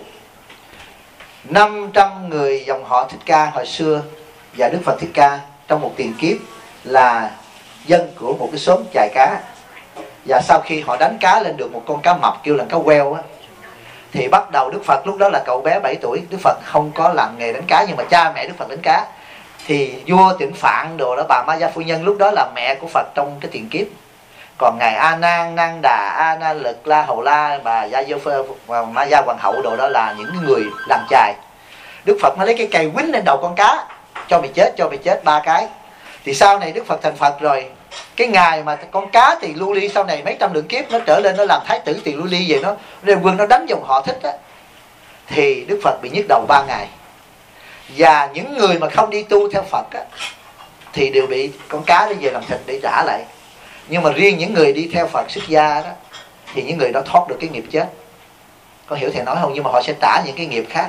500 người dòng họ Thích Ca hồi xưa và Đức Phật Thích Ca trong một tiền kiếp là dân của một cái xóm chài cá. Và sau khi họ đánh cá lên được một con cá mập kêu là cá queo á, thì bắt đầu Đức Phật, lúc đó là cậu bé 7 tuổi, Đức Phật không có làm nghề đánh cá nhưng mà cha mẹ Đức Phật đánh cá. Thì vua Tịnh Phạn đồ đó, bà Ma Gia Phu Nhân lúc đó là mẹ của Phật trong cái tiền kiếp. Còn ngài A Nan, Nan Đà, A Na Lực, La Hầu La, bà Gia Dô Phơ, Ma Gia Hoàng hậu đồ đó là những người làm chài. Đức Phật nó lấy cái cây quýnh lên đầu con cá, cho mày chết 3 cái. Thì sau này Đức Phật thành Phật rồi, cái ngày mà con cá Tỳ Lưu Ly sau này mấy trăm lượng kiếp nó trở lên, nó làm thái tử Tỳ Lưu Ly vậy, nó đem quân nó đánh dòng họ Thích á, thì Đức Phật bị nhức đầu 3 ngày. Và những người mà không đi tu theo Phật á, thì đều bị con cá đi về làm thịt để trả lại. Nhưng mà riêng những người đi theo Phật xuất gia đó, thì những người đó thoát được cái nghiệp chết. Con hiểu thầy nói không? Nhưng mà họ sẽ trả những cái nghiệp khác.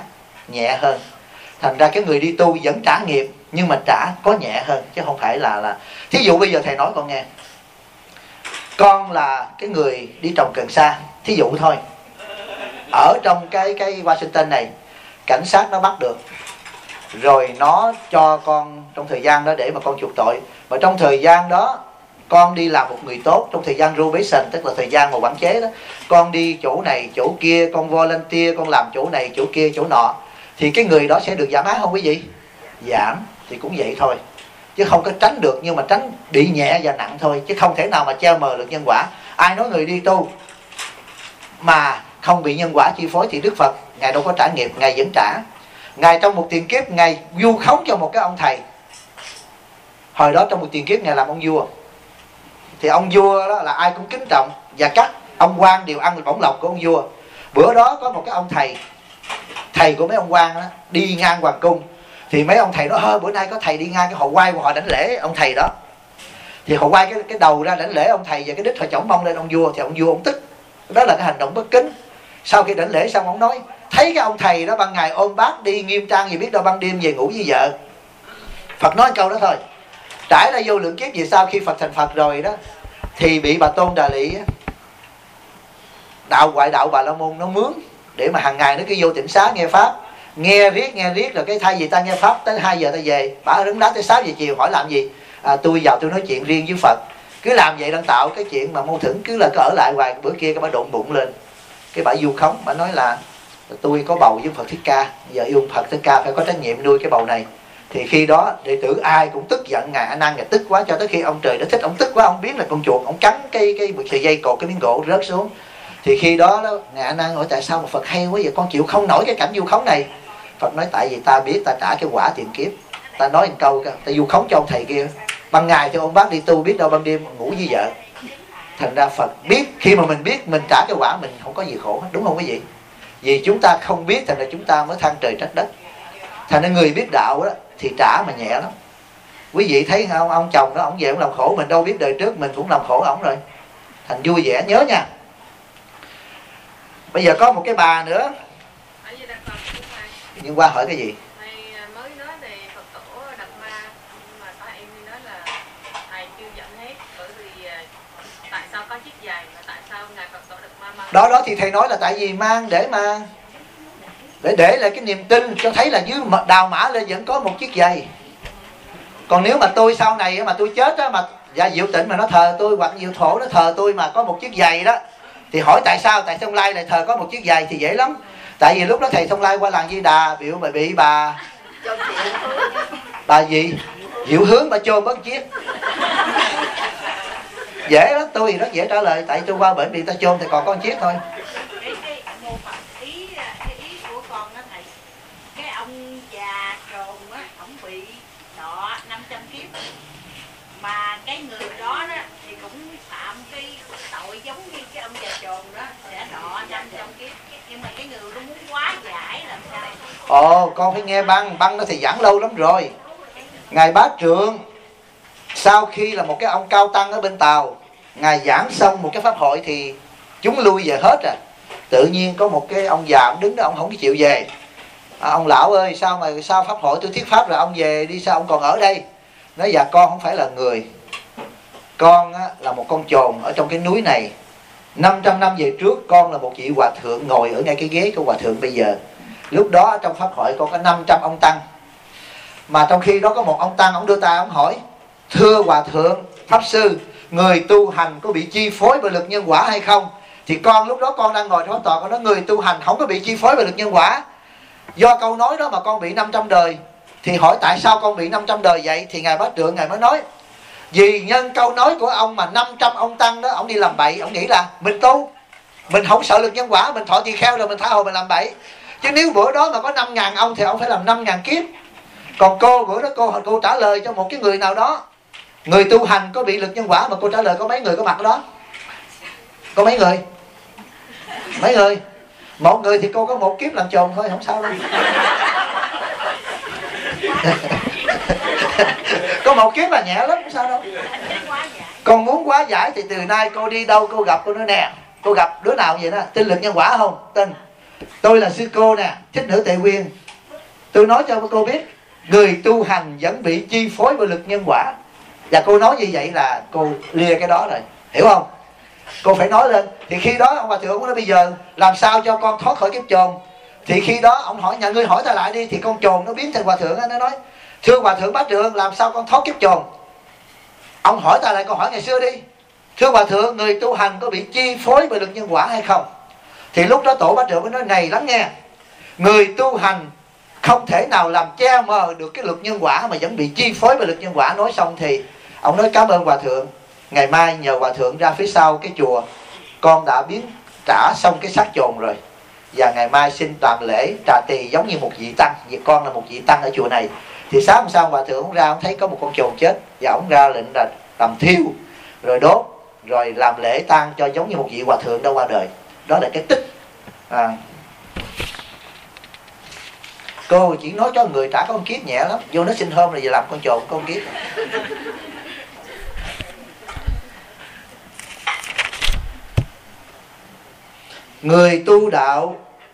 nhẹ hơn. Thành ra cái người đi tu vẫn trả nghiệp, nhưng mà trả có nhẹ hơn, chứ không phải là thí dụ bây giờ thầy nói con nghe, con là cái người đi trồng cần sa, thí dụ thôi, ở trong cái Washington này, cảnh sát nó bắt được rồi, nó cho con trong thời gian đó để mà con chuộc tội. Và trong thời gian đó con đi làm một người tốt, trong thời gian probation, tức là thời gian mà quản chế đó, con đi chỗ này chỗ kia, con volunteer, con làm chỗ này chỗ kia chỗ nọ, thì cái người đó sẽ được giảm án không quý vị? Giảm. Thì cũng vậy thôi, chứ không có tránh được, nhưng mà tránh bị nhẹ và nặng thôi, chứ không thể nào mà che mờ được nhân quả. Ai nói người đi tu mà không bị nhân quả chi phối thì Đức Phật Ngài đâu có trả nghiệp, Ngài vẫn trả. Ngài trong một tiền kiếp Ngài vu khống cho một cái ông thầy. Hồi đó trong một tiền kiếp Ngài làm ông vua, thì ông vua đó là ai cũng kính trọng, và các ông quan đều ăn bổng lộc của ông vua. Bữa đó có một cái ông thầy của mấy ông quan đó đi ngang hoàng cung, thì mấy ông thầy đó bữa nay có thầy đi ngang, cái họ quay qua họ đảnh lễ ông thầy đó, thì họ quay cái đầu ra đảnh lễ ông thầy, và cái đít họ chổng mông lên ông vua, thì ông vua ông tức. Đó là cái hành động bất kính. Sau khi đảnh lễ xong ông nói, thấy cái ông thầy đó ban ngày ôm bát đi nghiêm trang gì biết đâu ban đêm về ngủ với vợ. Phật nói câu đó thôi. Trải ra vô lượng kiếp về sau, khi Phật thành Phật rồi đó, thì bị bà Tôn Đà Lị đạo ngoại đạo Bà La Môn nó mướn, để mà hàng ngày nó cứ vô tịnh xá nghe pháp, nghe riết rồi cái thay vì ta nghe pháp tới 2 giờ ta về, bả đứng đó tới 6 giờ chiều, hỏi làm gì? Tôi vào tôi nói chuyện riêng với Phật. Cứ làm vậy đang tạo cái chuyện mà mâu thuẫn, cứ là cứ ở lại hoài. Bữa kia cái bả đụng bụng lên, cái bả vu khống, bả nói là tôi có bầu với Phật Thích Ca, giờ yêu Phật Thích Ca phải có trách nhiệm nuôi cái bầu này. Thì khi đó đệ tử ai cũng tức giận, Ngài A Nan Ngài tức quá, cho tới khi ông trời đã thích, ông tức quá, ông biến là con chuột, ông cắn cái sợi dây cột cái miếng gỗ rớt xuống. Thì khi đó Ngài A Nan hỏi tại sao mà Phật hay quá vậy, con chịu không nổi cái cảnh vu khống này. Phật nói tại vì ta biết ta trả cái quả tiền kiếp. Ta nói một câu, ta vu khống cho ông thầy kia, ban ngày thì ông bác đi tu, biết đâu ban đêm ngủ với vợ. Thành ra Phật biết, khi mà mình biết mình trả cái quả, mình không có gì khổ hết, đúng không quý vị? Vì chúng ta không biết, thành ra chúng ta mới than trời trách đất. Thành ra người biết đạo đó thì trả mà nhẹ lắm. Quý vị thấy không, ông chồng đó, ông về ông làm khổ mình, đâu biết đời trước mình cũng làm khổ ổng rồi. Thành vui vẻ, nhớ nha. Bây giờ có một cái bà nữa. Nhưng qua hỏi cái gì? Mới nói về Phật tổ Đạt Ma, nhưng mà tại em nói là thầy chưa dẫn hết, bởi vì tại sao có chiếc giày và tại sao ngài Phật tổ Đạt Ma mang? Đó thì thầy nói là tại vì mang để mà để lại cái niềm tin, cho thấy là dưới đào mã lên vẫn có một chiếc giày. Còn nếu mà tôi sau này mà tôi chết đó, mà Diệu Tịnh mà nó thờ tôi, hoặc Diệu Thổ nó thờ tôi mà có một chiếc giày đó, thì hỏi tại sao Thông Lai lại thờ có một chiếc giày thì dễ lắm. Tại vì lúc đó thầy Thông Lai qua làng Di Đà bị bà gì Diệu Hướng bà chôn bất chiếc. Dễ lắm, tôi thì rất dễ trả lời, tại tôi qua bệnh bị ta chôn thì còn có một chiếc thôi. Ý của con đó thầy, cái ông già trồn á, ổng bị đọa 500 kiếp, mà cái người đó thì cũng phạm cái tội giống như cái ông già trồn đó, sẽ đọa 500 kiếp. Nhưng mà cái người nó muốn quá giải làm sao? Con phải nghe băng đó thì giảng lâu lắm rồi. Ngài Bá Trượng sau khi là một cái ông cao tăng ở bên Tàu, Ngài giảng xong một cái pháp hội thì chúng lui về hết rồi. Tự nhiên có một cái ông già, ông đứng đó, ông không chịu về. Ông lão ơi, sao pháp hội tôi thuyết pháp rồi ông về đi, sao ông còn ở đây? Nói dạ con không phải là người, con là một con chồn ở trong cái núi này. 500 năm về trước con là một vị hòa thượng ngồi ở ngay cái ghế của hòa thượng bây giờ. Lúc đó trong pháp hội con có 500 ông tăng, mà trong khi đó có một ông tăng, ông đưa tay ông hỏi: thưa hòa thượng pháp sư, người tu hành có bị chi phối bởi lực nhân quả hay không? Thì con lúc đó con đang ngồi trong pháp tọa, con nói người tu hành không có bị chi phối bởi lực nhân quả. Do câu nói đó mà con bị 500 đời. Thì hỏi tại sao con bị 500 đời vậy? Thì Ngài Bá Trượng Ngài mới nói: vì nhân câu nói của ông mà 500 ông tăng đó, ông đi làm bậy, ông nghĩ là mình tu, mình không sợ lực nhân quả, mình thọ tỳ kheo rồi mình tha hồ mình làm bậy. Chứ nếu bữa đó mà có 5.000 ông thì ông phải làm 5.000 kiếp. Còn cô bữa đó cô trả lời cho một cái người nào đó, người tu hành có bị lực nhân quả, mà cô trả lời có mấy người có mặt đó? Có mấy người? Mấy người? Một người thì cô có một kiếp làm chồn thôi, không sao đâu. Có một kiếp là nhẹ lắm, không sao đâu. Còn muốn quá giải thì từ nay cô đi đâu cô gặp cô nói nè, cô gặp đứa nào vậy đó, tin lực nhân quả không? Tin. Tôi là sư cô nè, Thích Nữ Tề Quyên. Tôi nói cho cô biết, người tu hành vẫn bị chi phối bởi luật nhân quả. Và cô nói như vậy là cô lia cái đó rồi, hiểu không? Cô phải nói lên. Thì khi đó ông Hòa Thượng ông nói bây giờ làm sao cho con thoát khỏi kiếp chồn. Thì khi đó ông hỏi, nhà ngươi hỏi ta lại đi. Thì con chồn nó biến thành Hòa Thượng, nó nói thưa Hòa Thượng Bá Trượng, làm sao con thoát kiếp chồn? Ông hỏi ta lại câu hỏi ngày xưa đi. Thưa Hòa Thượng, người tu hành có bị chi phối bởi luật nhân quả hay không? Thì lúc đó Tổ Bá Trượng mới nói này lắng nghe, người tu hành không thể nào làm che mờ được cái luật nhân quả mà vẫn bị chi phối bởi luật nhân quả. Nói xong thì ông nói cảm ơn Hòa Thượng, ngày mai nhờ Hòa Thượng ra phía sau cái chùa, con đã biến trả xong cái xác chồn rồi, và ngày mai xin toàn lễ trà tỳ giống như một vị tăng, vì con là một vị tăng ở chùa này. Thì sáng hôm sau Hòa Thượng ông ra, ông thấy có một con chồn chết, và ông ra lệnh là làm thiêu rồi đốt rồi làm lễ tang cho giống như một vị Hòa Thượng đã qua đời. Đó là cái tích. Cô chỉ nói cho người trả con kiếp nhẹ lắm, vô nó sinh hôm rồi giờ làm con chồn con kiếp. Người tu đạo,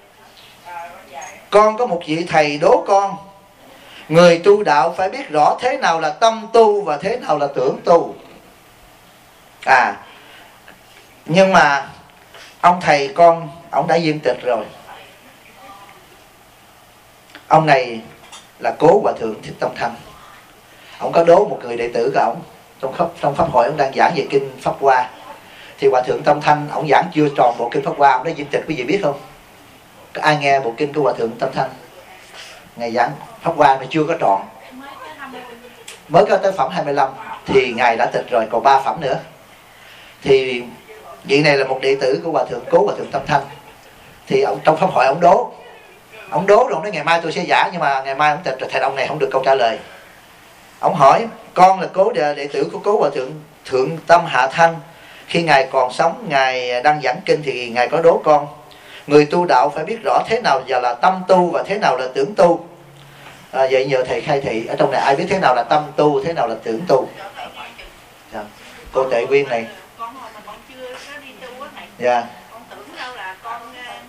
con có một vị thầy đố con, người tu đạo phải biết rõ thế nào là tâm tu và thế nào là tưởng tu. Nhưng mà ông thầy con, ông đã viên tịch rồi. Ông này là Cố Hòa Thượng Thích Tâm Thanh. Ông có đố một người đệ tử của ông trong pháp hội, ông đang giảng về kinh Pháp Hoa. Thì Hòa Thượng Tâm Thanh, ông giảng chưa tròn bộ kinh Pháp Hoa, ông đã viên tịch, quý vị biết không? Có ai nghe bộ kinh của Hòa Thượng Tâm Thanh? Ngài giảng Pháp Hoa mà chưa có tròn, mới có tới phẩm 25 thì Ngài đã tịch rồi, còn 3 phẩm nữa. Thì vị này là một đệ tử của Hòa Thượng Cố Hòa Thượng Tâm Thanh. Thì ông trong pháp hội ông đố rồi nói ngày mai tôi sẽ giảng, nhưng mà ngày mai ông tịch rồi, thầy ông này không được câu trả lời. Ông hỏi con là đệ tử của Cố Hòa Thượng Thượng Tâm Hạ Thanh, khi Ngài còn sống, Ngài đang giảng kinh thì Ngài có đố con, người tu đạo phải biết rõ thế nào giờ là tâm tu và thế nào là tưởng tu. Vậy nhờ thầy khai thị, ở trong này ai biết thế nào là tâm tu, thế nào là tưởng tu? Cô Tệ Quyên này. Con hồi mà con chưa có đi tu á thầy. Dạ. Con tưởng đâu là con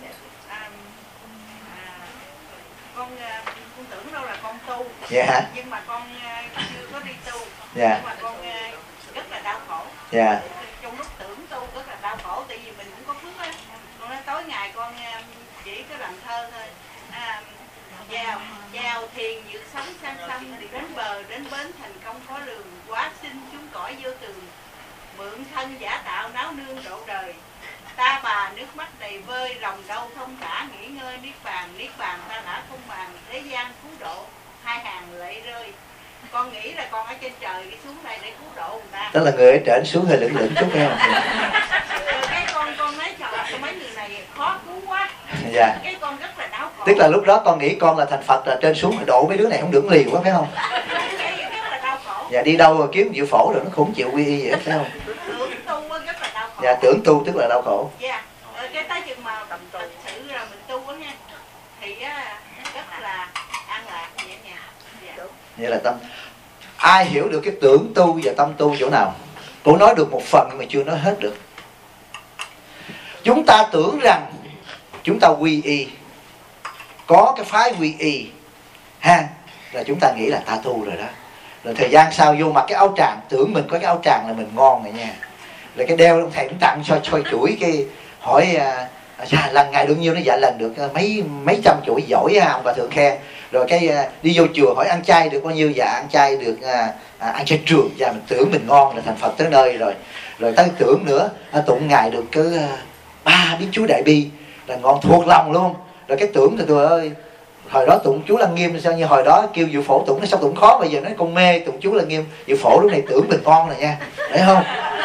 tưởng đâu là con tu. Dạ. Nhưng mà con chưa có đi tu. Dạ. Nhưng mà con rất là đau khổ. Dạ. Trong lúc tưởng tu rất là đau khổ, tại vì mình cũng có phước á. Con nói tối ngày con chỉ có làm thơ thôi. Vào thiền dược sống sang xăm, đến bờ đến bến thành công có đường, quá sinh chúng cõi vô tường, mượn thân giả tạo náo nương độ đời, ta bà nước mắt đầy vơi, lòng đâu thông thả nghỉ ngơi, niết bàn ta đã không màng, thế gian cứu độ, hai hàng lệ rơi. Con nghĩ là con ở trên trời đi xuống đây để cứu độ người ta. Tức là người ở trển xuống hơi lửng chút nghe không? Rồi cái con nói trời, mấy người này khó cứu quá. Dạ. Cái con rất là đau khổ. Tức là lúc đó con nghĩ con là thành Phật, là trên xuống mà độ mấy đứa này không được liều quá phải không? Rất là đau khổ. Dạ, đi đâu rồi kiếm chịu phổ rồi nó cũng chịu quy y vậy phải không? Tưởng tu rất là đau khổ. Dạ, tưởng tu tức là đau khổ. Dạ. Cái tới chừng mà thật sự là mình tu á nha, thì rất là an lạc nhẹ nhàng. Dạ. Vậy là tâm. Ai hiểu được cái tưởng tu và tâm tu chỗ nào? Cô nói được một phần nhưng mà chưa nói hết được. Chúng ta tưởng rằng chúng ta quy y, có cái phái quy y ha, là chúng ta nghĩ là ta tu rồi đó. Rồi thời gian sau vô mặc cái áo tràng, tưởng mình có cái áo tràng là mình ngon rồi nha. Rồi cái đeo ông thầy cũng tặng soi chuỗi, cái hỏi lần ngày được nhiêu, nó dạ lần được mấy trăm chuỗi, giỏi ha, ông Hòa Thượng khen. Rồi cái đi vô chùa hỏi ăn chay được bao nhiêu, dạ ăn chay được ăn chay trường, dạ mình tưởng mình ngon là thành Phật tới nơi rồi. Rồi tới tưởng nữa tụng ngài được cứ 3 biến chú Đại Bi là ngon thuộc lòng luôn. Rồi cái tưởng thì tôi ơi, hồi đó tụng chú Lăng Nghiêm sao như hồi đó kêu Diệu Phổ tụng nó sao tụng khó, bây giờ nói con mê tụng chú Lăng Nghiêm. Diệu Phổ lúc này tưởng mình ngon rồi nha, thấy không?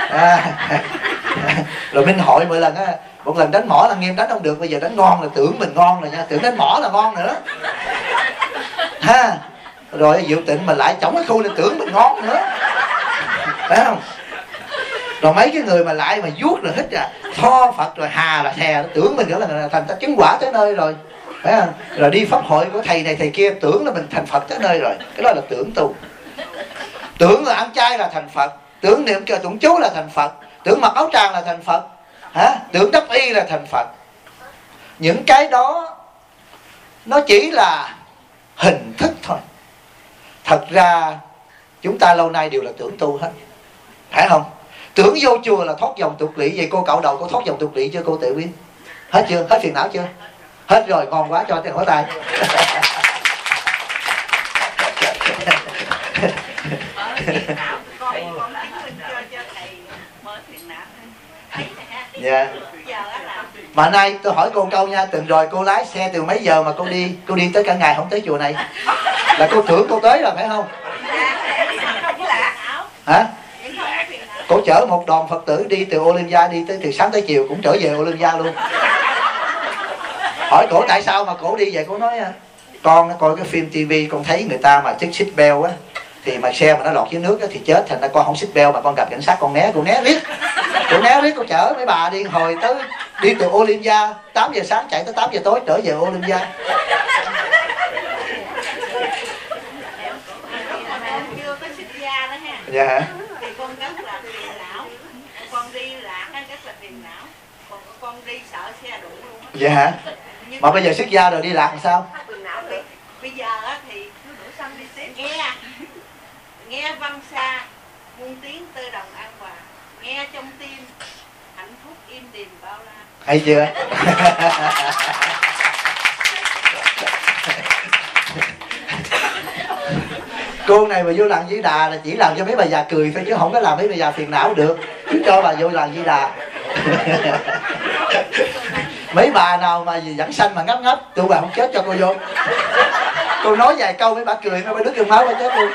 Rồi Minh Hội mỗi lần một lần đánh mỏ Lăng Nghiêm đánh không được, bây giờ đánh ngon là tưởng mình ngon rồi nha, tưởng đánh mỏ là ngon nữa ha. Rồi Diệu Tịnh mà lại chống cái khu là tưởng mình ngon nữa, phải không? Rồi mấy cái người mà lại mà vuốt rồi hít tho Phật rồi hà là thè, tưởng mình nữa là thành ta chứng quả tới nơi rồi, phải không? Rồi đi pháp hội của thầy này thầy kia tưởng là mình thành Phật tới nơi rồi, cái đó là tưởng tu. Tưởng là ăn chay là thành Phật, tưởng niệm kêu tụng chú là thành Phật, tưởng mặc áo tràng là thành Phật, tưởng đắp y là thành Phật. Những cái đó nó chỉ là hình thức thôi. Thật ra chúng ta lâu nay đều là tưởng tu hết, phải không? Tưởng vô chùa là thoát dòng tục lỵ. Vậy cô cạo đầu cô thoát dòng tục lỵ chưa cô Tự Quyên? Hết chưa? Hết phiền não chưa? Hết rồi, ngon quá, cho tiền hỏi tay. Dạ. Mà nay tôi hỏi cô câu nha, tuần rồi cô lái xe từ mấy giờ mà cô đi tới cả ngày không tới chùa này? Là cô tưởng cô tới rồi phải không? Hả? Cô chở một đoàn Phật tử đi từ Olympia, đi tới từ sáng tới chiều cũng trở về Olympia luôn. Hỏi cổ tại sao mà cổ đi vậy, cổ nói con coi cái phim tivi con thấy người ta mà chiếc xích beo á, thì mà xe mà nó lọt dưới nước á, thì chết, thành ra con không xích beo mà con gặp cảnh sát con né, cô né riết. Cô né riết, cô chở mấy bà đi hồi tới, đi từ Olympia 8 giờ sáng chạy tới 8 giờ tối trở về Olympia. Dạ hả? Thì con rất là phiền não, con đi lạc rất là phiền não, còn con đi sợ xe đụng luôn á. Dạ hả? Mà bây giờ xuất gia rồi đi lạc làm sao? Bây giờ thì nghe văn xa muôn tiếng tơ đồng an hòa, nghe trong tim hạnh phúc im điềm bao la. Hay chưa? Cô này mà vô làng Di Đà là chỉ làm cho mấy bà già cười thôi, chứ không có làm mấy bà già phiền não được. Cứ cho bà vô làng Di Đà. Mấy bà nào mà dẫn sanh mà ngấp ngấp, tụi bà không chết cho cô vô. Cô nói vài câu mấy bà cười, mấy bà đứt cơn máu bà chết luôn.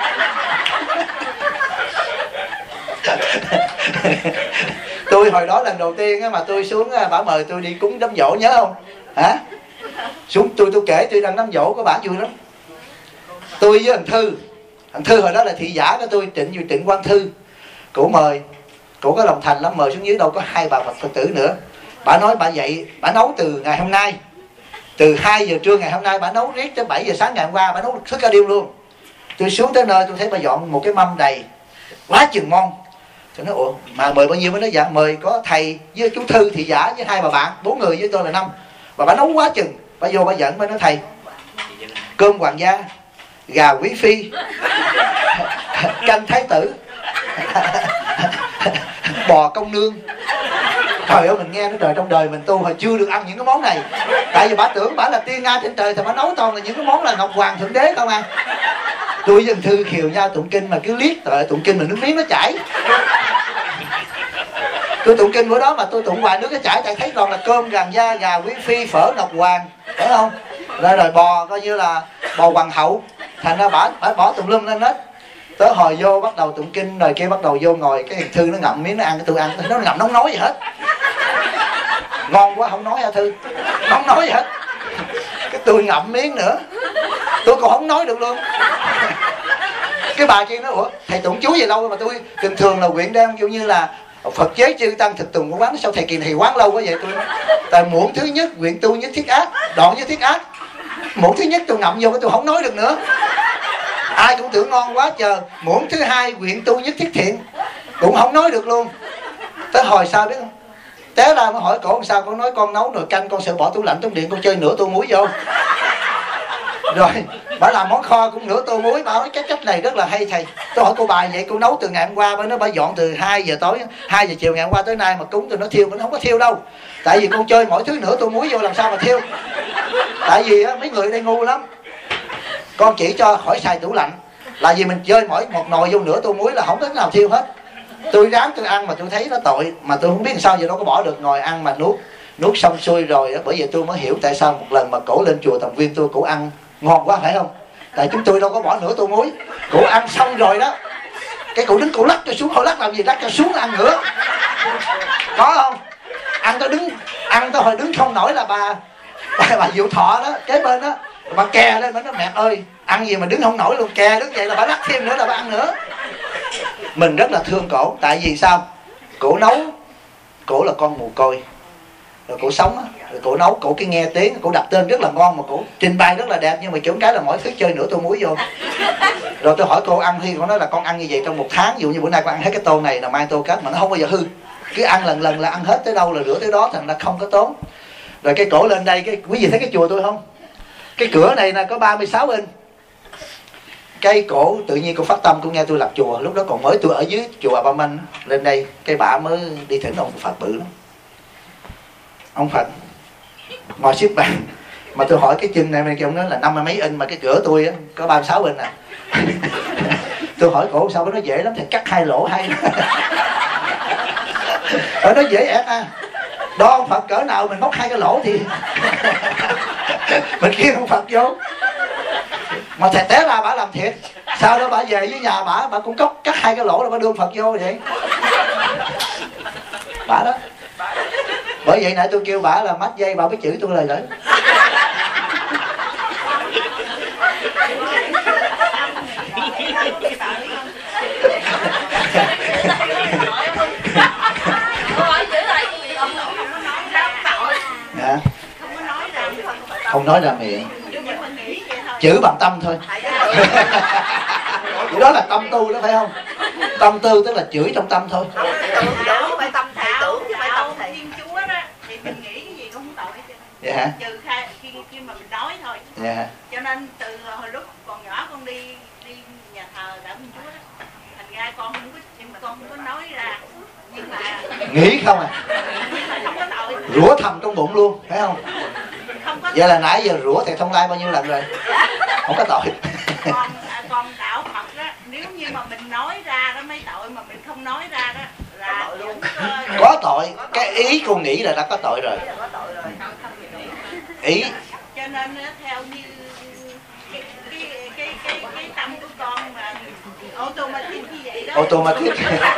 Tôi hồi đó lần đầu tiên mà tôi xuống, bà mời tôi đi cúng đám giỗ nhớ không? Hả? Xuống tôi kể tôi đang đám giỗ của bà vui lắm. Tôi với thằng Thư hồi đó là thị giả của tôi, Trịnh Quang Thư. Cổ mời, cổ có lòng thành lắm, mời xuống dưới đâu có 2 bà Phật tử nữa. Bà nói bà dậy, bà nấu từ ngày hôm nay, từ 2 giờ trưa ngày hôm nay bà nấu riết tới 7 giờ sáng ngày hôm qua, bà nấu thức cả đêm luôn. Tôi xuống tới nơi tôi thấy bà dọn một cái mâm đầy quá chừng ngon. Tôi nói ủa mà mời bao nhiêu? Mới nói dạ mời có thầy với chú Thư thị giả với 2 bà bạn, 4 người với tôi là 5. Và bà nấu quá chừng. Bà vô bà dẫn mới nói thầy, cơm hoàng gia, gà quý phi, canh thái tử, bò công nương. Trời ơi, mình nghe nó trời, trong đời mình tu hồi chưa được ăn những cái món này. Tại vì bà tưởng bà là tiên nga trên trời thì bà nấu toàn là những cái món là ngọc hoàng thượng đế không à. Tôi với Thư khiều nhau tụng kinh mà cứ liếc, trời tụng kinh mà nước miếng nó chảy. Tôi tụng kinh bữa đó mà tôi tụng hoài nước nó chảy, tại thấy toàn là cơm gàn da, gà quý phi, phở ngọc hoàng, phải không? Rồi bò coi như là bò hoàng hậu, thành ra bà bỏ tùm lum lên hết. Tới hồi vô bắt đầu tụng kinh rồi kia bắt đầu vô ngồi, cái Thư nó ngậm miếng nó ăn, cái tôi ăn, nó ngậm nóng nói gì hết. Ngon quá không nói hả Thư? Không nói gì hết. Cái tôi ngậm miếng nữa, tôi còn không nói được luôn. Cái bà kia nói ủa thầy tụng chú gì lâu mà tôi thường là nguyện đang kiểu như là Phật chế chư tăng thực tùng của quán, sao thầy kỳ thầy quán lâu quá vậy? Tôi tại muộn thứ nhất nguyện tu nhất thiết ác, đoạn nhất thiết ác. Muộn thứ nhất tôi ngậm vô cái tôi không nói được nữa. Ai cũng tưởng ngon quá chờ. Muộn thứ hai nguyện tu nhất thiết thiện, cũng không nói được luôn. Tới hồi sao biết không? Té ra mới hỏi cổ làm sao, cổ nói con nấu nồi canh con sợ bỏ tủ lạnh trong điện, con chơi nửa tô muối vô. Rồi bà làm món kho cũng nửa tô muối, bà nói cái cách này rất là hay thầy. Tôi hỏi cô bài vậy cô nấu từ ngày hôm qua, bà nói bà dọn từ 2 giờ tối, 2 giờ chiều ngày hôm qua tới nay mà cúng tôi nó thiêu, nó không có thiêu đâu. Tại vì con chơi mỗi thứ nửa tô muối vô làm sao mà thiêu. Tại vì mấy người đây ngu lắm. Con chỉ cho khỏi xài tủ lạnh, là vì mình chơi mỗi một nồi vô nửa tô muối là không có nào thiêu hết. Tôi ráng tôi ăn mà tôi thấy nó tội, mà tôi không biết sao giờ đâu có bỏ được, ngồi ăn mà nuốt xong xuôi rồi. Bởi vậy tôi mới hiểu tại sao một lần mà cổ lên chùa Tầm Viên tôi cổ ăn ngon quá phải không? Tại chúng tôi đâu có bỏ nửa tô muối. Cổ ăn xong rồi đó, cái cổ đứng cổ lắc cho xuống, hồi lắc làm gì, lắc cho xuống ăn nữa. Có không? Ăn tôi hồi đứng không nổi là bà Diệu Thọ đó kế bên đó, bà kè lên bà nói mẹ ơi ăn gì mà đứng không nổi luôn, kè đứng vậy là bà lắc thêm nữa là bà ăn nữa. Mình rất là thương cổ, tại vì sao? Cổ nấu, cổ là con mồ côi, rồi cổ sống á, rồi cổ nấu, cổ cái nghe tiếng, cổ đặt tên rất là ngon mà cổ trình bày rất là đẹp, nhưng mà kiểu cái là mỗi thứ chơi nửa tô muối vô. Rồi tôi hỏi cô ăn thì cô nói là con ăn như vậy trong 1 tháng, ví dụ như bữa nay con ăn hết cái tô này là mai tô khác, mà nó không bao giờ hư. Cứ ăn lần là ăn hết tới đâu là rửa tới đó, thành ra không có tốn. Rồi cái cổ lên đây, cái quý vị thấy cái chùa tôi không? Cái cửa này là có 36 inch, Cái cổ tự nhiên cô phát tâm, cô nghe tôi lập chùa. Lúc đó còn mới tôi ở dưới chùa Ba Minh, lên đây cái bả mới đi thỉnh ông Phật bự lắm. Ông Phật ngồi xếp bàn, mà tôi hỏi cái chân này cái ông nói là 50 mấy inch, mà cái cửa tôi á có 36 inch à. Tôi hỏi cổ sao, nó dễ lắm, thì cắt 2 lỗ hay. Ở nó dễ ẹt à. Đó ông Phật cỡ nào mình móc 2 cái lỗ thì mình kêu ông Phật vô. Mà thầy té ra bả làm thiệt. Sau đó bả về với nhà bả cũng cắt 2 cái lỗ rồi bả đưa ông Phật vô vậy. Bả đó. Bởi vậy nãy tôi kêu bả là mách dây, bả mới chửi tôi lời nữa. Dạ. Không nói ra miệng, chữ bằng tâm thôi. Vậy đó là tâm tu đó phải không? Tâm tu tức là chửi trong tâm thôi. Dạ hả? Trừ khi mà mình nói thôi. Dạ. Cho nên từ hồi lúc còn nhỏ con đi nhà thờ Đạo Minh Chúa đó, thành ra con không có nói ra, nhưng mà nghĩ không à? không có tội. Rủa thầm trong bụng luôn, phải không? Không có. Vậy là nãy giờ rủa Thầy Thông Lai bao nhiêu lần rồi? Không có tội. Còn đạo Phật đó, nếu như mà mình nói ra đó mới tội, mà mình không nói ra đó là có tội. Cái ý cô nghĩ là đã có tội rồi. Ý. Cho nên theo như cái tâm của con mà automatic như vậy đó. Automatic.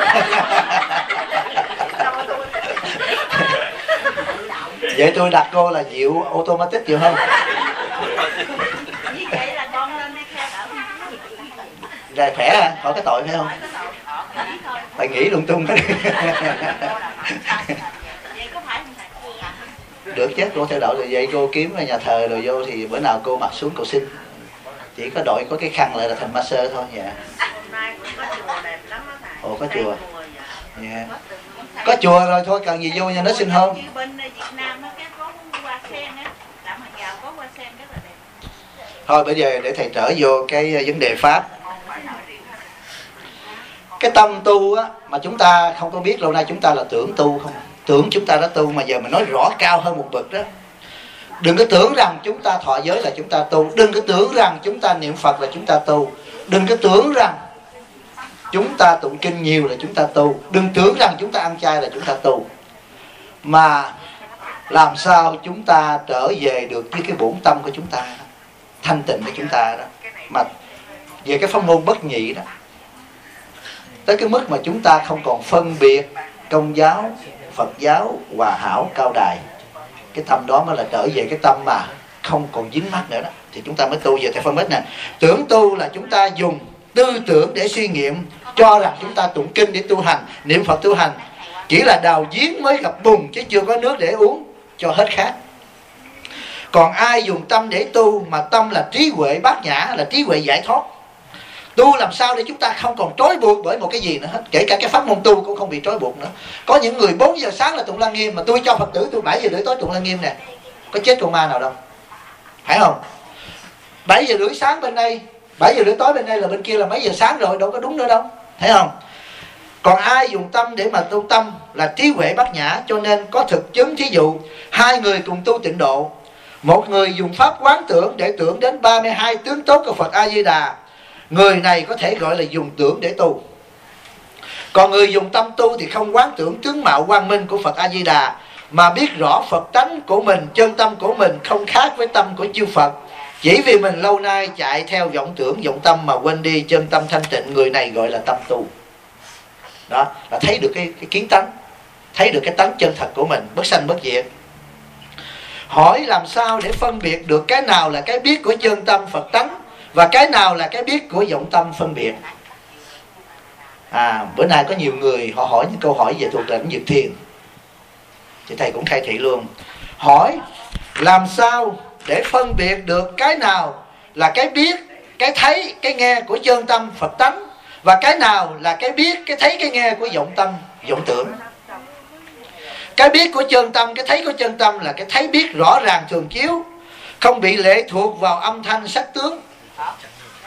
Vậy tôi đặt cô là Diệu automatic chịu không? Như vậy là con lên đi theo đạo. Rồi khỏe hả? Khỏi cái tội phải không? Phải nghĩ lung tung hết. Vậy có phải không thầy? Được chứ, cô theo đạo rồi vậy cô kiếm ở nhà thờ rồi vô thì bữa nào cô mặc xuống cô xin. Chỉ có đội có cái khăn lại là thành ma sơ thôi. Dạ. Hôm nay cũng có chùa đẹp lắm đó thầy. Ồ, có chùa. Dạ. Có chùa rồi thôi, cần gì vô cho nó xinh hơn. Như bên Việt Nam á, cái có hoa sen á, Đạm Hàng Giàu có hoa sen rất là đẹp. Thôi bây giờ để thầy trở vô cái vấn đề pháp. Cái tâm tu á mà chúng ta không có biết, lâu nay chúng ta là tưởng tu không. Tưởng chúng ta đã tu, mà giờ mình nói rõ cao hơn một bậc đó. Đừng có tưởng rằng chúng ta thọ giới là chúng ta tu. Đừng có tưởng rằng chúng ta niệm Phật là chúng ta tu. Đừng có tưởng rằng chúng ta tụng kinh nhiều là chúng ta tu. Đừng tưởng rằng chúng ta ăn chay là chúng ta tu. Mà làm sao chúng ta trở về được với cái bổn tâm của chúng ta đó, thanh tịnh của chúng ta đó. Mà về cái pháp môn bất nhị đó, tới cái mức mà chúng ta không còn phân biệt Công giáo, Phật giáo, hòa hảo, cao đài. Cái tâm đó mới là trở về cái tâm mà không còn dính mắc nữa đó. Thì chúng ta mới tu. Giờ thầy phân tích nè. Tưởng tu là chúng ta dùng tư tưởng để suy nghiệm, cho rằng chúng ta tụng kinh để tu hành, niệm Phật tu hành. Chỉ là đào giếng mới gặp bùn, chứ chưa có nước để uống cho hết khát. Còn ai dùng tâm để tu mà tâm là trí huệ bát nhã, là trí huệ giải thoát. Tu làm sao để chúng ta không còn trói buộc bởi một cái gì nữa hết. Kể cả cái pháp môn tu cũng không bị trói buộc nữa. Có những người 4 giờ sáng là tụng Lăng Nghiêm, mà tôi cho Phật tử tôi 7 giờ rưỡi tối tụng Lăng Nghiêm nè. Có chết con ma nào đâu, phải không? 7 giờ rưỡi sáng bên đây, 7 giờ rưỡi tối bên đây là bên kia là mấy giờ sáng rồi, đâu có đúng nữa đâu, thấy không? Còn ai dùng tâm để mà tu, tâm là trí huệ bát nhã. Cho nên có thực chứng. Thí dụ 2 người cùng tu tịnh độ, một người dùng pháp quán tưởng để tưởng đến 32 tướng tốt của Phật A Di Đà, người này có thể gọi là dùng tưởng để tu. Còn người dùng tâm tu thì không quán tưởng tướng mạo quang minh của Phật A Di Đà, mà biết rõ Phật tánh của mình, chân tâm của mình không khác với tâm của chư Phật. Chỉ vì mình lâu nay chạy theo vọng tưởng, vọng tâm mà quên đi chân tâm thanh tịnh, người này gọi là tâm tu. Đó, là thấy được cái kiến tánh, thấy được cái tánh chân thật của mình, bất sanh bất diệt. Hỏi làm sao để phân biệt được cái nào là cái biết của chân tâm Phật tánh, và cái nào là cái biết của vọng tâm phân biệt. Bữa nay có nhiều người họ hỏi những câu hỏi về thuộc lĩnh vực thiền, thì thầy cũng khai thị luôn. Hỏi làm sao để phân biệt được cái nào là cái biết, cái thấy, cái nghe của chân tâm Phật tánh, và cái nào là cái biết, cái thấy, cái nghe của vọng tâm, vọng tưởng. Cái biết của chân tâm, cái thấy của chân tâm là cái thấy biết rõ ràng thường chiếu, không bị lệ thuộc vào âm thanh sắc tướng.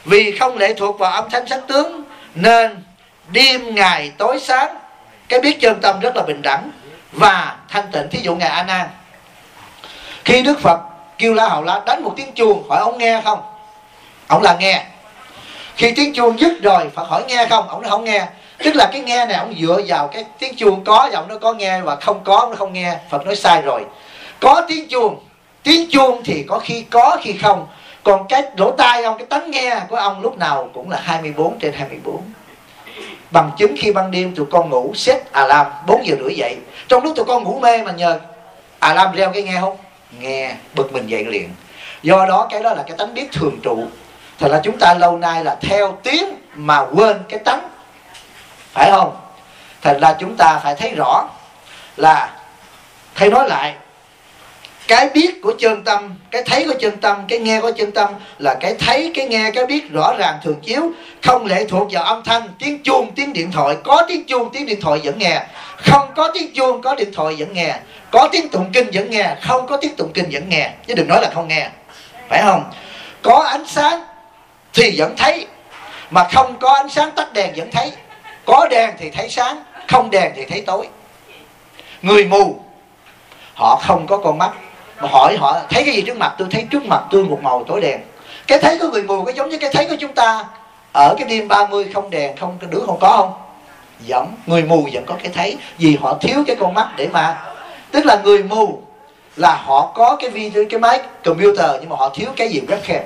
Vì không lệ thuộc vào âm thanh sắc tướng nên đêm ngày tối sáng, cái biết chân tâm rất là bình đẳng và thanh tịnh. Thí dụ ngài A Nan, khi Đức Phật kêu La Hầu La đánh một tiếng chuông, hỏi ông nghe không? Ông là nghe. Khi tiếng chuông dứt rồi, Phật hỏi nghe không? Ông nói không nghe. Tức là cái nghe này ông dựa vào cái tiếng chuông có, và ông nói có nghe, và không có nó không nghe. Phật nói sai rồi. Có tiếng chuông thì có khi không. Còn cái lỗ tai ông, cái tánh nghe của ông lúc nào cũng là 24/24. Bằng chứng khi ban đêm tụi con ngủ set alarm 4 giờ rưỡi dậy, trong lúc tụi con ngủ mê mà nhờ alarm reo cái nghe không? Nghe, bực mình dậy liền. Do đó cái đó là cái tánh biết thường trụ. Thật là chúng ta lâu nay là theo tiếng mà quên cái tánh, phải không? Thật là chúng ta phải thấy rõ là, thầy nói lại, cái biết của chân tâm, cái thấy của chân tâm, cái nghe của chân tâm là cái thấy, cái nghe, cái biết rõ ràng thường chiếu, không lệ thuộc vào âm thanh, tiếng chuông, tiếng điện thoại. Có tiếng chuông, tiếng điện thoại vẫn nghe. Không có tiếng chuông, có điện thoại vẫn nghe. Có tiếng tụng kinh vẫn nghe, không có tiếng tụng kinh vẫn nghe. Chứ đừng nói là không nghe, phải không? Có ánh sáng thì vẫn thấy, mà không có ánh sáng tắt đèn vẫn thấy. Có đèn thì thấy sáng, không đèn thì thấy tối. Người mù họ không có con mắt, mà hỏi họ thấy cái gì trước mặt tôi? Thấy trước mặt tôi một màu tối đèn. Cái thấy của người mù có giống như cái thấy của chúng ta ở cái đêm 30 không đèn, không đứa không có không? Giống. Người mù vẫn có cái thấy, vì họ thiếu cái con mắt để mà, tức là người mù là họ có cái máy computer, nhưng mà họ thiếu cái gì? Webcam.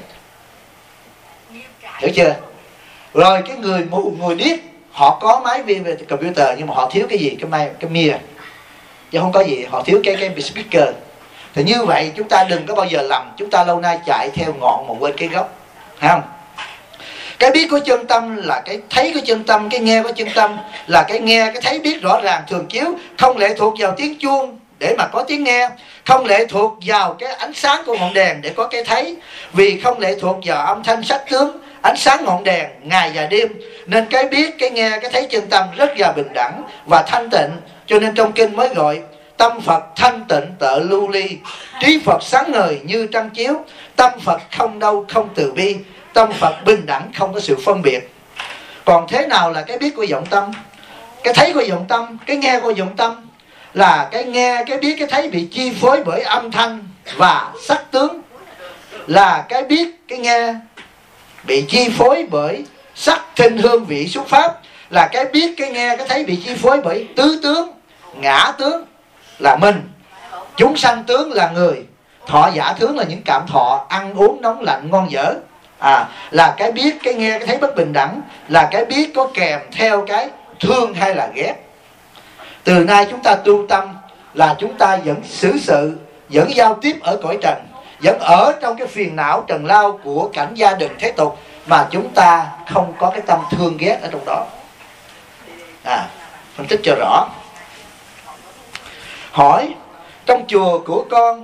Hiểu chưa? Rồi cái người mù, người điếc, họ có máy về computer, nhưng mà họ thiếu cái gì? Cái mirror. Chứ không có gì, họ thiếu cái speaker. Thì như vậy chúng ta đừng có bao giờ lầm. Chúng ta lâu nay chạy theo ngọn mà quên cái gốc, thấy không? Cái biết của chân tâm là cái thấy của chân tâm, cái nghe của chân tâm là cái nghe, cái thấy biết rõ ràng thường chiếu, không lệ thuộc vào tiếng chuông để mà có tiếng nghe, không lệ thuộc vào cái ánh sáng của ngọn đèn để có cái thấy. Vì không lệ thuộc vào âm thanh sắc tướng, ánh sáng ngọn đèn ngày và đêm, nên cái biết, cái nghe, cái thấy chân tâm rất là bình đẳng và thanh tịnh. Cho nên trong kinh mới gọi tâm Phật thanh tịnh tợ lưu ly, trí Phật sáng ngời như trăng chiếu. Tâm Phật không đâu không từ bi, tâm Phật bình đẳng không có sự phân biệt. Còn thế nào là cái biết của vọng tâm? Cái thấy của vọng tâm, cái nghe của vọng tâm là cái nghe, cái biết, cái thấy bị chi phối bởi âm thanh và sắc tướng. Là cái biết, cái nghe bị chi phối bởi sắc, thinh, hương, vị, xúc, pháp. Là cái biết, cái nghe, cái thấy bị chi phối bởi tứ tướng, ngã tướng là mình, chúng sanh tướng là người, thọ giả tướng là những cảm thọ, ăn uống nóng lạnh ngon dở. Là cái biết, cái nghe, cái thấy bất bình đẳng, là cái biết có kèm theo cái thương hay là ghét. Từ nay chúng ta tu tâm là chúng ta vẫn xử sự, vẫn giao tiếp ở cõi trần, vẫn ở trong cái phiền não trần lao của cảnh gia đình thế tục, mà chúng ta không có cái tâm thương ghét ở trong đó. Phân tích cho rõ. Hỏi, trong chùa của con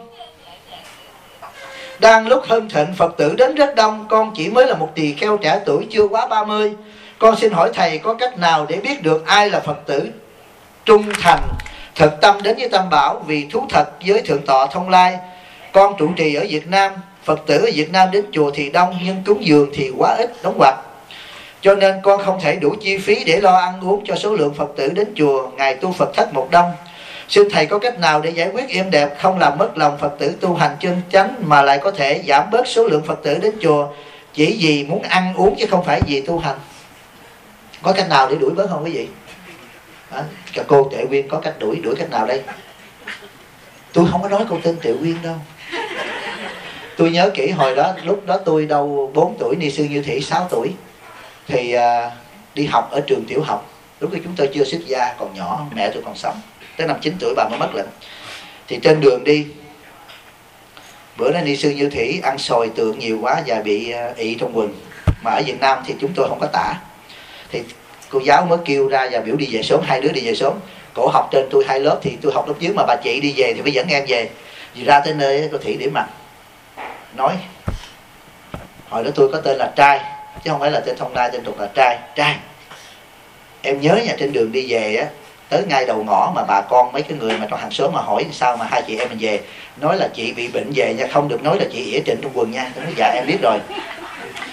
đang lúc hưng thịnh, Phật tử đến rất đông, con chỉ mới là một tỳ kheo trẻ tuổi chưa quá 30. Con xin hỏi thầy có cách nào để biết được ai là Phật tử trung thành, thực tâm đến với Tam Bảo vì thú thật với Thượng tọa Thông Lai? Con trụ trì ở Việt Nam, Phật tử ở Việt Nam đến chùa thì đông, nhưng cúng dường thì quá ít, đóng ngoặc. Cho nên con không thể đủ chi phí để lo ăn uống cho số lượng Phật tử đến chùa ngày tu Phật thất một đông. Xin thầy có cách nào để giải quyết êm đẹp, không làm mất lòng Phật tử tu hành chân chánh, mà lại có thể giảm bớt số lượng Phật tử đến chùa chỉ vì muốn ăn uống chứ không phải vì tu hành? Có cách nào để đuổi bớt không quý vị? Cô Tuệ Quyên có cách đuổi cách nào đây? Tôi không có nói cô tên Tuệ Quyên đâu. Tôi nhớ kỹ hồi đó, lúc đó tôi đâu 4 tuổi, ni sư Như Thị 6 tuổi. Thì đi học ở trường tiểu học. Lúc đó chúng tôi chưa xuất gia, còn nhỏ, mẹ tôi còn sống. Tới năm 9 tuổi bà mới mất lệnh. Thì trên đường đi, bữa đó ni sư Như Thị ăn xồi tượng nhiều quá và bị ị trong quần. Mà ở Việt Nam thì chúng tôi không có tả. Thì cô giáo mới kêu ra và biểu đi về sớm, 2 đứa đi về sớm. Cổ học trên tôi 2 lớp thì tôi học lớp dưới, mà bà chị đi về thì phải dẫn em về. Vì ra tới nơi cô Thị điểm mặt nói, hồi đó tôi có tên là Trai, chứ không phải là tên Thông Lai, tên tục là Trai. Em nhớ nha, trên đường đi về á, tới ngay đầu ngõ mà bà con mấy cái người mà trong hàng xóm mà hỏi sao mà hai chị em mình về, nói là chị bị bệnh về nha, không được nói là chị ỉa trịnh trong quần nha. Tôi nói dạ em biết rồi.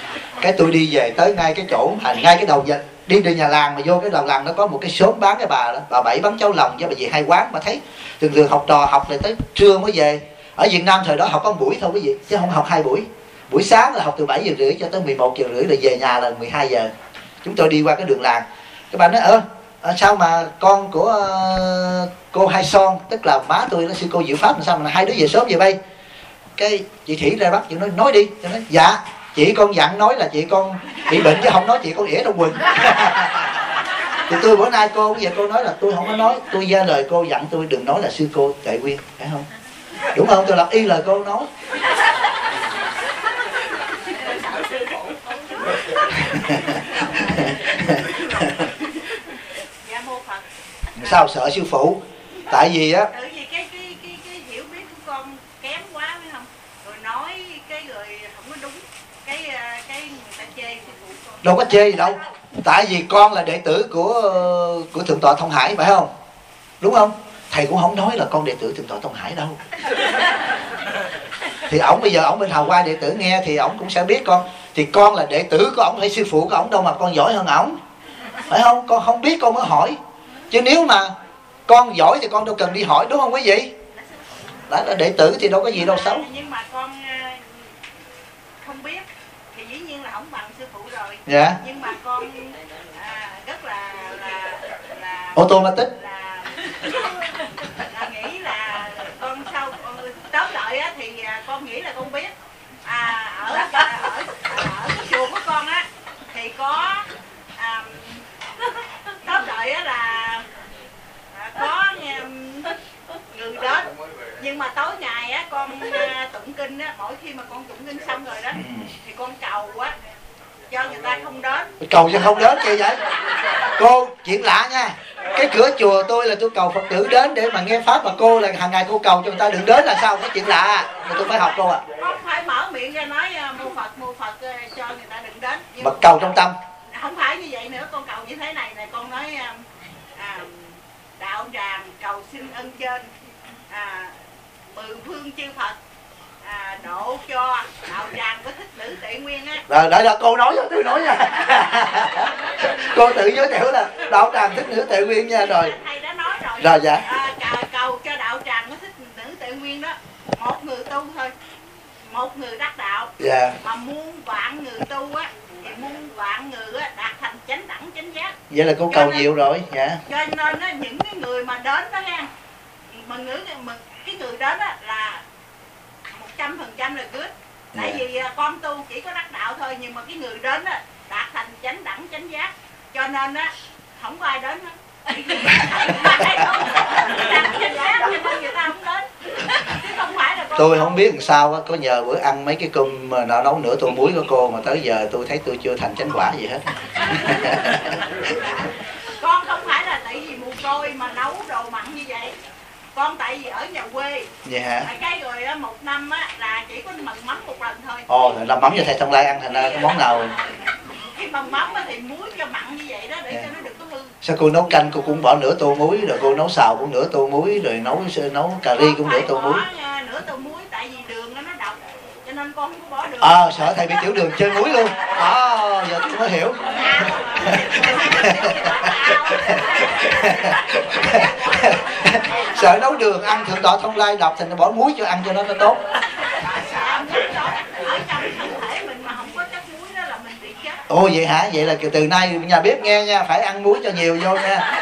Cái tôi đi về tới ngay cái chỗ ngay cái đầu đi từ nhà làng mà vô cái đầu làng nó có một cái xóm bán cái bà đó, bà Bảy bán cháo lòng với bà gì hai quán. Mà thấy thường thường học trò học rồi tới trưa mới về. Ở Việt Nam thời đó học có một buổi thôi quý vị, chứ không học 2 buổi. Buổi sáng là học từ 7 giờ rưỡi cho tới 11 giờ rưỡi, rồi về nhà là 12 giờ. Chúng tôi đi qua cái đường làng, cái bà nói sao mà con của cô Hai Son, tức là má tôi nó sư cô Diệu Pháp, làm sao mà hai đứa về sớm vậy bay? Cái chị Thủy ra bắt chị nói đi. Tôi nói dạ chị con dặn nói là chị con bị bệnh chứ không nói chị con ỉa trong quần. Thì tôi bữa nay cô bây giờ cô nói là tôi không có nói, tôi ra lời cô dặn tôi đừng nói là sư cô Tuệ Quyên, phải không? Đúng không? Tôi lập y lời cô nói. Sao sợ sư phụ? Tại vì á cái hiểu biết của con kém quá phải không? Rồi nói cái người không có đúng, cái người ta chê sư phụ con. Đâu có chê gì đâu. Tại vì con là đệ tử của Thượng tọa Thông Hải, phải không? Đúng không? Thầy cũng không nói là con đệ tử Thượng tọa Thông Hải đâu. Thì ổng bây giờ ổng bên Hào Quang đệ tử nghe thì ổng cũng sẽ biết con. Thì con là đệ tử của ổng hay sư phụ của ổng đâu mà con giỏi hơn ổng, phải không? Con không biết con mới hỏi. Chứ nếu mà con giỏi thì con đâu cần đi hỏi, đúng không quý vị? Đã là đệ tử thì đâu có gì đâu xấu. Nhưng mà con không biết thì dĩ nhiên là không bằng sư phụ rồi. Dạ. Nhưng mà con rất là automatic là nghĩ là con sau tóm lại á thì con nghĩ là con biết ở cái chùa của con á thì có tóm lại á là có người đến, nhưng mà tối ngày á con tụng kinh á, mỗi khi mà con tụng kinh xong rồi đó thì con cầu á cho người ta không đến. Cầu cho không đến kìa vậy? Cô chuyện lạ nha. Cái cửa chùa tôi là tôi cầu Phật tử đến để mà nghe pháp, mà cô là hàng ngày cô cầu cho người ta đừng đến là sao? Cái chuyện lạ mà tôi phải học cô ạ. Con phải mở miệng ra nói mua Phật cho người ta đừng đến. Mà cầu trong tâm. Không phải như vậy nữa, con cầu như thế này này, con nói đạo tràng cầu xin ân trên mười phương chư Phật độ cho đạo tràng có thích nữ Tuệ Nguyên á. Rồi đợi là cô nói cho tôi nói nha. Cô tự giới thiệu là đạo tràng thích nữ Tuệ Nguyên nha. Rồi thầy đã nói rồi. Rồi dạ. Cầu cho đạo tràng có thích nữ Tuệ Nguyên đó, một người tu thôi, một người đắc đạo. Dạ. Mà muôn vạn người tu á thì muôn vạn người á đạt thành chánh đẳng chánh giác. Vậy là cô cầu nhiều rồi. Dạ. Cho nên á, những cái người mà đến đó ha, cái người đến á là 100% là good. Tại vì con tu chỉ có đắc đạo thôi, nhưng mà cái người đến á đạt thành chánh đẳng chánh giác, cho nên á không có ai đến hết. Tôi không biết làm sao á, có nhờ bữa ăn mấy cái cơm mà nó nấu nửa tô muối của cô mà tới giờ tôi thấy tôi chưa thành chánh quả gì hết. Con không phải là tại vì mù côi mà nấu đồ mặn như vậy. Con tại vì ở nhà quê. Vậy hả? Cái rồi á, một năm á là chỉ có mần mắm một lần thôi. Ồ, làm mắm cho thầy Thông Lai ăn thành ra cái món nào? Cái mần mắm á thì muối cho mặn như vậy đó để cho nó đừng có hư. Sao cô nấu canh cô cũng bỏ nửa tô muối, rồi cô nấu xào cũng nửa tô muối, rồi nấu cà ri cũng nửa tô muối? Nửa tô muối tại vì đường nó độc, cho nên con không có bỏ đường. Sợ thầy bị tiểu đường chơi muối luôn. Giờ tôi mới hiểu. Sợ nấu đường ăn Thượng tọa Thông Lai đọc thành nó bỏ muối cho ăn cho nó tốt. Ở trong thân thể mình mà không có chất muối đó là mình bị chết. Ồ vậy hả? Vậy là từ nay nhà bếp nghe nha, phải ăn muối cho nhiều vô nha.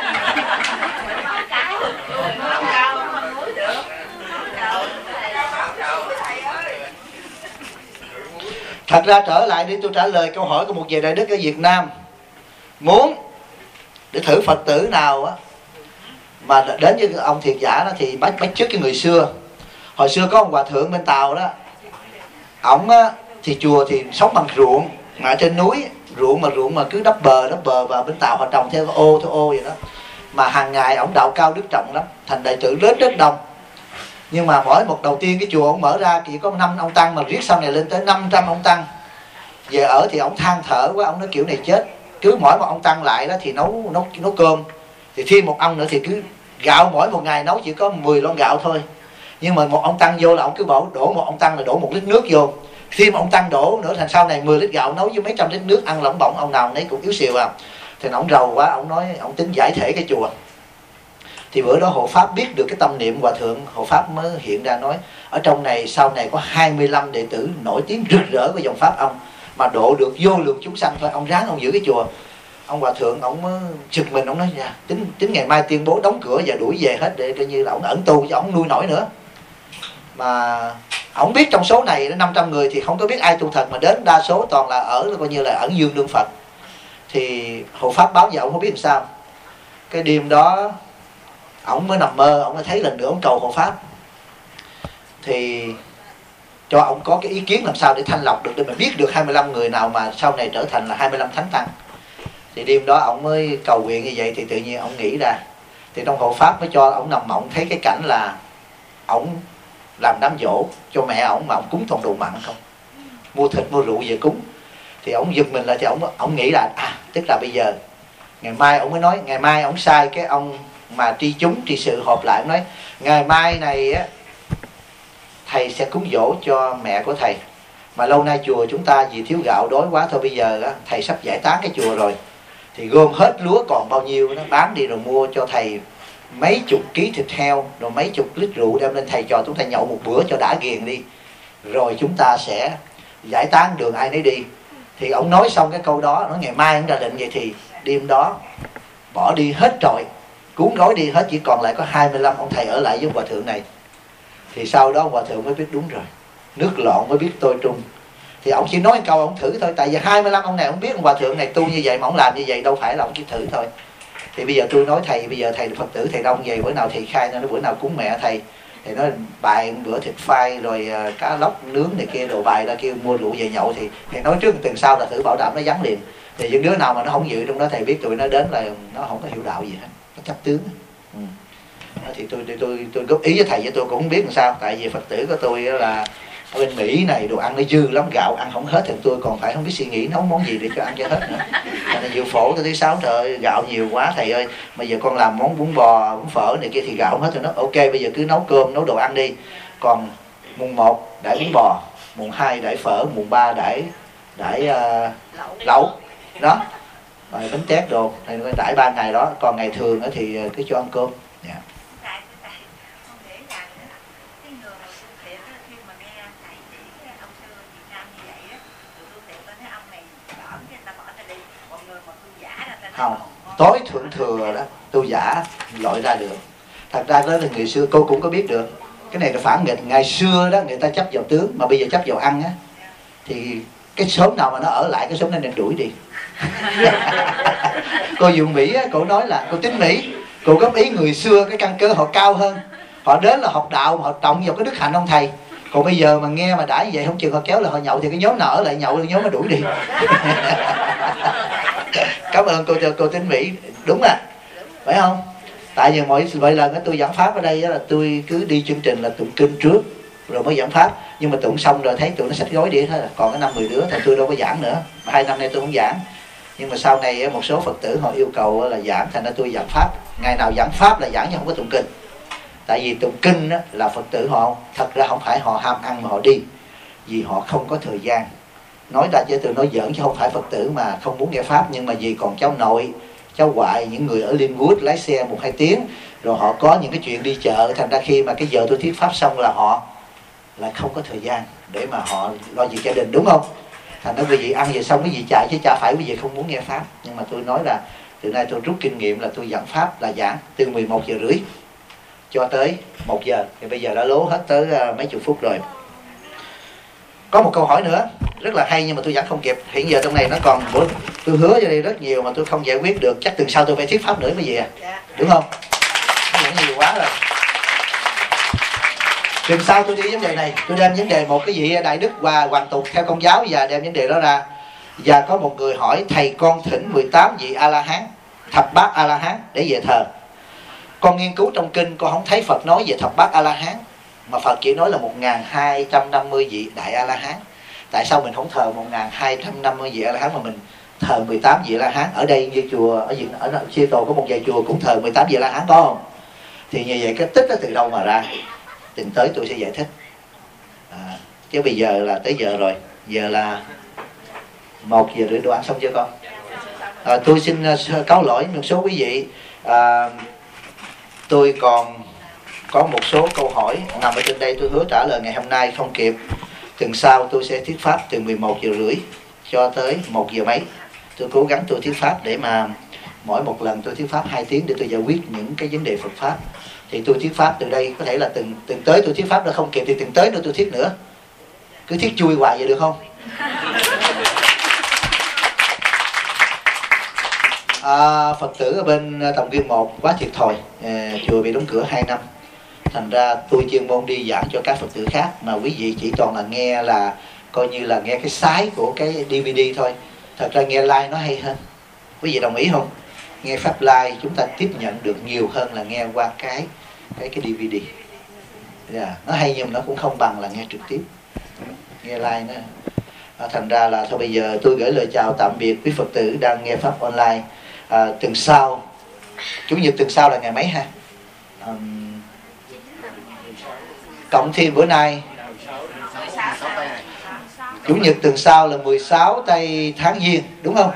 Thật ra trở lại để tôi trả lời câu hỏi của một vị đại đức ở Việt Nam. Muốn để thử Phật tử nào á mà đến với ông thiệt giả đó thì bắt trước cái người xưa. Hồi xưa có ông hòa thượng bên Tàu đó, ổng á thì chùa thì sống bằng ruộng, mà trên núi ruộng mà cứ đắp bờ và bên Tàu họ trồng theo ô vậy đó. Mà hàng ngày ổng đạo cao đức trọng lắm, thành đệ tử rất đông. Nhưng mà mỗi một đầu tiên cái chùa ổng mở ra chỉ có 5 ông tăng, mà riết sau này lên tới 500 ông tăng. Về ở thì ổng than thở quá, ổng nói kiểu này chết. Cứ mỗi một ông tăng lại đó thì nấu cơm, thì thêm một ông nữa thì cứ gạo mỗi một ngày nấu chỉ có 10 lon gạo thôi. Nhưng mà một ông tăng vô là ông cứ đổ một ông tăng là đổ 1 lít nước vô, Khi mà ông tăng đổ nữa thành sau này 10 lít gạo nấu với mấy trăm lít nước ăn lỏng bỏng, ông nào nấy cũng yếu xìu à. Thì ông rầu quá, ông nói ông tính giải thể cái chùa. Thì bữa đó hộ pháp biết được cái tâm niệm hòa thượng, hộ pháp mới hiện ra nói ở trong này sau này có 25 đệ tử nổi tiếng rực rỡ của dòng pháp ông, mà độ được vô lượng chúng sanh thôi, ông ráng ông giữ cái chùa. Ông hòa thượng ông mới trực mình, ông nói nha, tính ngày mai tuyên bố đóng cửa và đuổi về hết để coi như là ông ẩn tu cho ông nuôi nổi nữa. Mà ông biết trong số này 500 người thì không có biết ai tu thật, mà đến đa số toàn là ở coi như là ẩn dương đương Phật. Thì hộ pháp báo giờ ông không biết làm sao. Cái đêm đó ông mới nằm mơ, ông mới thấy lần nữa ông cầu hộ pháp thì cho ông có cái ý kiến làm sao để thanh lọc được, để mà biết được 25 người nào mà sau này trở thành là 25 thánh tăng. Thì đêm đó ông mới cầu nguyện như vậy thì tự nhiên ông nghĩ ra. Thì trong hộ pháp mới cho ông nằm mộng thấy cái cảnh là ông làm đám dỗ cho mẹ ông mà ông cúng toàn đồ mặn không, mua thịt mua rượu về cúng. Thì ông giật mình lại thì ông nghĩ là tức là bây giờ ngày mai, ông mới nói ngày mai ông sai cái ông mà tri chúng tri sự họp lại, ông nói ngày mai này á thầy sẽ cúng dỗ cho mẹ của thầy, mà lâu nay chùa chúng ta vì thiếu gạo đói quá thôi, bây giờ á, thầy sắp giải tán cái chùa rồi thì gom hết lúa còn bao nhiêu nó bán đi rồi mua cho thầy mấy chục ký thịt heo rồi mấy chục lít rượu đem lên thầy trò chúng ta nhậu một bữa cho đã ghiền đi, rồi chúng ta sẽ giải tán đường ai nấy đi. Thì ông nói xong cái câu đó, nói ngày mai ông ra lệnh vậy thì đêm đó bỏ đi hết trọi, cuốn gói đi hết, chỉ còn lại có 25 ông thầy ở lại với hòa thượng này. Thì sau đó hòa thượng mới biết đúng rồi, nước lọn mới biết tôi trung. Thì ông chỉ nói một câu ông thử thôi, tại vì 25 ông này ông biết ông hòa thượng này tu như vậy mà ông làm như vậy đâu phải là ông chỉ thử thôi. Thì bây giờ tôi nói thầy, bây giờ thầy Phật tử thầy đông về, bữa nào thầy khai nó, bữa nào cúng mẹ thầy thì nó bài bữa thịt phai rồi cá lóc nướng này kia đồ bài ra kêu mua rượu về nhậu, thì thầy nói trước tuần sau là thử bảo đảm nó vắng liền. Thì những đứa nào mà nó không dự trong đó thầy biết tụi nó đến là nó không có hiểu đạo gì hết, nó chấp tướng. Thì tôi góp ý với thầy, với tôi cũng không biết làm sao, tại vì Phật tử của tôi là ở bên Mỹ này đồ ăn nó dư lắm, gạo ăn không hết thì tôi còn phải không biết suy nghĩ nấu món gì để cho ăn cho hết nữa. Nên là dự phổ tôi thứ sáu trời ơi, gạo nhiều quá thầy ơi, bây giờ con làm món bún bò bún phở này kia thì gạo không hết. Rồi nó ok, bây giờ cứ nấu cơm nấu đồ ăn đi, còn mùng 1 đãi bún bò, mùng 2 đãi phở, mùng 3 đãi lẩu đó, rồi bánh tét đồ, thầy đãi 3 ngày đó, còn ngày thường thì cứ cho ăn cơm. Không, tối thượng thừa đó tu giả loại ra được. Thật ra đó là người xưa cô cũng có biết được, cái này là phản nghịch. Ngày xưa đó người ta chấp vào tướng, mà bây giờ chấp vào ăn á, thì cái xóm nào mà nó ở lại cái xóm này nên đuổi đi. Cô dùng Mỹ á, cô nói là cô tính Mỹ, cô góp ý người xưa cái căn cơ họ cao hơn, họ đến là học đạo mà họ trọng vào cái đức hạnh ông thầy. Còn bây giờ mà nghe mà đã như vậy không chừng họ kéo là họ nhậu, thì cái nhóm nào ở lại nhậu, cái nhóm nó đuổi đi. Cảm ơn cô tính Mỹ, đúng à, phải không? Tại vì mỗi lần tôi giảng pháp ở đây là tôi cứ đi chương trình là tụng kinh trước rồi mới giảng pháp, nhưng mà tụng xong rồi thấy tụi nó xách gói đi hết, còn cái 5-10 đứa thì tôi đâu có giảng nữa. 2 năm nay tôi không giảng, nhưng mà sau này một số Phật tử họ yêu cầu là giảng, thành ra tôi giảng pháp. Ngày nào giảng pháp là giảng chứ không có tụng kinh. Tại vì tụng kinh là Phật tử họ thật ra không phải họ ham ăn mà họ đi, vì họ không có thời gian. Nói ra chứ tôi nói giỡn chứ không phải Phật tử mà không muốn nghe pháp, nhưng mà vì còn cháu nội, cháu ngoại, những người ở Linwood lái xe 1-2 tiếng, rồi họ có những cái chuyện đi chợ, thành ra khi mà cái giờ tôi thuyết pháp xong là họ lại không có thời gian để mà họ lo việc gia đình, đúng không? Thành ra quý vị ăn về xong cái gì chạy chứ chả phải quý vị không muốn nghe pháp. Nhưng mà tôi nói là từ nay tôi rút kinh nghiệm là tôi giảng pháp là giảng từ 11 giờ rưỡi cho tới 1 giờ, thì bây giờ đã lố hết tới mấy chục phút rồi. Có một câu hỏi nữa rất là hay nhưng mà tôi vẫn không kịp. Hiện giờ trong này nó còn, tôi hứa cho đây rất nhiều mà tôi không giải quyết được. Chắc tuần sau tôi phải thuyết pháp nữa mới về, đúng không? Nó vẫn nhiều quá rồi. Tuần sau tôi đi vấn đề này, tôi đem vấn đề một cái vị đại đức và hoàng tục theo Công giáo và đem vấn đề đó ra. Và có một người hỏi thầy con thỉnh 18 vị A-la-hán, thập bát A-la-hán để về thờ. Con nghiên cứu trong kinh con không thấy Phật nói về thập bát A-la-hán, mà Phật chỉ nói là 1250 vị đại A-la-hán. Tại sao mình không thờ 1250 vị A-la-hán mà mình thờ 18 vị A-la-hán? Ở đây như chùa ở Seattle có một vài chùa cũng thờ 18 vị A-la-hán, có không? Thì như vậy cái tích nó từ đâu mà ra? Tuần tới tôi sẽ giải thích. chứ bây giờ là tới giờ rồi, giờ là 1 giờ rưỡi. Đồ ăn xong chưa con? Tôi xin cáo lỗi một số quý vị, tôi còn có một số câu hỏi nằm ở trên đây, tôi hứa trả lời ngày hôm nay không kịp. Tuần sau tôi sẽ thuyết pháp từ 11 giờ rưỡi cho tới 1 giờ mấy. Tôi cố gắng tôi thuyết pháp để mà mỗi một lần tôi thuyết pháp 2 tiếng để tôi giải quyết những cái vấn đề Phật pháp. Thì tôi thuyết pháp từ đây có thể là tuần tới tôi thuyết pháp đã không kịp thì tuần tới nữa tôi thuyết nữa. Cứ thuyết chui hoài vậy được không? Phật tử ở bên Tòng Viên 1 quá thiệt thòi, chùa bị đóng cửa 2 năm. Thành ra tôi chuyên môn đi giảng cho các Phật tử khác, mà quý vị chỉ toàn là nghe, là coi như là nghe cái sái của cái DVD thôi. Thật ra nghe live nó hay hơn. Quý vị đồng ý không? Nghe pháp live chúng ta tiếp nhận được nhiều hơn là nghe qua cái DVD. Nó hay nhưng nó cũng không bằng là nghe trực tiếp. Nghe live nó. Thành ra là thôi bây giờ tôi gửi lời chào tạm biệt quý Phật tử đang nghe pháp online. Tuần sau, Chủ nhật tuần sau là ngày mấy ha? Cộng thêm bữa nay, Chủ nhật tuần sau là 16 tây tháng Giêng, đúng không?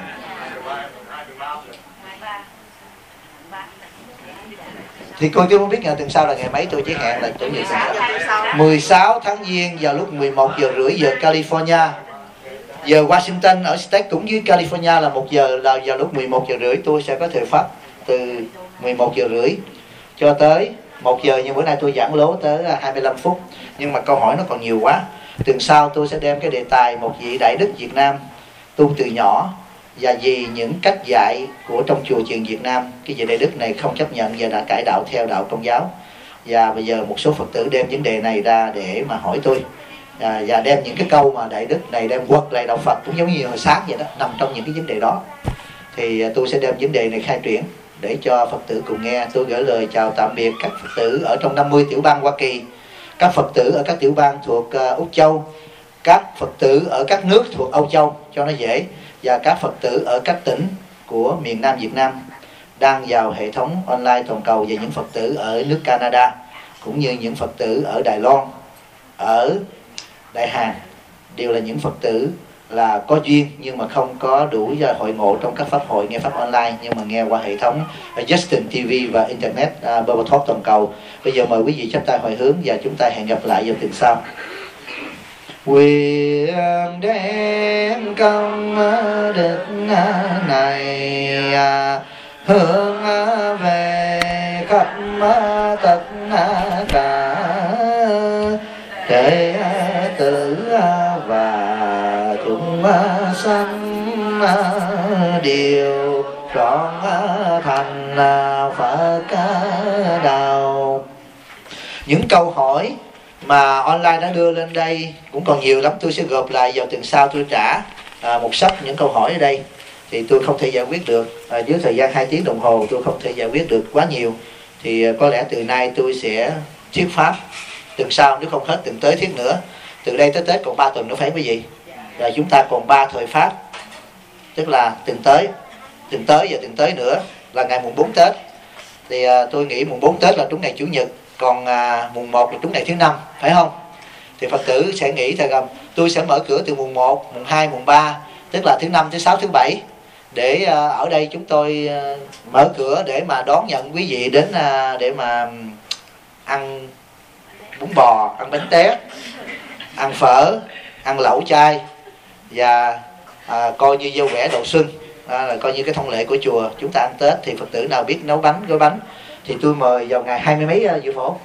Thì tôi không biết ngày tuần sau là ngày mấy, tôi chỉ hẹn là Chủ nhật 16 tháng Giêng vào lúc 11 giờ rưỡi giờ California. Giờ Washington ở State cũng dưới California là 1 giờ, là vào lúc 11 giờ rưỡi tôi sẽ có thời pháp từ 11 giờ rưỡi cho tới 1 giờ, nhưng bữa nay tôi giảng lố tới 25 phút. Nhưng mà câu hỏi nó còn nhiều quá. Tuần sau tôi sẽ đem cái đề tài một vị đại đức Việt Nam tu từ nhỏ và vì những cách dạy của trong chùa chiền Việt Nam. Cái vị đại đức này không chấp nhận và đã cải đạo theo đạo Công giáo. Và bây giờ một số Phật tử đem vấn đề này ra để mà hỏi tôi. Và đem những cái câu mà đại đức này đem quật lại đạo Phật, cũng giống như hồi sáng vậy đó, nằm trong những cái vấn đề đó. Thì tôi sẽ đem vấn đề này khai triển để cho Phật tử cùng nghe. Tôi gửi lời chào tạm biệt các Phật tử ở trong 50 tiểu bang Hoa Kỳ, các Phật tử ở các tiểu bang thuộc Úc Châu, các Phật tử ở các nước thuộc Âu Châu cho nó dễ, và các Phật tử ở các tỉnh của miền Nam Việt Nam đang vào hệ thống online toàn cầu, và những Phật tử ở nước Canada, cũng như những Phật tử ở Đài Loan, ở Đại Hàn, đều là những Phật tử là có duyên nhưng mà không có đủ hội ngộ trong các pháp hội nghe pháp online, nhưng mà nghe qua hệ thống Justin TV và Internet Bible Talk toàn cầu. Bây giờ mời quý vị chắp tay hồi hướng và chúng ta hẹn gặp lại vào tuần sau. Nguyện đem công đức này hướng về khắp tất cả đệ tử và chúng sanh đều trọn thành Phật đạo. Những câu hỏi mà online đã đưa lên đây cũng còn nhiều lắm, tôi sẽ gộp lại vào tuần sau tôi trả một sắp những câu hỏi ở đây. Thì tôi không thể giải quyết được, dưới thời gian 2 tiếng đồng hồ tôi không thể giải quyết được quá nhiều. Thì có lẽ từ nay tôi sẽ thuyết pháp, tuần sau nếu không hết tuần tới thuyết nữa. Từ đây tới Tết còn 3 tuần nữa phải quý vị. Rồi chúng ta còn 3 thời pháp, tức là tuần tới và tuần tới nữa là ngày mùng 4 Tết. Thì tôi nghĩ mùng 4 Tết là trúng ngày Chủ nhật, còn mùng 1 là trúng ngày thứ Năm, phải không? Thì Phật tử sẽ nghĩ rằng tôi sẽ mở cửa từ mùng 1, mùng 2, mùng 3, tức là thứ Năm, thứ Sáu, thứ Bảy, để ở đây chúng tôi mở cửa để mà đón nhận quý vị đến để mà ăn bún bò, ăn bánh tét, ăn phở, ăn lẩu chay, và coi như dâu quẻ đầu xuân, là coi như cái thông lệ của chùa chúng ta ăn Tết. Thì Phật tử nào biết nấu bánh, gói bánh thì tôi mời vào ngày 20 mấy Dự Phổ.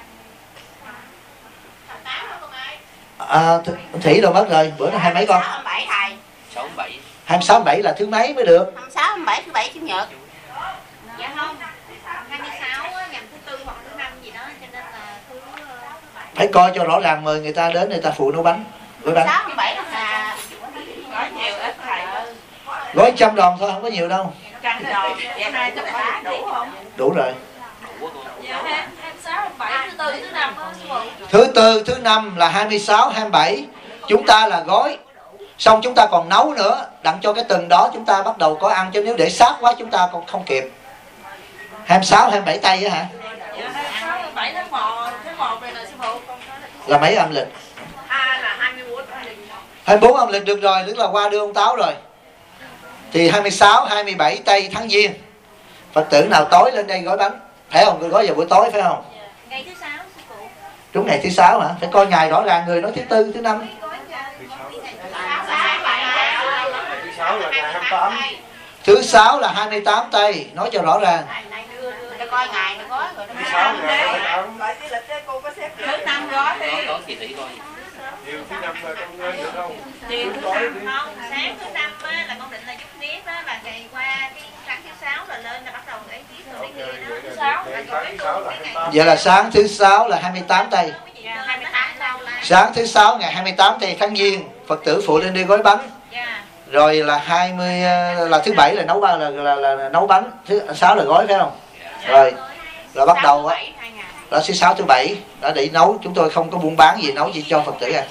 Thủy đâu mất rồi, bữa nó 20 mấy con? 27 thầy. 67. 26, 27 là thứ mấy mới được? 26, 27, thứ 7 Chủ nhật. Dạ không, 26 nhằm thứ Tư hoặc thứ Năm gì đó, cho nên là thứ Phải coi cho rõ ràng, mời người ta đến, người ta phụ nấu bánh, gói bánh. 26, 27 là có nhiều ít thầy. Gói 100 đồng thôi, không có nhiều đâu. 100 đồng, vậy 200 đủ không? Đủ rồi. Dạ 26, 27, thứ Tư, thứ Năm đó sư phụ. Thứ Tư, thứ Năm là 26, 27. Chúng ta là gói. Xong chúng ta còn nấu nữa, đặng cho cái tuần đó chúng ta bắt đầu có ăn, chứ nếu để sát quá chúng ta còn không kịp. 26, 27 tây á hả? Dạ 26, 27 tháng 1 này là sư phụ. Là mấy âm lịch? Là 24 âm lịch được rồi, tức là qua đưa ông Táo rồi. Thì 26, 27 tây tháng Giêng, Phật tử nào tối lên đây gói bánh, phải không? Gói vào buổi tối phải không? Ngày thứ 6 sư phụ. Đúng ngày thứ 6 hả? Phải coi ngày rõ ràng, người nói thứ tư, thứ năm. Thứ 6 là ngày 28. Thứ 6 là 28 tây, nói cho rõ ràng. Cho coi ngày nó gói rồi. Thứ 6 là ngày 28. Lại cái lịch đó cô có xếp Thứ 5 gói đi. Điều thứ 5 là con lên được không? không, sáng thứ 5 á, là con định là giúp nếp á, là ngày qua cái sáng thứ 6 là lên là bắt đầu ấy ký rồi cái kia đó. Thứ 6 là Sáng thứ 6 là 28. Vậy là sáng thứ 6 là 28 tây. 28 đâu là. Sáng thứ 6 ngày 28 tây tháng Giêng, Phật tử phụ lên đây gói bánh. Dạ. Rồi là 20 là thứ 7 là nấu là nấu bánh, thứ 6 là gói phải không? Rồi là bắt đầu á. Đó thứ 6 thứ 7 đã để nấu, chúng tôi không có buôn bán gì, nấu chỉ cho Phật tử ăn.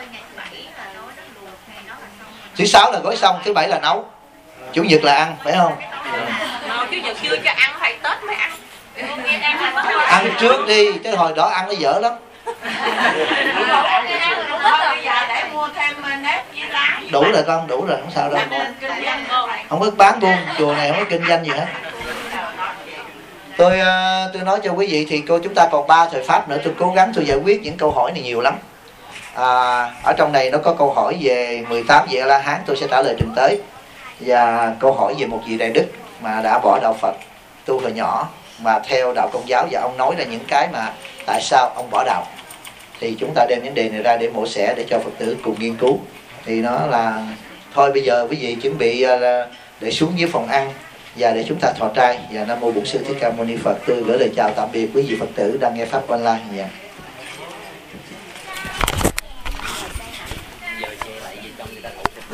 Thứ 6 là gói xong, thứ 7 là nấu. Chủ nhật là ăn, phải không? Chủ nhật chưa cho ăn, phải Tết mới ăn. Ăn trước đi, tới hồi đó ăn nó dở lắm. Bây giờ để mua thêm nếp với lá. Đủ rồi con, đủ rồi, không sao đâu. Không có bán buôn, chùa này không có kinh doanh gì hết. Tôi nói cho quý vị thì chúng ta còn 3 thời pháp nữa, tôi cố gắng tôi giải quyết những câu hỏi này nhiều lắm. Ở trong này nó có câu hỏi về 18 vị A-la-hán, tôi sẽ trả lời trình tới. Và câu hỏi về một vị đại đức mà đã bỏ đạo Phật, tu hồi nhỏ mà theo đạo Công giáo, và ông nói ra những cái mà tại sao ông bỏ đạo. Thì chúng ta đem vấn đề này ra để mổ xẻ, để cho Phật tử cùng nghiên cứu. Thì nó là thôi bây giờ quý vị chuẩn bị để xuống dưới phòng ăn và để chúng ta thọ trai. Và Nam Mô Bổn Sư Thích Ca Mâu Ni Phật. Tôi gửi lời chào tạm biệt quý vị Phật tử đang nghe pháp online.